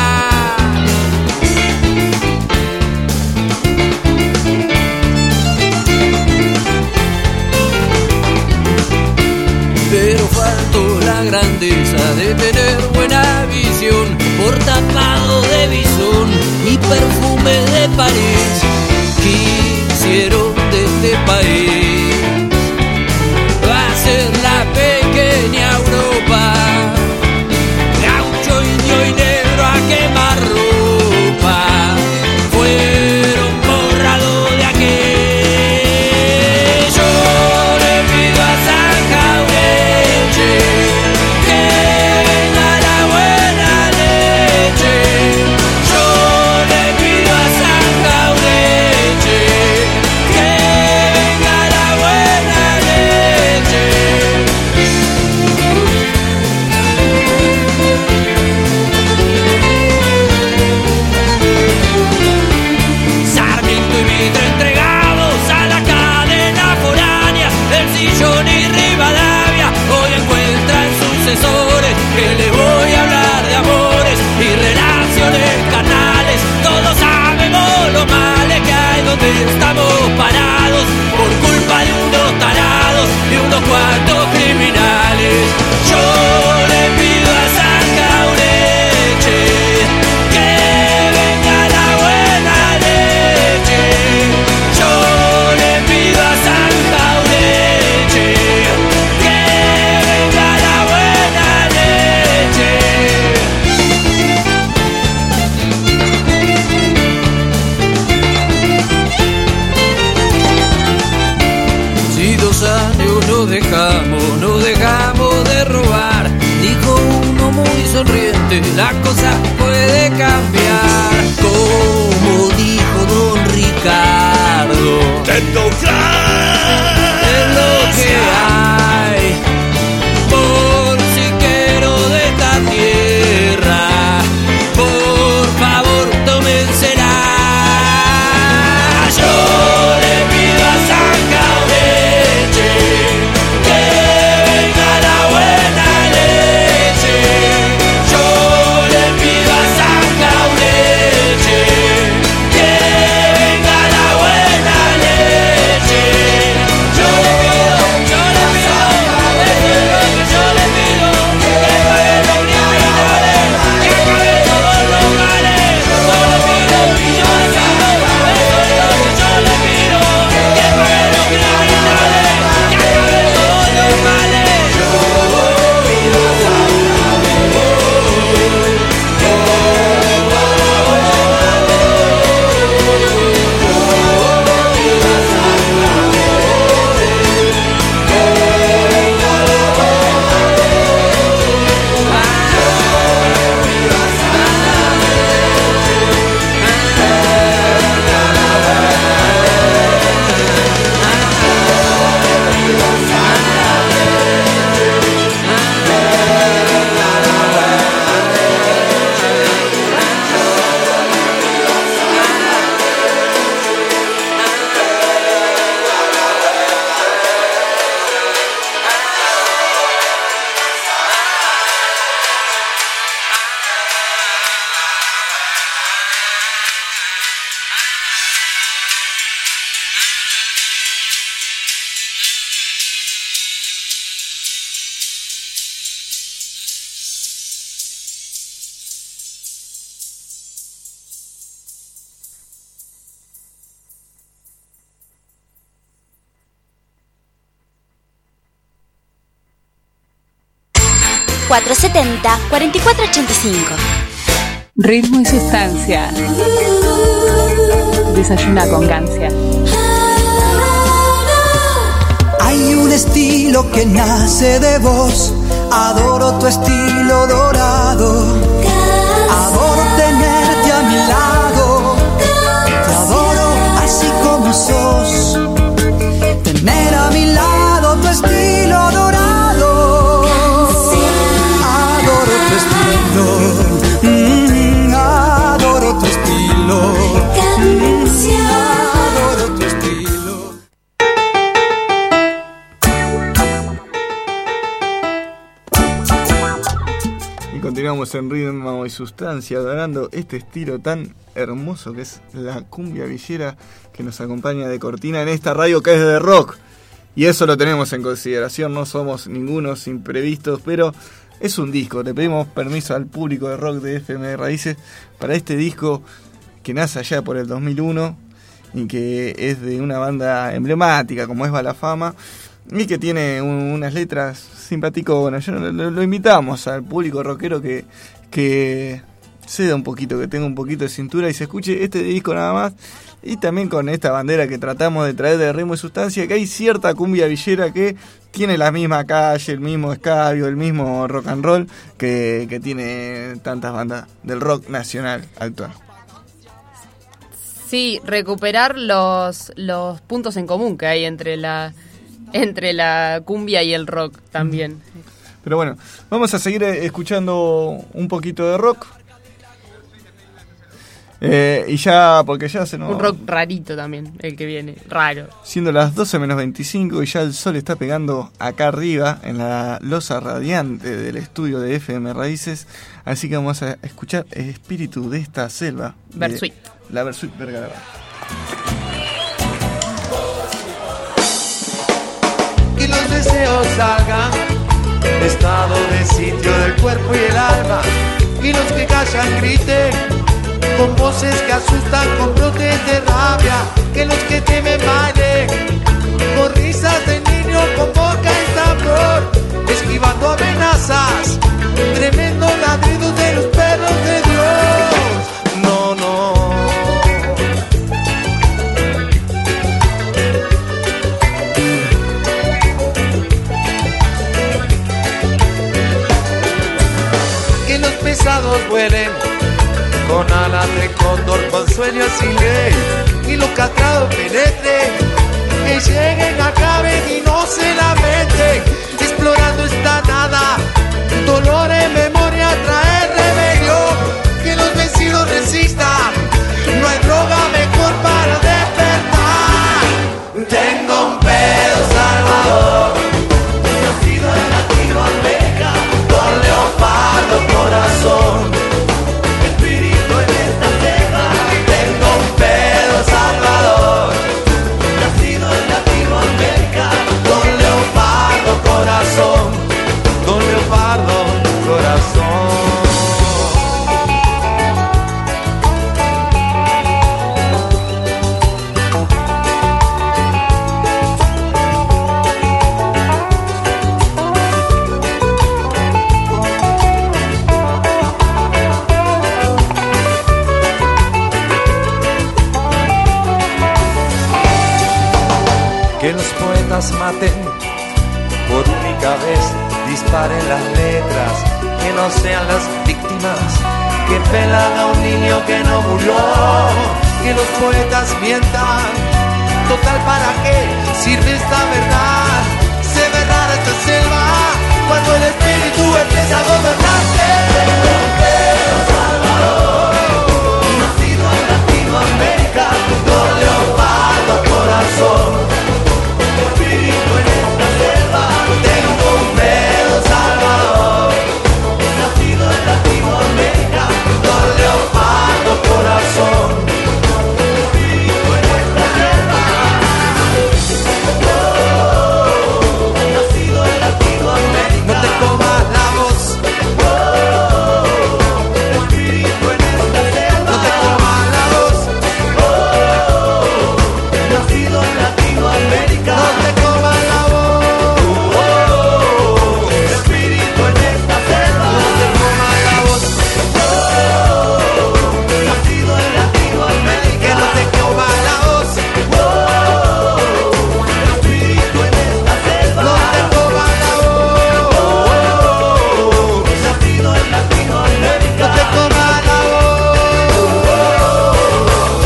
Pero faltó la grandeza de tener buena visión, por tapado de bisón y perfume de París. Quisieron de este país hacer la pequeña Europa, gaucho, indio y negro a quemar ropa, fueron borrados de aquello. Le pido a San Jaureche que venga la buena leche. Yo le pido a San Jaureche que venga la buena leche. Sarmiento y Mitre entregados a la cadena foránea, el Sillón y Rivadavia hoy encuentran sucesores que les voy a hablar de amores y relaciones carnales. Todos sabemos los males que hay donde estamos parados por culpa de unos tarados y unos cuantos criminales. Yo le pido a San Jaureche que venga la buena leche. Yo le pido a San Jaureche que venga la buena leche. Si 2 años nos dejamos de robar, dijo uno muy sonriente, la cosa puede cambiar. Como dijo don Ricardo, es lo que hay. Por si quiero de esta tierra, por favor tómensela. Yo le pido a San Jaureche que venga la buena leche. Yo le pido a San Jaureche que venga la buena leche. Yo le pido a San Jaureche, yo le pido que pague los criminales, que pague todos los males. Yo le pido a San Jaureche, yo le pido que pague los criminales, que pague todos los males. Yo le pido a San ...470-4485. Ritmo y sustancia. Desayuna con Gancia. Hay un estilo que nace de vos. Adoro tu estilo dorado. Adoro tenerte a mi lado. Te adoro así como sos. Tener a mi lado tu estilo Continuamos en Ritmo y Sustancia, adorando este estilo tan hermoso que es la cumbia villera que nos acompaña de cortina en esta radio que es de rock. Y eso lo tenemos en consideración, no somos ningunos imprevistos, pero es un disco. Le pedimos permiso al público de rock de FM Raíces para este disco que nace allá por el 2001 y que es de una banda emblemática como es Balafama y que tiene unas letras simpaticonas. Yo lo invitamos al público rockero que ceda un poquito, que tenga un poquito de cintura y se escuche este disco nada más. Y también con esta bandera que tratamos de traer de Ritmo y Sustancia, que hay cierta cumbia villera que tiene la misma calle, el mismo escabio, el mismo rock and roll que tiene tantas bandas del rock nacional actual. Sí, recuperar los puntos en común que hay entre la cumbia y el rock también. Pero bueno, vamos a seguir escuchando un poquito de rock. Y ya, porque ya se nos... Un rock rarito también, el que viene, raro. Siendo las 12 menos 25 y ya el sol está pegando acá arriba en la losa radiante del estudio de FM Raíces. Así que vamos a escuchar el espíritu de esta selva. Versuit. La Versuit Vergara. Que los deseos salgan de estado de sitio del cuerpo y el alma, y los que callan griten con voces que asustan, con brotes de rabia, que los que temen bailen con risas de niño, con boca y tambor, esquivando amenazas, tremendos ladridos de los perros de Dios. No, no. Que los pesados vuelen con alas de cóndor, con sueños sin ley, y los castrados penetren, que lleguen, acaben y no se lamenten, explorando esta nada, dolor en memoria trae rebelión, que los vencidos resistan, no hay droga mejor para despertar. Tengo un pedo salvador, nacido en Latinoamérica, con leopardo corazón. Con leopardo corazón. Que los poetas maten por única vez, disparen las letras, que no sean las víctimas que pelan a un niño que no murió. Que los poetas mientan, total, ¿para qué sirve esta verdad? Se ve rara esta selva cuando el espíritu empieza a gobernarte. Salvador, nacido en Latinoamérica, con leopardo corazón. Espíritu en esta selva, tengo un pedo salvador, nacido en Latinoamérica, con leopardo corazón. Espíritu en esta selva, nacido en Latinoamérica. No te comas la voz. Espíritu en esta selva, no te comas la voz. Nacido en Latinoamérica. No te comas la voz, espíritu en esta selva. No te comas la voz, nacido en Latinoamérica. Que no te comas la voz, espíritu en esta selva. No te comas la voz, nacido en Latinoamérica. No te comas la voz,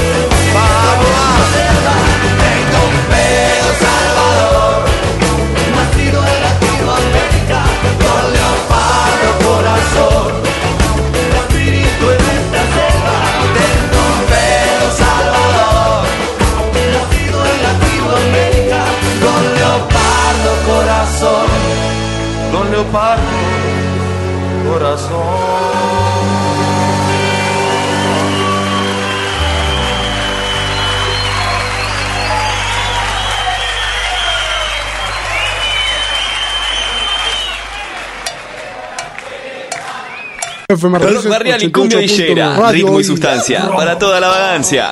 tengo un pedo salvador, nacido en Latinoamérica, con leopardo corazón. Espíritu en esta selva, tengo un pedo salvador, nacido en Latinoamérica, con leopardo corazón. Con leopardo corazón. Rock barrial y cumbia villera, ritmo y sustancia, para toda la vagancia.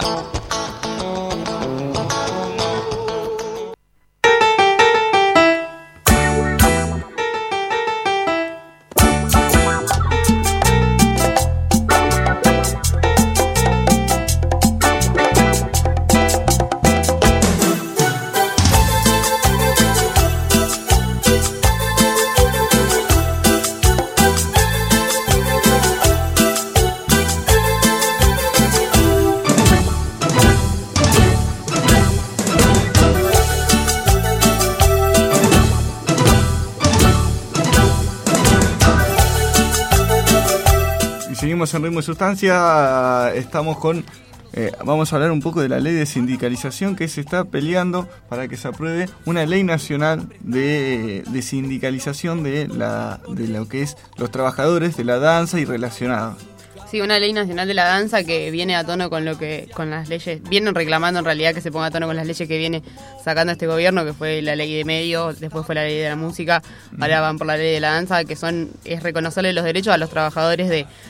En Ritmo y Sustancia estamos con vamos a hablar un poco de la ley de sindicalización que se está peleando para que se apruebe una ley nacional de sindicalización de lo que es los trabajadores de la danza y relacionados. Sí, una ley nacional de la danza que viene a tono con las leyes, vienen reclamando en realidad que se ponga a tono con las leyes que viene sacando este gobierno, que fue la ley de medios, después fue la ley de la música, ahora van por la ley de la danza, que es reconocerle los derechos a los trabajadores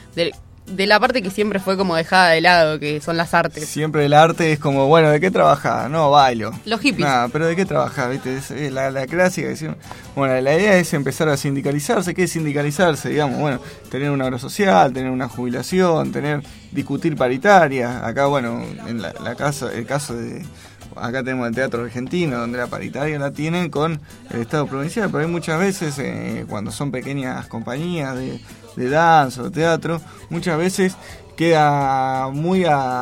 de la parte que siempre fue como dejada de lado, que son las artes. Siempre el arte es como, bueno, ¿de qué trabajás? No, bailo. Los hippies. Nah, pero ¿de qué trabajás? ¿Viste? Es la clásica. Bueno, la idea es empezar a sindicalizarse. ¿Qué es sindicalizarse? Digamos, bueno, tener una obra social, tener una jubilación, discutir paritaria. Acá, bueno, en el caso de... Acá tenemos el Teatro Argentino, donde la paritaria la tienen con el Estado provincial, pero hay muchas veces, cuando son pequeñas compañías de danza o teatro, muchas veces queda muy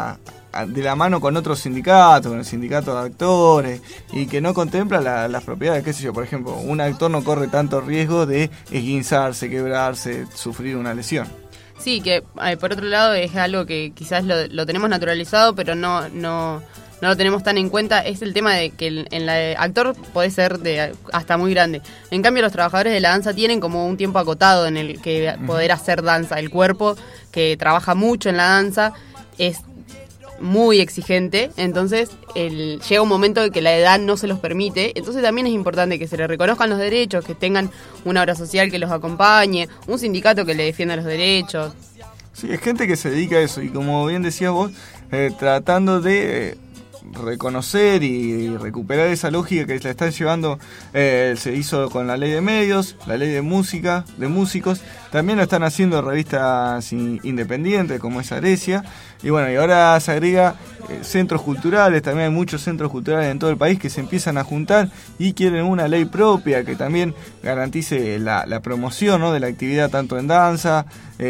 de la mano con otros sindicatos, con el sindicato de actores, y que no contempla las propiedades, qué sé yo, por ejemplo, un actor no corre tanto riesgo de esguinzarse, quebrarse, sufrir una lesión. Sí, que por otro lado es algo que quizás lo tenemos naturalizado, pero no lo tenemos tan en cuenta, es el tema de que en la actor puede ser hasta muy grande. En cambio, los trabajadores de la danza tienen como un tiempo acotado en el que poder hacer danza. El cuerpo, que trabaja mucho en la danza, es muy exigente, entonces llega un momento en que la edad no se los permite, entonces también es importante que se les reconozcan los derechos, que tengan una obra social que los acompañe, un sindicato que le defienda los derechos. Sí, es gente que se dedica a eso, y como bien decías vos, tratando de... reconocer y recuperar esa lógica que la están llevando, se hizo con la ley de medios, la ley de música, de músicos, también lo están haciendo revistas independientes como es Aresia, y bueno, y ahora se agrega centros culturales, también hay muchos centros culturales en todo el país que se empiezan a juntar y quieren una ley propia que también garantice la promoción, ¿no?, de la actividad tanto en danza,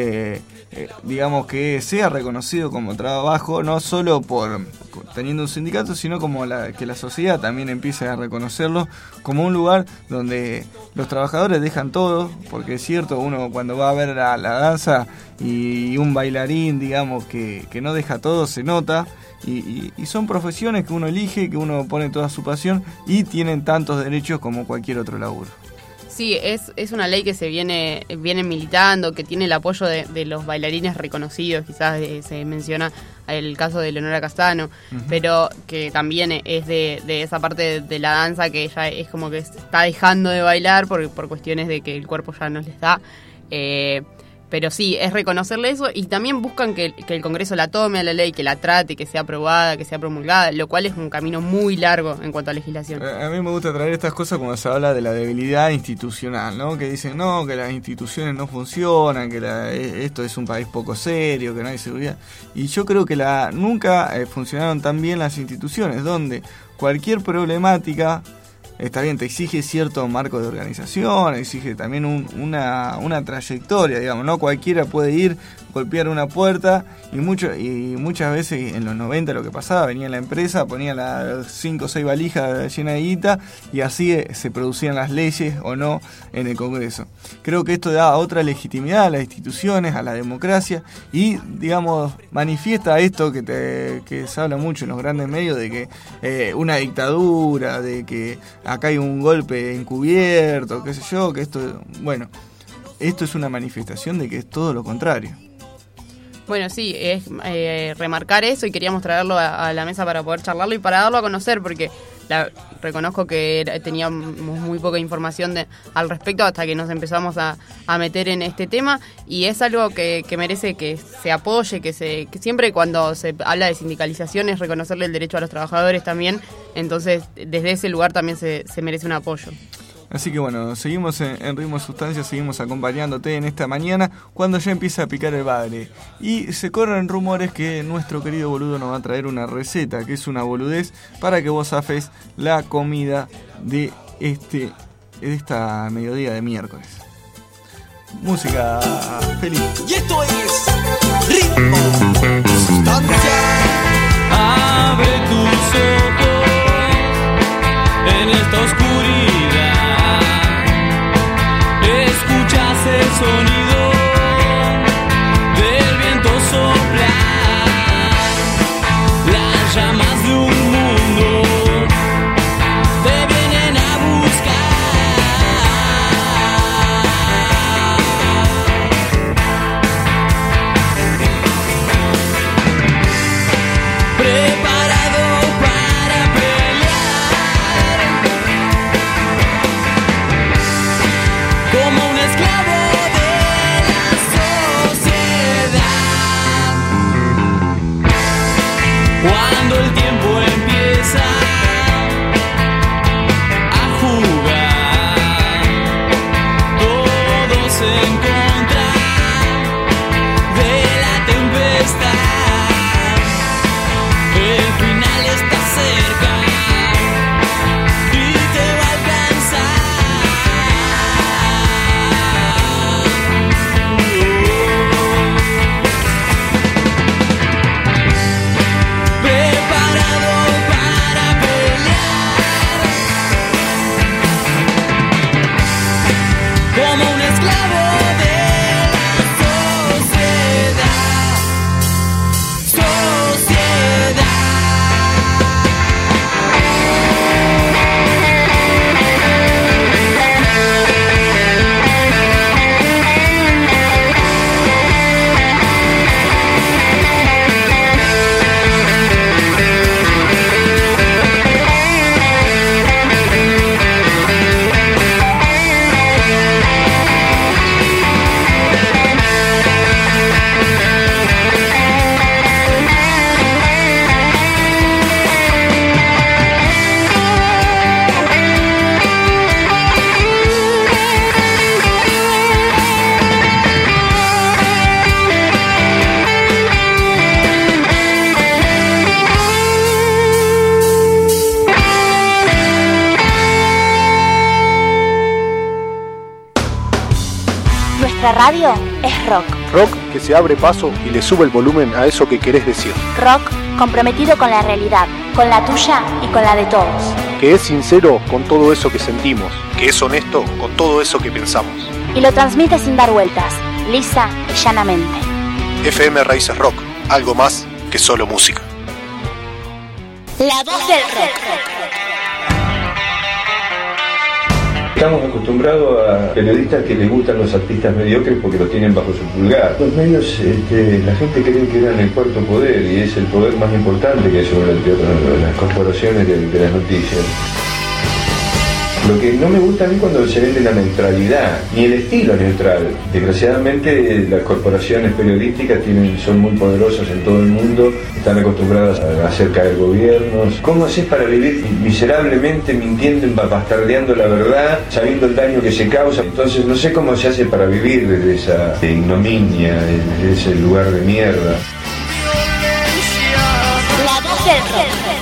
digamos que sea reconocido como trabajo, no solo por teniendo un sindicato, sino como que la sociedad también empiece a reconocerlo como un lugar donde los trabajadores dejan todo, porque es cierto, uno cuando va a ver la danza y un bailarín, digamos, que no deja todo, se nota, y son profesiones que uno elige, que uno pone toda su pasión y tienen tantos derechos como cualquier otro laburo. Sí, es una ley que se viene militando, que tiene el apoyo de los bailarines reconocidos, quizás se menciona el caso de Leonora Castano, pero que también es de esa parte de la danza que ya es como que se está dejando de bailar por cuestiones de que el cuerpo ya no les da. Pero sí, es reconocerle eso, y también buscan que el Congreso la tome a la ley, que la trate, que sea aprobada, que sea promulgada, lo cual es un camino muy largo en cuanto a legislación. A mí me gusta traer estas cosas cuando se habla de la debilidad institucional, ¿no? Que dicen, no, que las instituciones no funcionan, que esto es un país poco serio, que no hay seguridad. Y yo creo que nunca funcionaron tan bien las instituciones, donde cualquier problemática... Está bien, te exige cierto marco de organización, exige también una trayectoria, digamos, no cualquiera puede ir, golpear una puerta, y muchas veces en los 90 lo que pasaba, venía la empresa, ponía las 5 o 6 valijas llenas de guita, y así se producían las leyes o no en el Congreso. Creo que esto da otra legitimidad a las instituciones, a la democracia, y digamos, manifiesta esto que se habla mucho en los grandes medios, de que una dictadura, de que acá hay un golpe encubierto, qué sé yo, que esto, bueno, esto es una manifestación de que es todo lo contrario. Bueno, sí, es remarcar eso y queríamos traerlo a la mesa para poder charlarlo y para darlo a conocer, porque reconozco que teníamos muy poca información al respecto hasta que nos empezamos a meter en este tema, y es algo que merece que se apoye, que siempre cuando se habla de sindicalización es reconocerle el derecho a los trabajadores también, entonces desde ese lugar también se merece un apoyo. Así que bueno, seguimos en Ritmo de Sustancia, seguimos acompañándote en esta mañana cuando ya empieza a picar el bagre. Y se corren rumores que nuestro querido boludo nos va a traer una receta, que es una boludez, para que vos zafes la comida de esta mediodía de miércoles. Música feliz. Y esto es Ritmo de Sustancia. Abre tus ojos en esta oscuridad. Escuchas el sonido del viento soplar, las llamas de un mundo te vienen a buscar. Preparado para pelear como un esclavo de la sociedad. Cuando el tiempo empieza a jugar, todos en contra de la tempestad. El final está cerca y te va a alcanzar. Preparado para pelear como un esclavo de la sociedad. Nuestra radio es rock. Rock que se abre paso y le sube el volumen a eso que querés decir. Rock comprometido con la realidad, con la tuya y con la de todos. Que es sincero con todo eso que sentimos. Que es honesto con todo eso que pensamos. Y lo transmite sin dar vueltas, lisa y llanamente. FM Raíces Rock, algo más que solo música. La voz del rock. Estamos acostumbrados a periodistas que les gustan los artistas mediocres porque los tienen bajo su pulgar. Los medios, la gente cree que eran el cuarto poder y es el poder más importante que hay sobre las corporaciones de las noticias. Lo que no me gusta a mí cuando se vende la neutralidad, ni el estilo neutral. Desgraciadamente las corporaciones periodísticas son muy poderosas en todo el mundo, están acostumbradas a hacer caer gobiernos. ¿Cómo haces para vivir miserablemente mintiendo, bastardeando la verdad, sabiendo el daño que se causa? Entonces no sé cómo se hace para vivir desde esa ignominia, desde ese lugar de mierda. La voz del rock.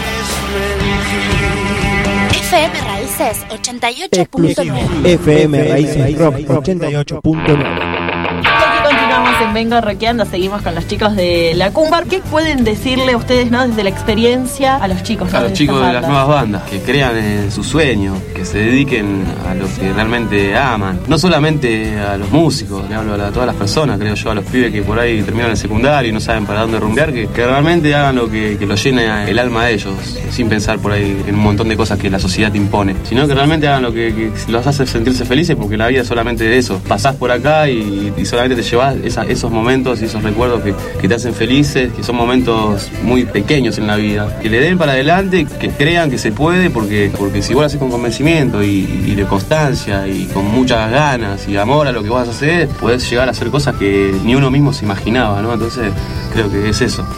FM Raíces 88.9. FM Raíces Rock 88.9. Y aquí continuamos en Venga Rockeando seguimos con los chicos de la Cumbar. ¿Qué pueden decirle ustedes, no, desde la experiencia a los chicos? A los chicos de las nuevas bandas, que crean en su sueño, que se dediquen a lo que realmente aman. No solamente a los músicos, le hablo a todas las personas, creo yo, a los pibes que por ahí terminan el secundario y no saben para dónde rumbear, que realmente hagan lo que los llene el alma de ellos, sin pensar por ahí en un montón de cosas que la sociedad te impone, sino que realmente hagan lo que los hace sentirse felices, porque la vida es solamente eso. Pasás por acá y solamente te llevas esos momentos y esos recuerdos que te hacen felices, que son momentos muy pequeños en la vida. Que le den para adelante, que crean que se puede, porque si vos lo haces con convencimiento y de constancia y con muchas ganas y amor a lo que vas a hacer, podés llegar a hacer cosas que ni uno mismo se imaginaba, ¿no? Entonces creo que es eso.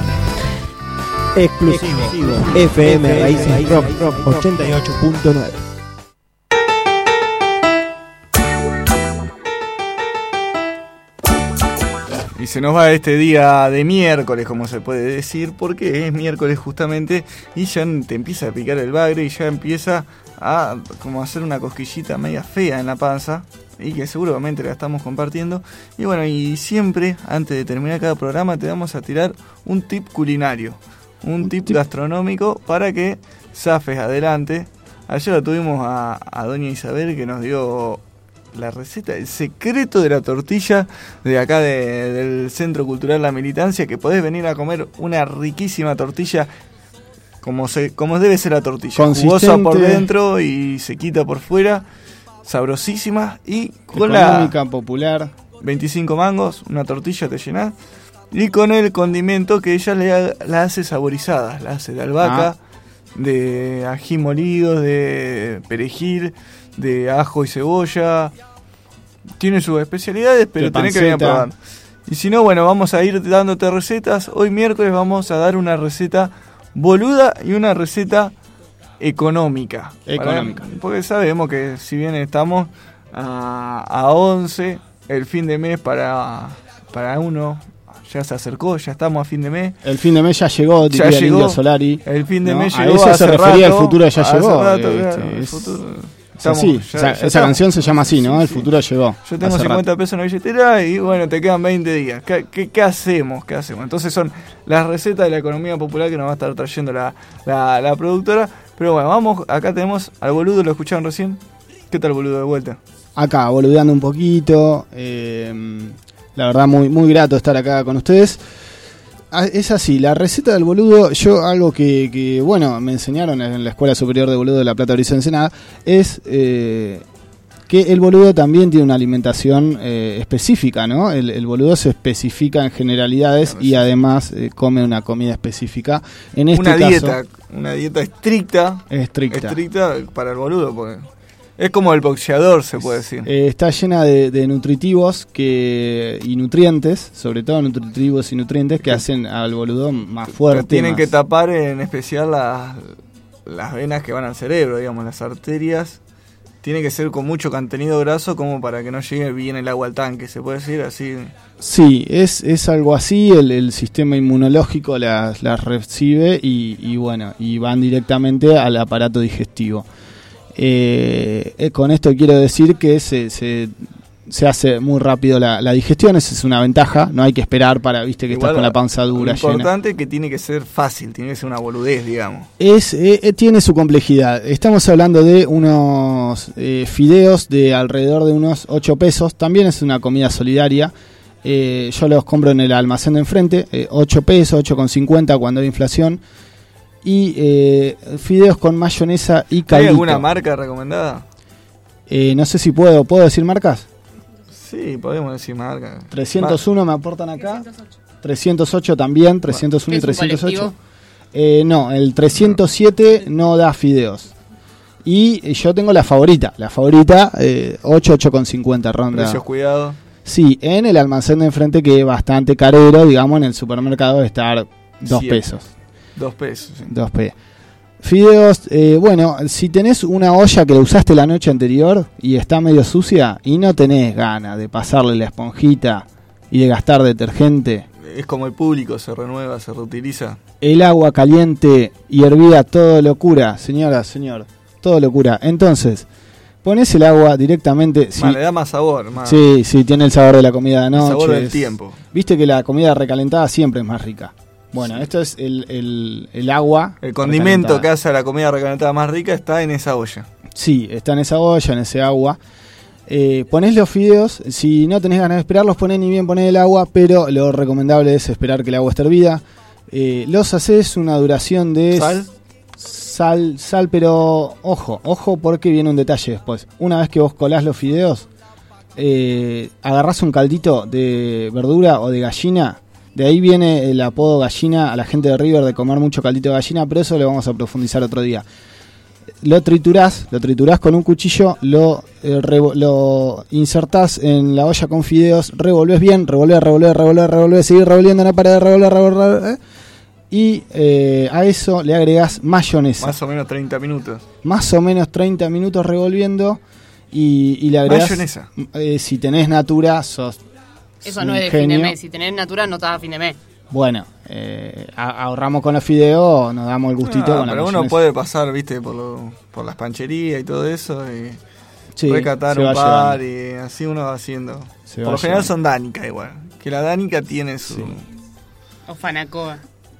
Exclusivo. FM Raíces Rock 88.9. Y se nos va este día de miércoles, como se puede decir, porque es miércoles justamente y ya te empieza a picar el bagre y ya empieza a como hacer una cosquillita media fea en la panza y que seguramente la estamos compartiendo. Y bueno, y siempre antes de terminar cada programa te vamos a tirar un tip culinario, un tip gastronómico para que zafes adelante. Ayer la tuvimos a doña Isabel, que nos dio la receta, el secreto de la tortilla de acá del Centro Cultural La Militancia, que podés venir a comer una riquísima tortilla como debe ser la tortilla, jugosa por dentro y sequita por fuera, sabrosísima y con económica, popular. 25 mangos, una tortilla te llenás, y con el condimento que ella la hace saborizada, la hace de albahaca, de ají molido, de perejil, de ajo y cebolla. Tiene sus especialidades, pero tenés que venir a probar. Y si no, bueno, vamos a ir dándote recetas. Hoy miércoles vamos a dar una receta boluda y una receta económica. Porque sabemos que si bien estamos a 11, el fin de mes para uno ya se acercó, ya estamos a fin de mes. El fin de mes ya llegó, diría el Indio Solari. El fin de mes llegó. A eso se refería, el futuro ya llegó. El futuro. Esa canción se llama así, ¿no? El futuro llegó. Yo tengo 50 pesos en la billetera y bueno, te quedan 20 días. ¿Qué hacemos? Entonces son las recetas de la economía popular que nos va a estar trayendo la productora. Pero bueno, vamos, acá tenemos al boludo, ¿lo escucharon recién? ¿Qué tal, boludo, de vuelta? Acá, boludeando un poquito. La verdad, muy, muy grato estar acá con ustedes. Es así, la receta del boludo, algo que bueno, me enseñaron en la Escuela Superior de Boludo de La Plata, Brisa Ensenada, es que el boludo también tiene una alimentación específica, ¿no? El boludo se especifica en generalidades y además come una comida específica. En este caso, una dieta estricta para el boludo, porque es como el boxeador, se puede decir. Está llena de nutritivos y nutrientes, sobre todo nutritivos y nutrientes, que hacen al boludo más fuerte. Tienen que tapar en especial las venas que van al cerebro, digamos, las arterias. Tiene que ser con mucho contenido graso como para que no llegue bien el agua al tanque, ¿se puede decir así? Sí, es algo así, el sistema inmunológico las recibe y bueno, y van directamente al aparato digestivo. Con esto quiero decir que se hace muy rápido la digestión, esa es una ventaja, no hay que esperar para, viste, que estás con la panza dura, llena. Lo importante es que tiene que ser fácil, tiene que ser una boludez, digamos. Tiene su complejidad. Estamos hablando de unos fideos de alrededor de unos 8 pesos, también es una comida solidaria. Yo los compro en el almacén de enfrente, 8 pesos, 8,50 cuando hay inflación. Y fideos con mayonesa y caldito. ¿Hay alguna marca recomendada? No sé si puedo decir marcas. Sí, podemos decir marcas. 301 me aportan acá. 308 también, 301 y 308. No, el 307 no da fideos. Y yo tengo la favorita 8,50 ronda. Precios cuidados. Sí, en el almacén de enfrente, que es bastante carero, digamos, en el supermercado debe estar 2 pesos. 2 pesos, sí. 2 pesos. Fideos, bueno, si tenés una olla que la usaste la noche anterior y está medio sucia y no tenés ganas de pasarle la esponjita y de gastar detergente. Es como el público, se renueva, se reutiliza. El agua caliente y hervida, todo locura, señora, señor, todo locura. Entonces, Pones el agua directamente. Le da más sabor. Sí, tiene el sabor de la comida de anoche. El sabor del tiempo. Viste que la comida recalentada siempre es más rica. Bueno, esto es el agua. El condimento que hace a la comida recalentada más rica está en esa olla. Sí, está en esa olla, en ese agua. Ponés los fideos. Si no tenés ganas de esperarlos, ponés ni bien ponés el agua, pero lo recomendable es esperar que el agua esté hervida. Los haces una duración de... Sal, pero ojo porque viene un detalle después. Una vez que vos colás los fideos, agarrás un caldito de verdura o de gallina. De ahí viene el apodo gallina a la gente de River de comer mucho caldito de gallina, pero eso lo vamos a profundizar otro día. Lo triturás con un cuchillo, lo insertás en la olla con fideos, revolvés bien, revolvés, seguís revolviendo, no parás de revolver. Y a eso le agregás mayonesa. Más o menos 30 minutos. Más o menos 30 minutos revolviendo y le agregás... Mayonesa. Si tenés natura, sos... Eso no es de fin de mes. Si tenés natura, no estás a fin de mes. Bueno, ahorramos con los fideos, nos damos el gustito con la pero mayonesa. Uno puede pasar, viste, por las pancherías y todo eso y recatar un par llevando. Y así uno va haciendo. Por lo general son Danica igual. Que la Danica tiene su... Sí. O Fanacoa.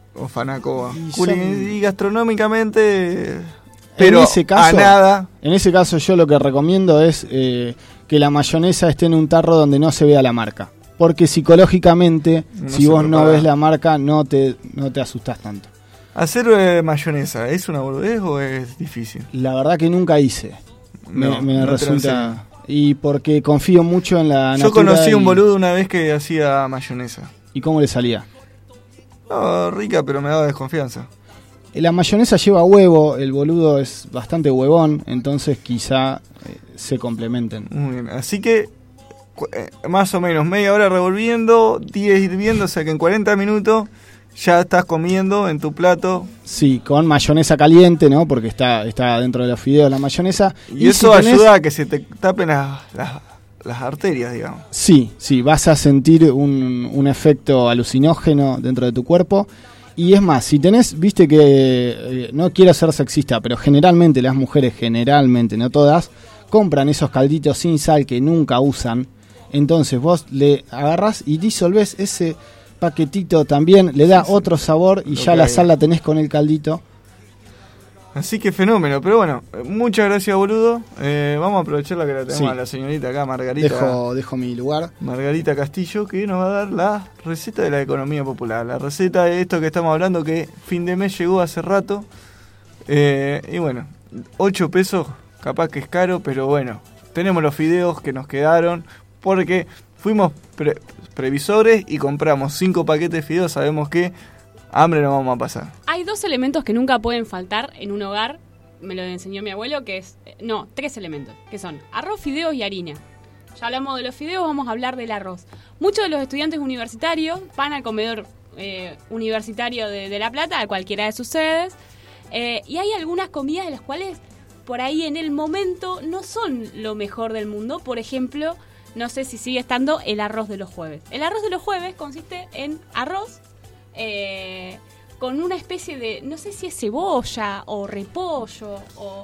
Y gastronómicamente... Pero en ese caso, a nada. En ese caso yo lo que recomiendo es que la mayonesa esté en un tarro donde no se vea la marca. Porque psicológicamente, si vos no ves la marca, no te asustás tanto. ¿Hacer mayonesa es una boludez o es difícil? La verdad que nunca hice. Me resulta... Y porque confío mucho en la natura. Yo conocí un boludo una vez que hacía mayonesa. ¿Y cómo le salía? No, rica, pero me daba desconfianza. La mayonesa lleva huevo, el boludo es bastante huevón, entonces quizá se complementen. Muy bien, así que más o menos media hora revolviendo, 10 hirviendo, o sea que en 40 minutos ya estás comiendo en tu plato. Sí, con mayonesa caliente, ¿no? Porque está dentro de los fideos la mayonesa. Y eso ayuda a que se te tapen las arterias, digamos. Sí, vas a sentir un efecto alucinógeno dentro de tu cuerpo. Y es más, si tenés, viste que, no quiero ser sexista, pero generalmente las mujeres, no todas, compran esos calditos sin sal que nunca usan. Entonces vos le agarrás y disolvés ese paquetito también, le da otro sabor y ya la sal la tenés con el caldito. Así que fenómeno, pero bueno, muchas gracias, boludo. Vamos a aprovechar la que la tenemos a la señorita acá, Margarita. Dejo mi lugar. Margarita Castillo, que nos va a dar la receta de la economía popular. La receta de esto que estamos hablando, que fin de mes llegó hace rato. Y bueno, 8 pesos, capaz que es caro, pero bueno, tenemos los fideos que nos quedaron, porque fuimos previsores y compramos 5 paquetes de fideos, sabemos que hambre no vamos a pasar. Hay 2 elementos que nunca pueden faltar en un hogar, me lo enseñó mi abuelo, que es... 3 elementos, que son arroz, fideos y harina. Ya hablamos de los fideos, vamos a hablar del arroz. Muchos de los estudiantes universitarios van al comedor universitario de La Plata, a cualquiera de sus sedes, y hay algunas comidas de las cuales por ahí en el momento no son lo mejor del mundo. Por ejemplo, no sé si sigue estando el arroz de los jueves. El arroz de los jueves consiste en arroz con una especie de, no sé si es cebolla o repollo o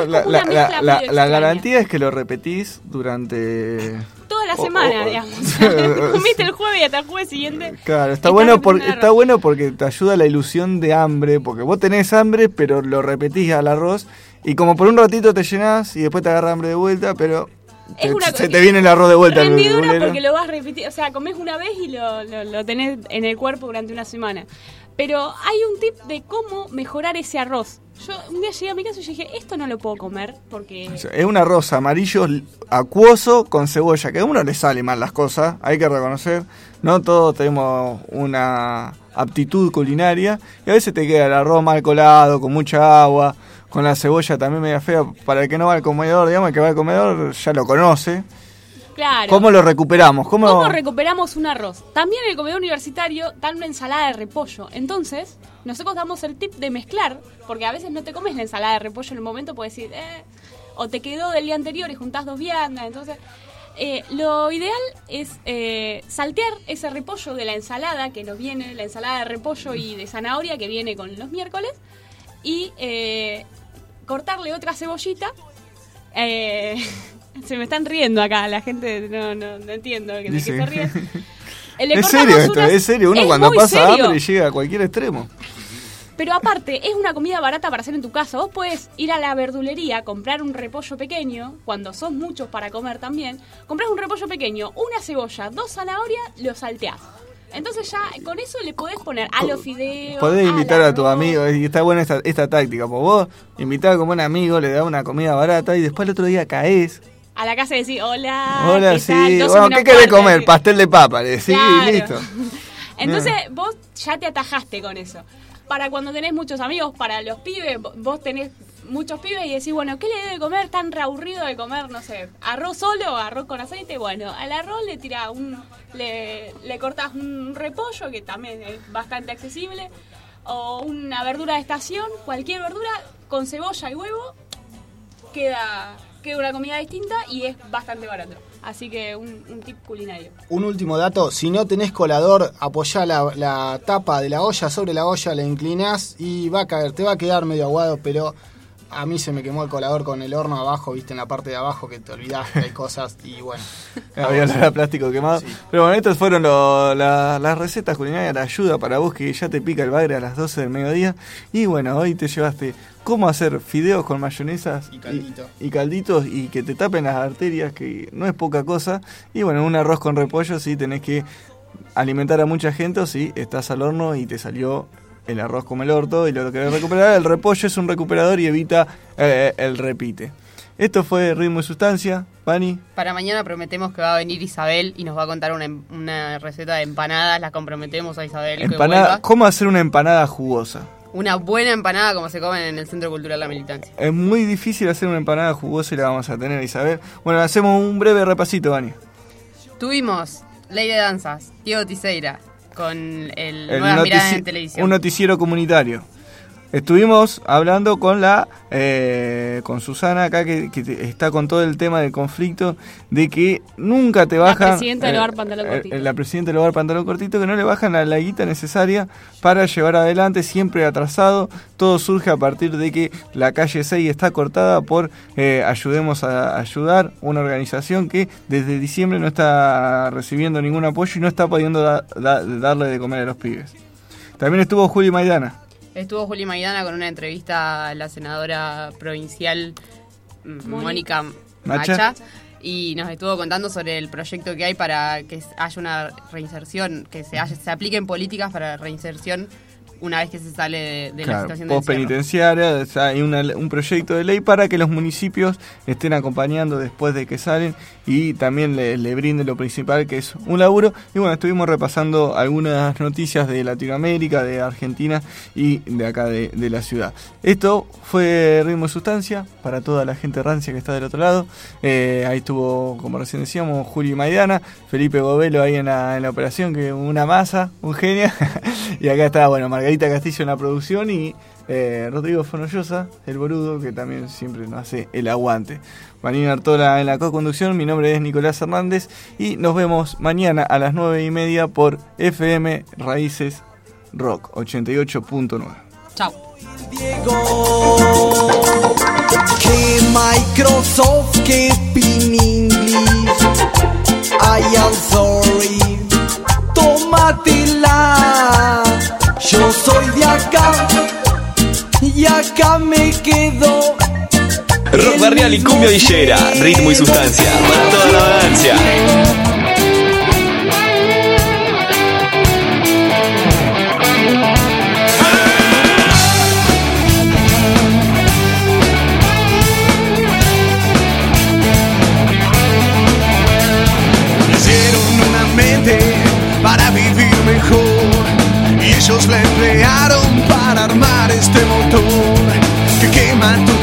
la garantía es que lo repetís durante toda la semana, digamos. Comiste el jueves y hasta el jueves siguiente. Claro, está bueno porque te ayuda la ilusión de hambre, porque vos tenés hambre, pero lo repetís al arroz y como por un ratito te llenás y después te agarra hambre de vuelta, pero se te viene el arroz de vuelta. Rendidura porque lo vas repitiendo, o sea, comés una vez y lo tenés en el cuerpo durante una semana. Pero hay un tip de cómo mejorar ese arroz. Yo un día llegué a mi casa y dije, esto no lo puedo comer porque... Es un arroz amarillo acuoso con cebolla, que a uno le sale mal las cosas, hay que reconocer. No todos tenemos una aptitud culinaria y a veces te queda el arroz mal colado, con mucha agua, con la cebolla también media fea. Para el que no va al comedor, digamos, el que va al comedor ya lo conoce. Claro. ¿Cómo lo recuperamos? ¿Cómo recuperamos un arroz? También en el comedor universitario dan una ensalada de repollo. Entonces, nosotros damos el tip de mezclar, porque a veces no te comes la ensalada de repollo en el momento, puedes decir, o te quedó del día anterior y juntás 2 viandas. Entonces, lo ideal es saltear ese repollo de la ensalada que nos viene, la ensalada de repollo y de zanahoria que viene con los miércoles, y cortarle otra cebollita Se me están riendo acá, la gente no entiendo de qué se ríe. Es serio esto, es serio. Uno cuando pasa hambre llega a cualquier extremo. Pero aparte, es una comida barata para hacer en tu casa. Vos podés ir a la verdulería, comprar un repollo pequeño, cuando sos muchos para comer también. Comprás un repollo pequeño, una cebolla, 2 zanahorias, lo salteás. Entonces ya con eso le podés poner a los fideos. Podés invitar a tu amigo, y está buena esta táctica. Pues vos invitás como un amigo, le das una comida barata y después el otro día caés. A la casa decís, hola, ¿qué sí. Bueno, ¿qué querés comer? Pastel de papa, le decís, claro. Listo. Entonces vos ya te atajaste con eso. Para cuando tenés muchos amigos, para los pibes, vos tenés muchos pibes y decís, bueno, ¿qué le debe comer? Tan reaburrido de comer, no sé, arroz solo, arroz con aceite. Bueno, al arroz le tirás le cortás un repollo, que también es bastante accesible, o una verdura de estación, cualquier verdura, con cebolla y huevo, queda una comida distinta y es bastante barato. Así que un tip culinario. Un último dato, si no tenés colador, apoyá la tapa de la olla sobre la olla, la inclinás y va a caer, te va a quedar medio aguado, pero a mí se me quemó el colador con el horno abajo, viste, en la parte de abajo, que te olvidás que hay cosas y bueno. Había el plástico quemado. Sí. Pero bueno, estas fueron las recetas culinarias, la ayuda para vos que ya te pica el bagre a las 12 del mediodía. Y bueno, hoy te llevaste cómo hacer fideos con mayonesas y calditos y que te tapen las arterias, que no es poca cosa. Y bueno, un arroz con repollo si tenés que alimentar a mucha gente o si estás al horno y te salió el arroz como el orto y lo querés recuperar. El repollo es un recuperador y evita el repite. Esto fue Ritmo y Sustancia. Pani. Para mañana prometemos que va a venir Isabel y nos va a contar una receta de empanadas. La comprometemos a Isabel. Empanada, ¿cómo hacer una empanada jugosa? Una buena empanada como se comen en el Centro Cultural La Militancia. Es muy difícil hacer una empanada jugosa y la vamos a tener, Isabel. Bueno, hacemos un breve repasito, Vani. Tuvimos Ley de Danzas, Diego Tiseira, con el Nuevas Miradas en Televisión. Un noticiero comunitario. Estuvimos hablando con con Susana acá que está con todo el tema del conflicto de que nunca te bajan la presidenta del hogar pantalón cortito. La presidenta del hogar pantalón cortito, que no le bajan la guita necesaria para llevar adelante, siempre atrasado. Todo surge a partir de que la calle 6 está cortada por Ayudemos a Ayudar, una organización que desde diciembre no está recibiendo ningún apoyo y no está pudiendo darle de comer a los pibes. También estuvo Juli Maidana. Estuvo Juli Maidana con una entrevista a la senadora provincial Mónica Macha y nos estuvo contando sobre el proyecto que hay para que haya una reinserción, que se apliquen políticas para reinserción una vez que se sale de la situación de postpenitenciaria. Hay un proyecto de ley para que los municipios estén acompañando después de que salen y también le brinden lo principal, que es un laburo. Y bueno, estuvimos repasando algunas noticias de Latinoamérica, de Argentina y de acá de la ciudad. Esto fue Ritmo y Sustancia para toda la gente rancia que está del otro lado. Ahí estuvo, como recién decíamos, Juli Maidana, Felipe Govelo ahí en la operación, que una masa, un genio. Y acá está, bueno, Margarita Castillo en la producción y Rodrigo Fonollosa, el boludo, que también siempre nos hace el aguante. Vanina Artola en la co-conducción, mi nombre es Nicolás Hernández y nos vemos mañana a las 9:30 por FM Raíces Rock 88.9. Chao. Que Microsoft, que Pin English, I am sorry, tómatela. Yo soy de acá y acá me quedo. Rock barrial y cumbia villera, ritmo y sustancia para toda la vagancia. Hicieron una mente para vivir mejor y ellos la emplearon para armar este motor que quema tu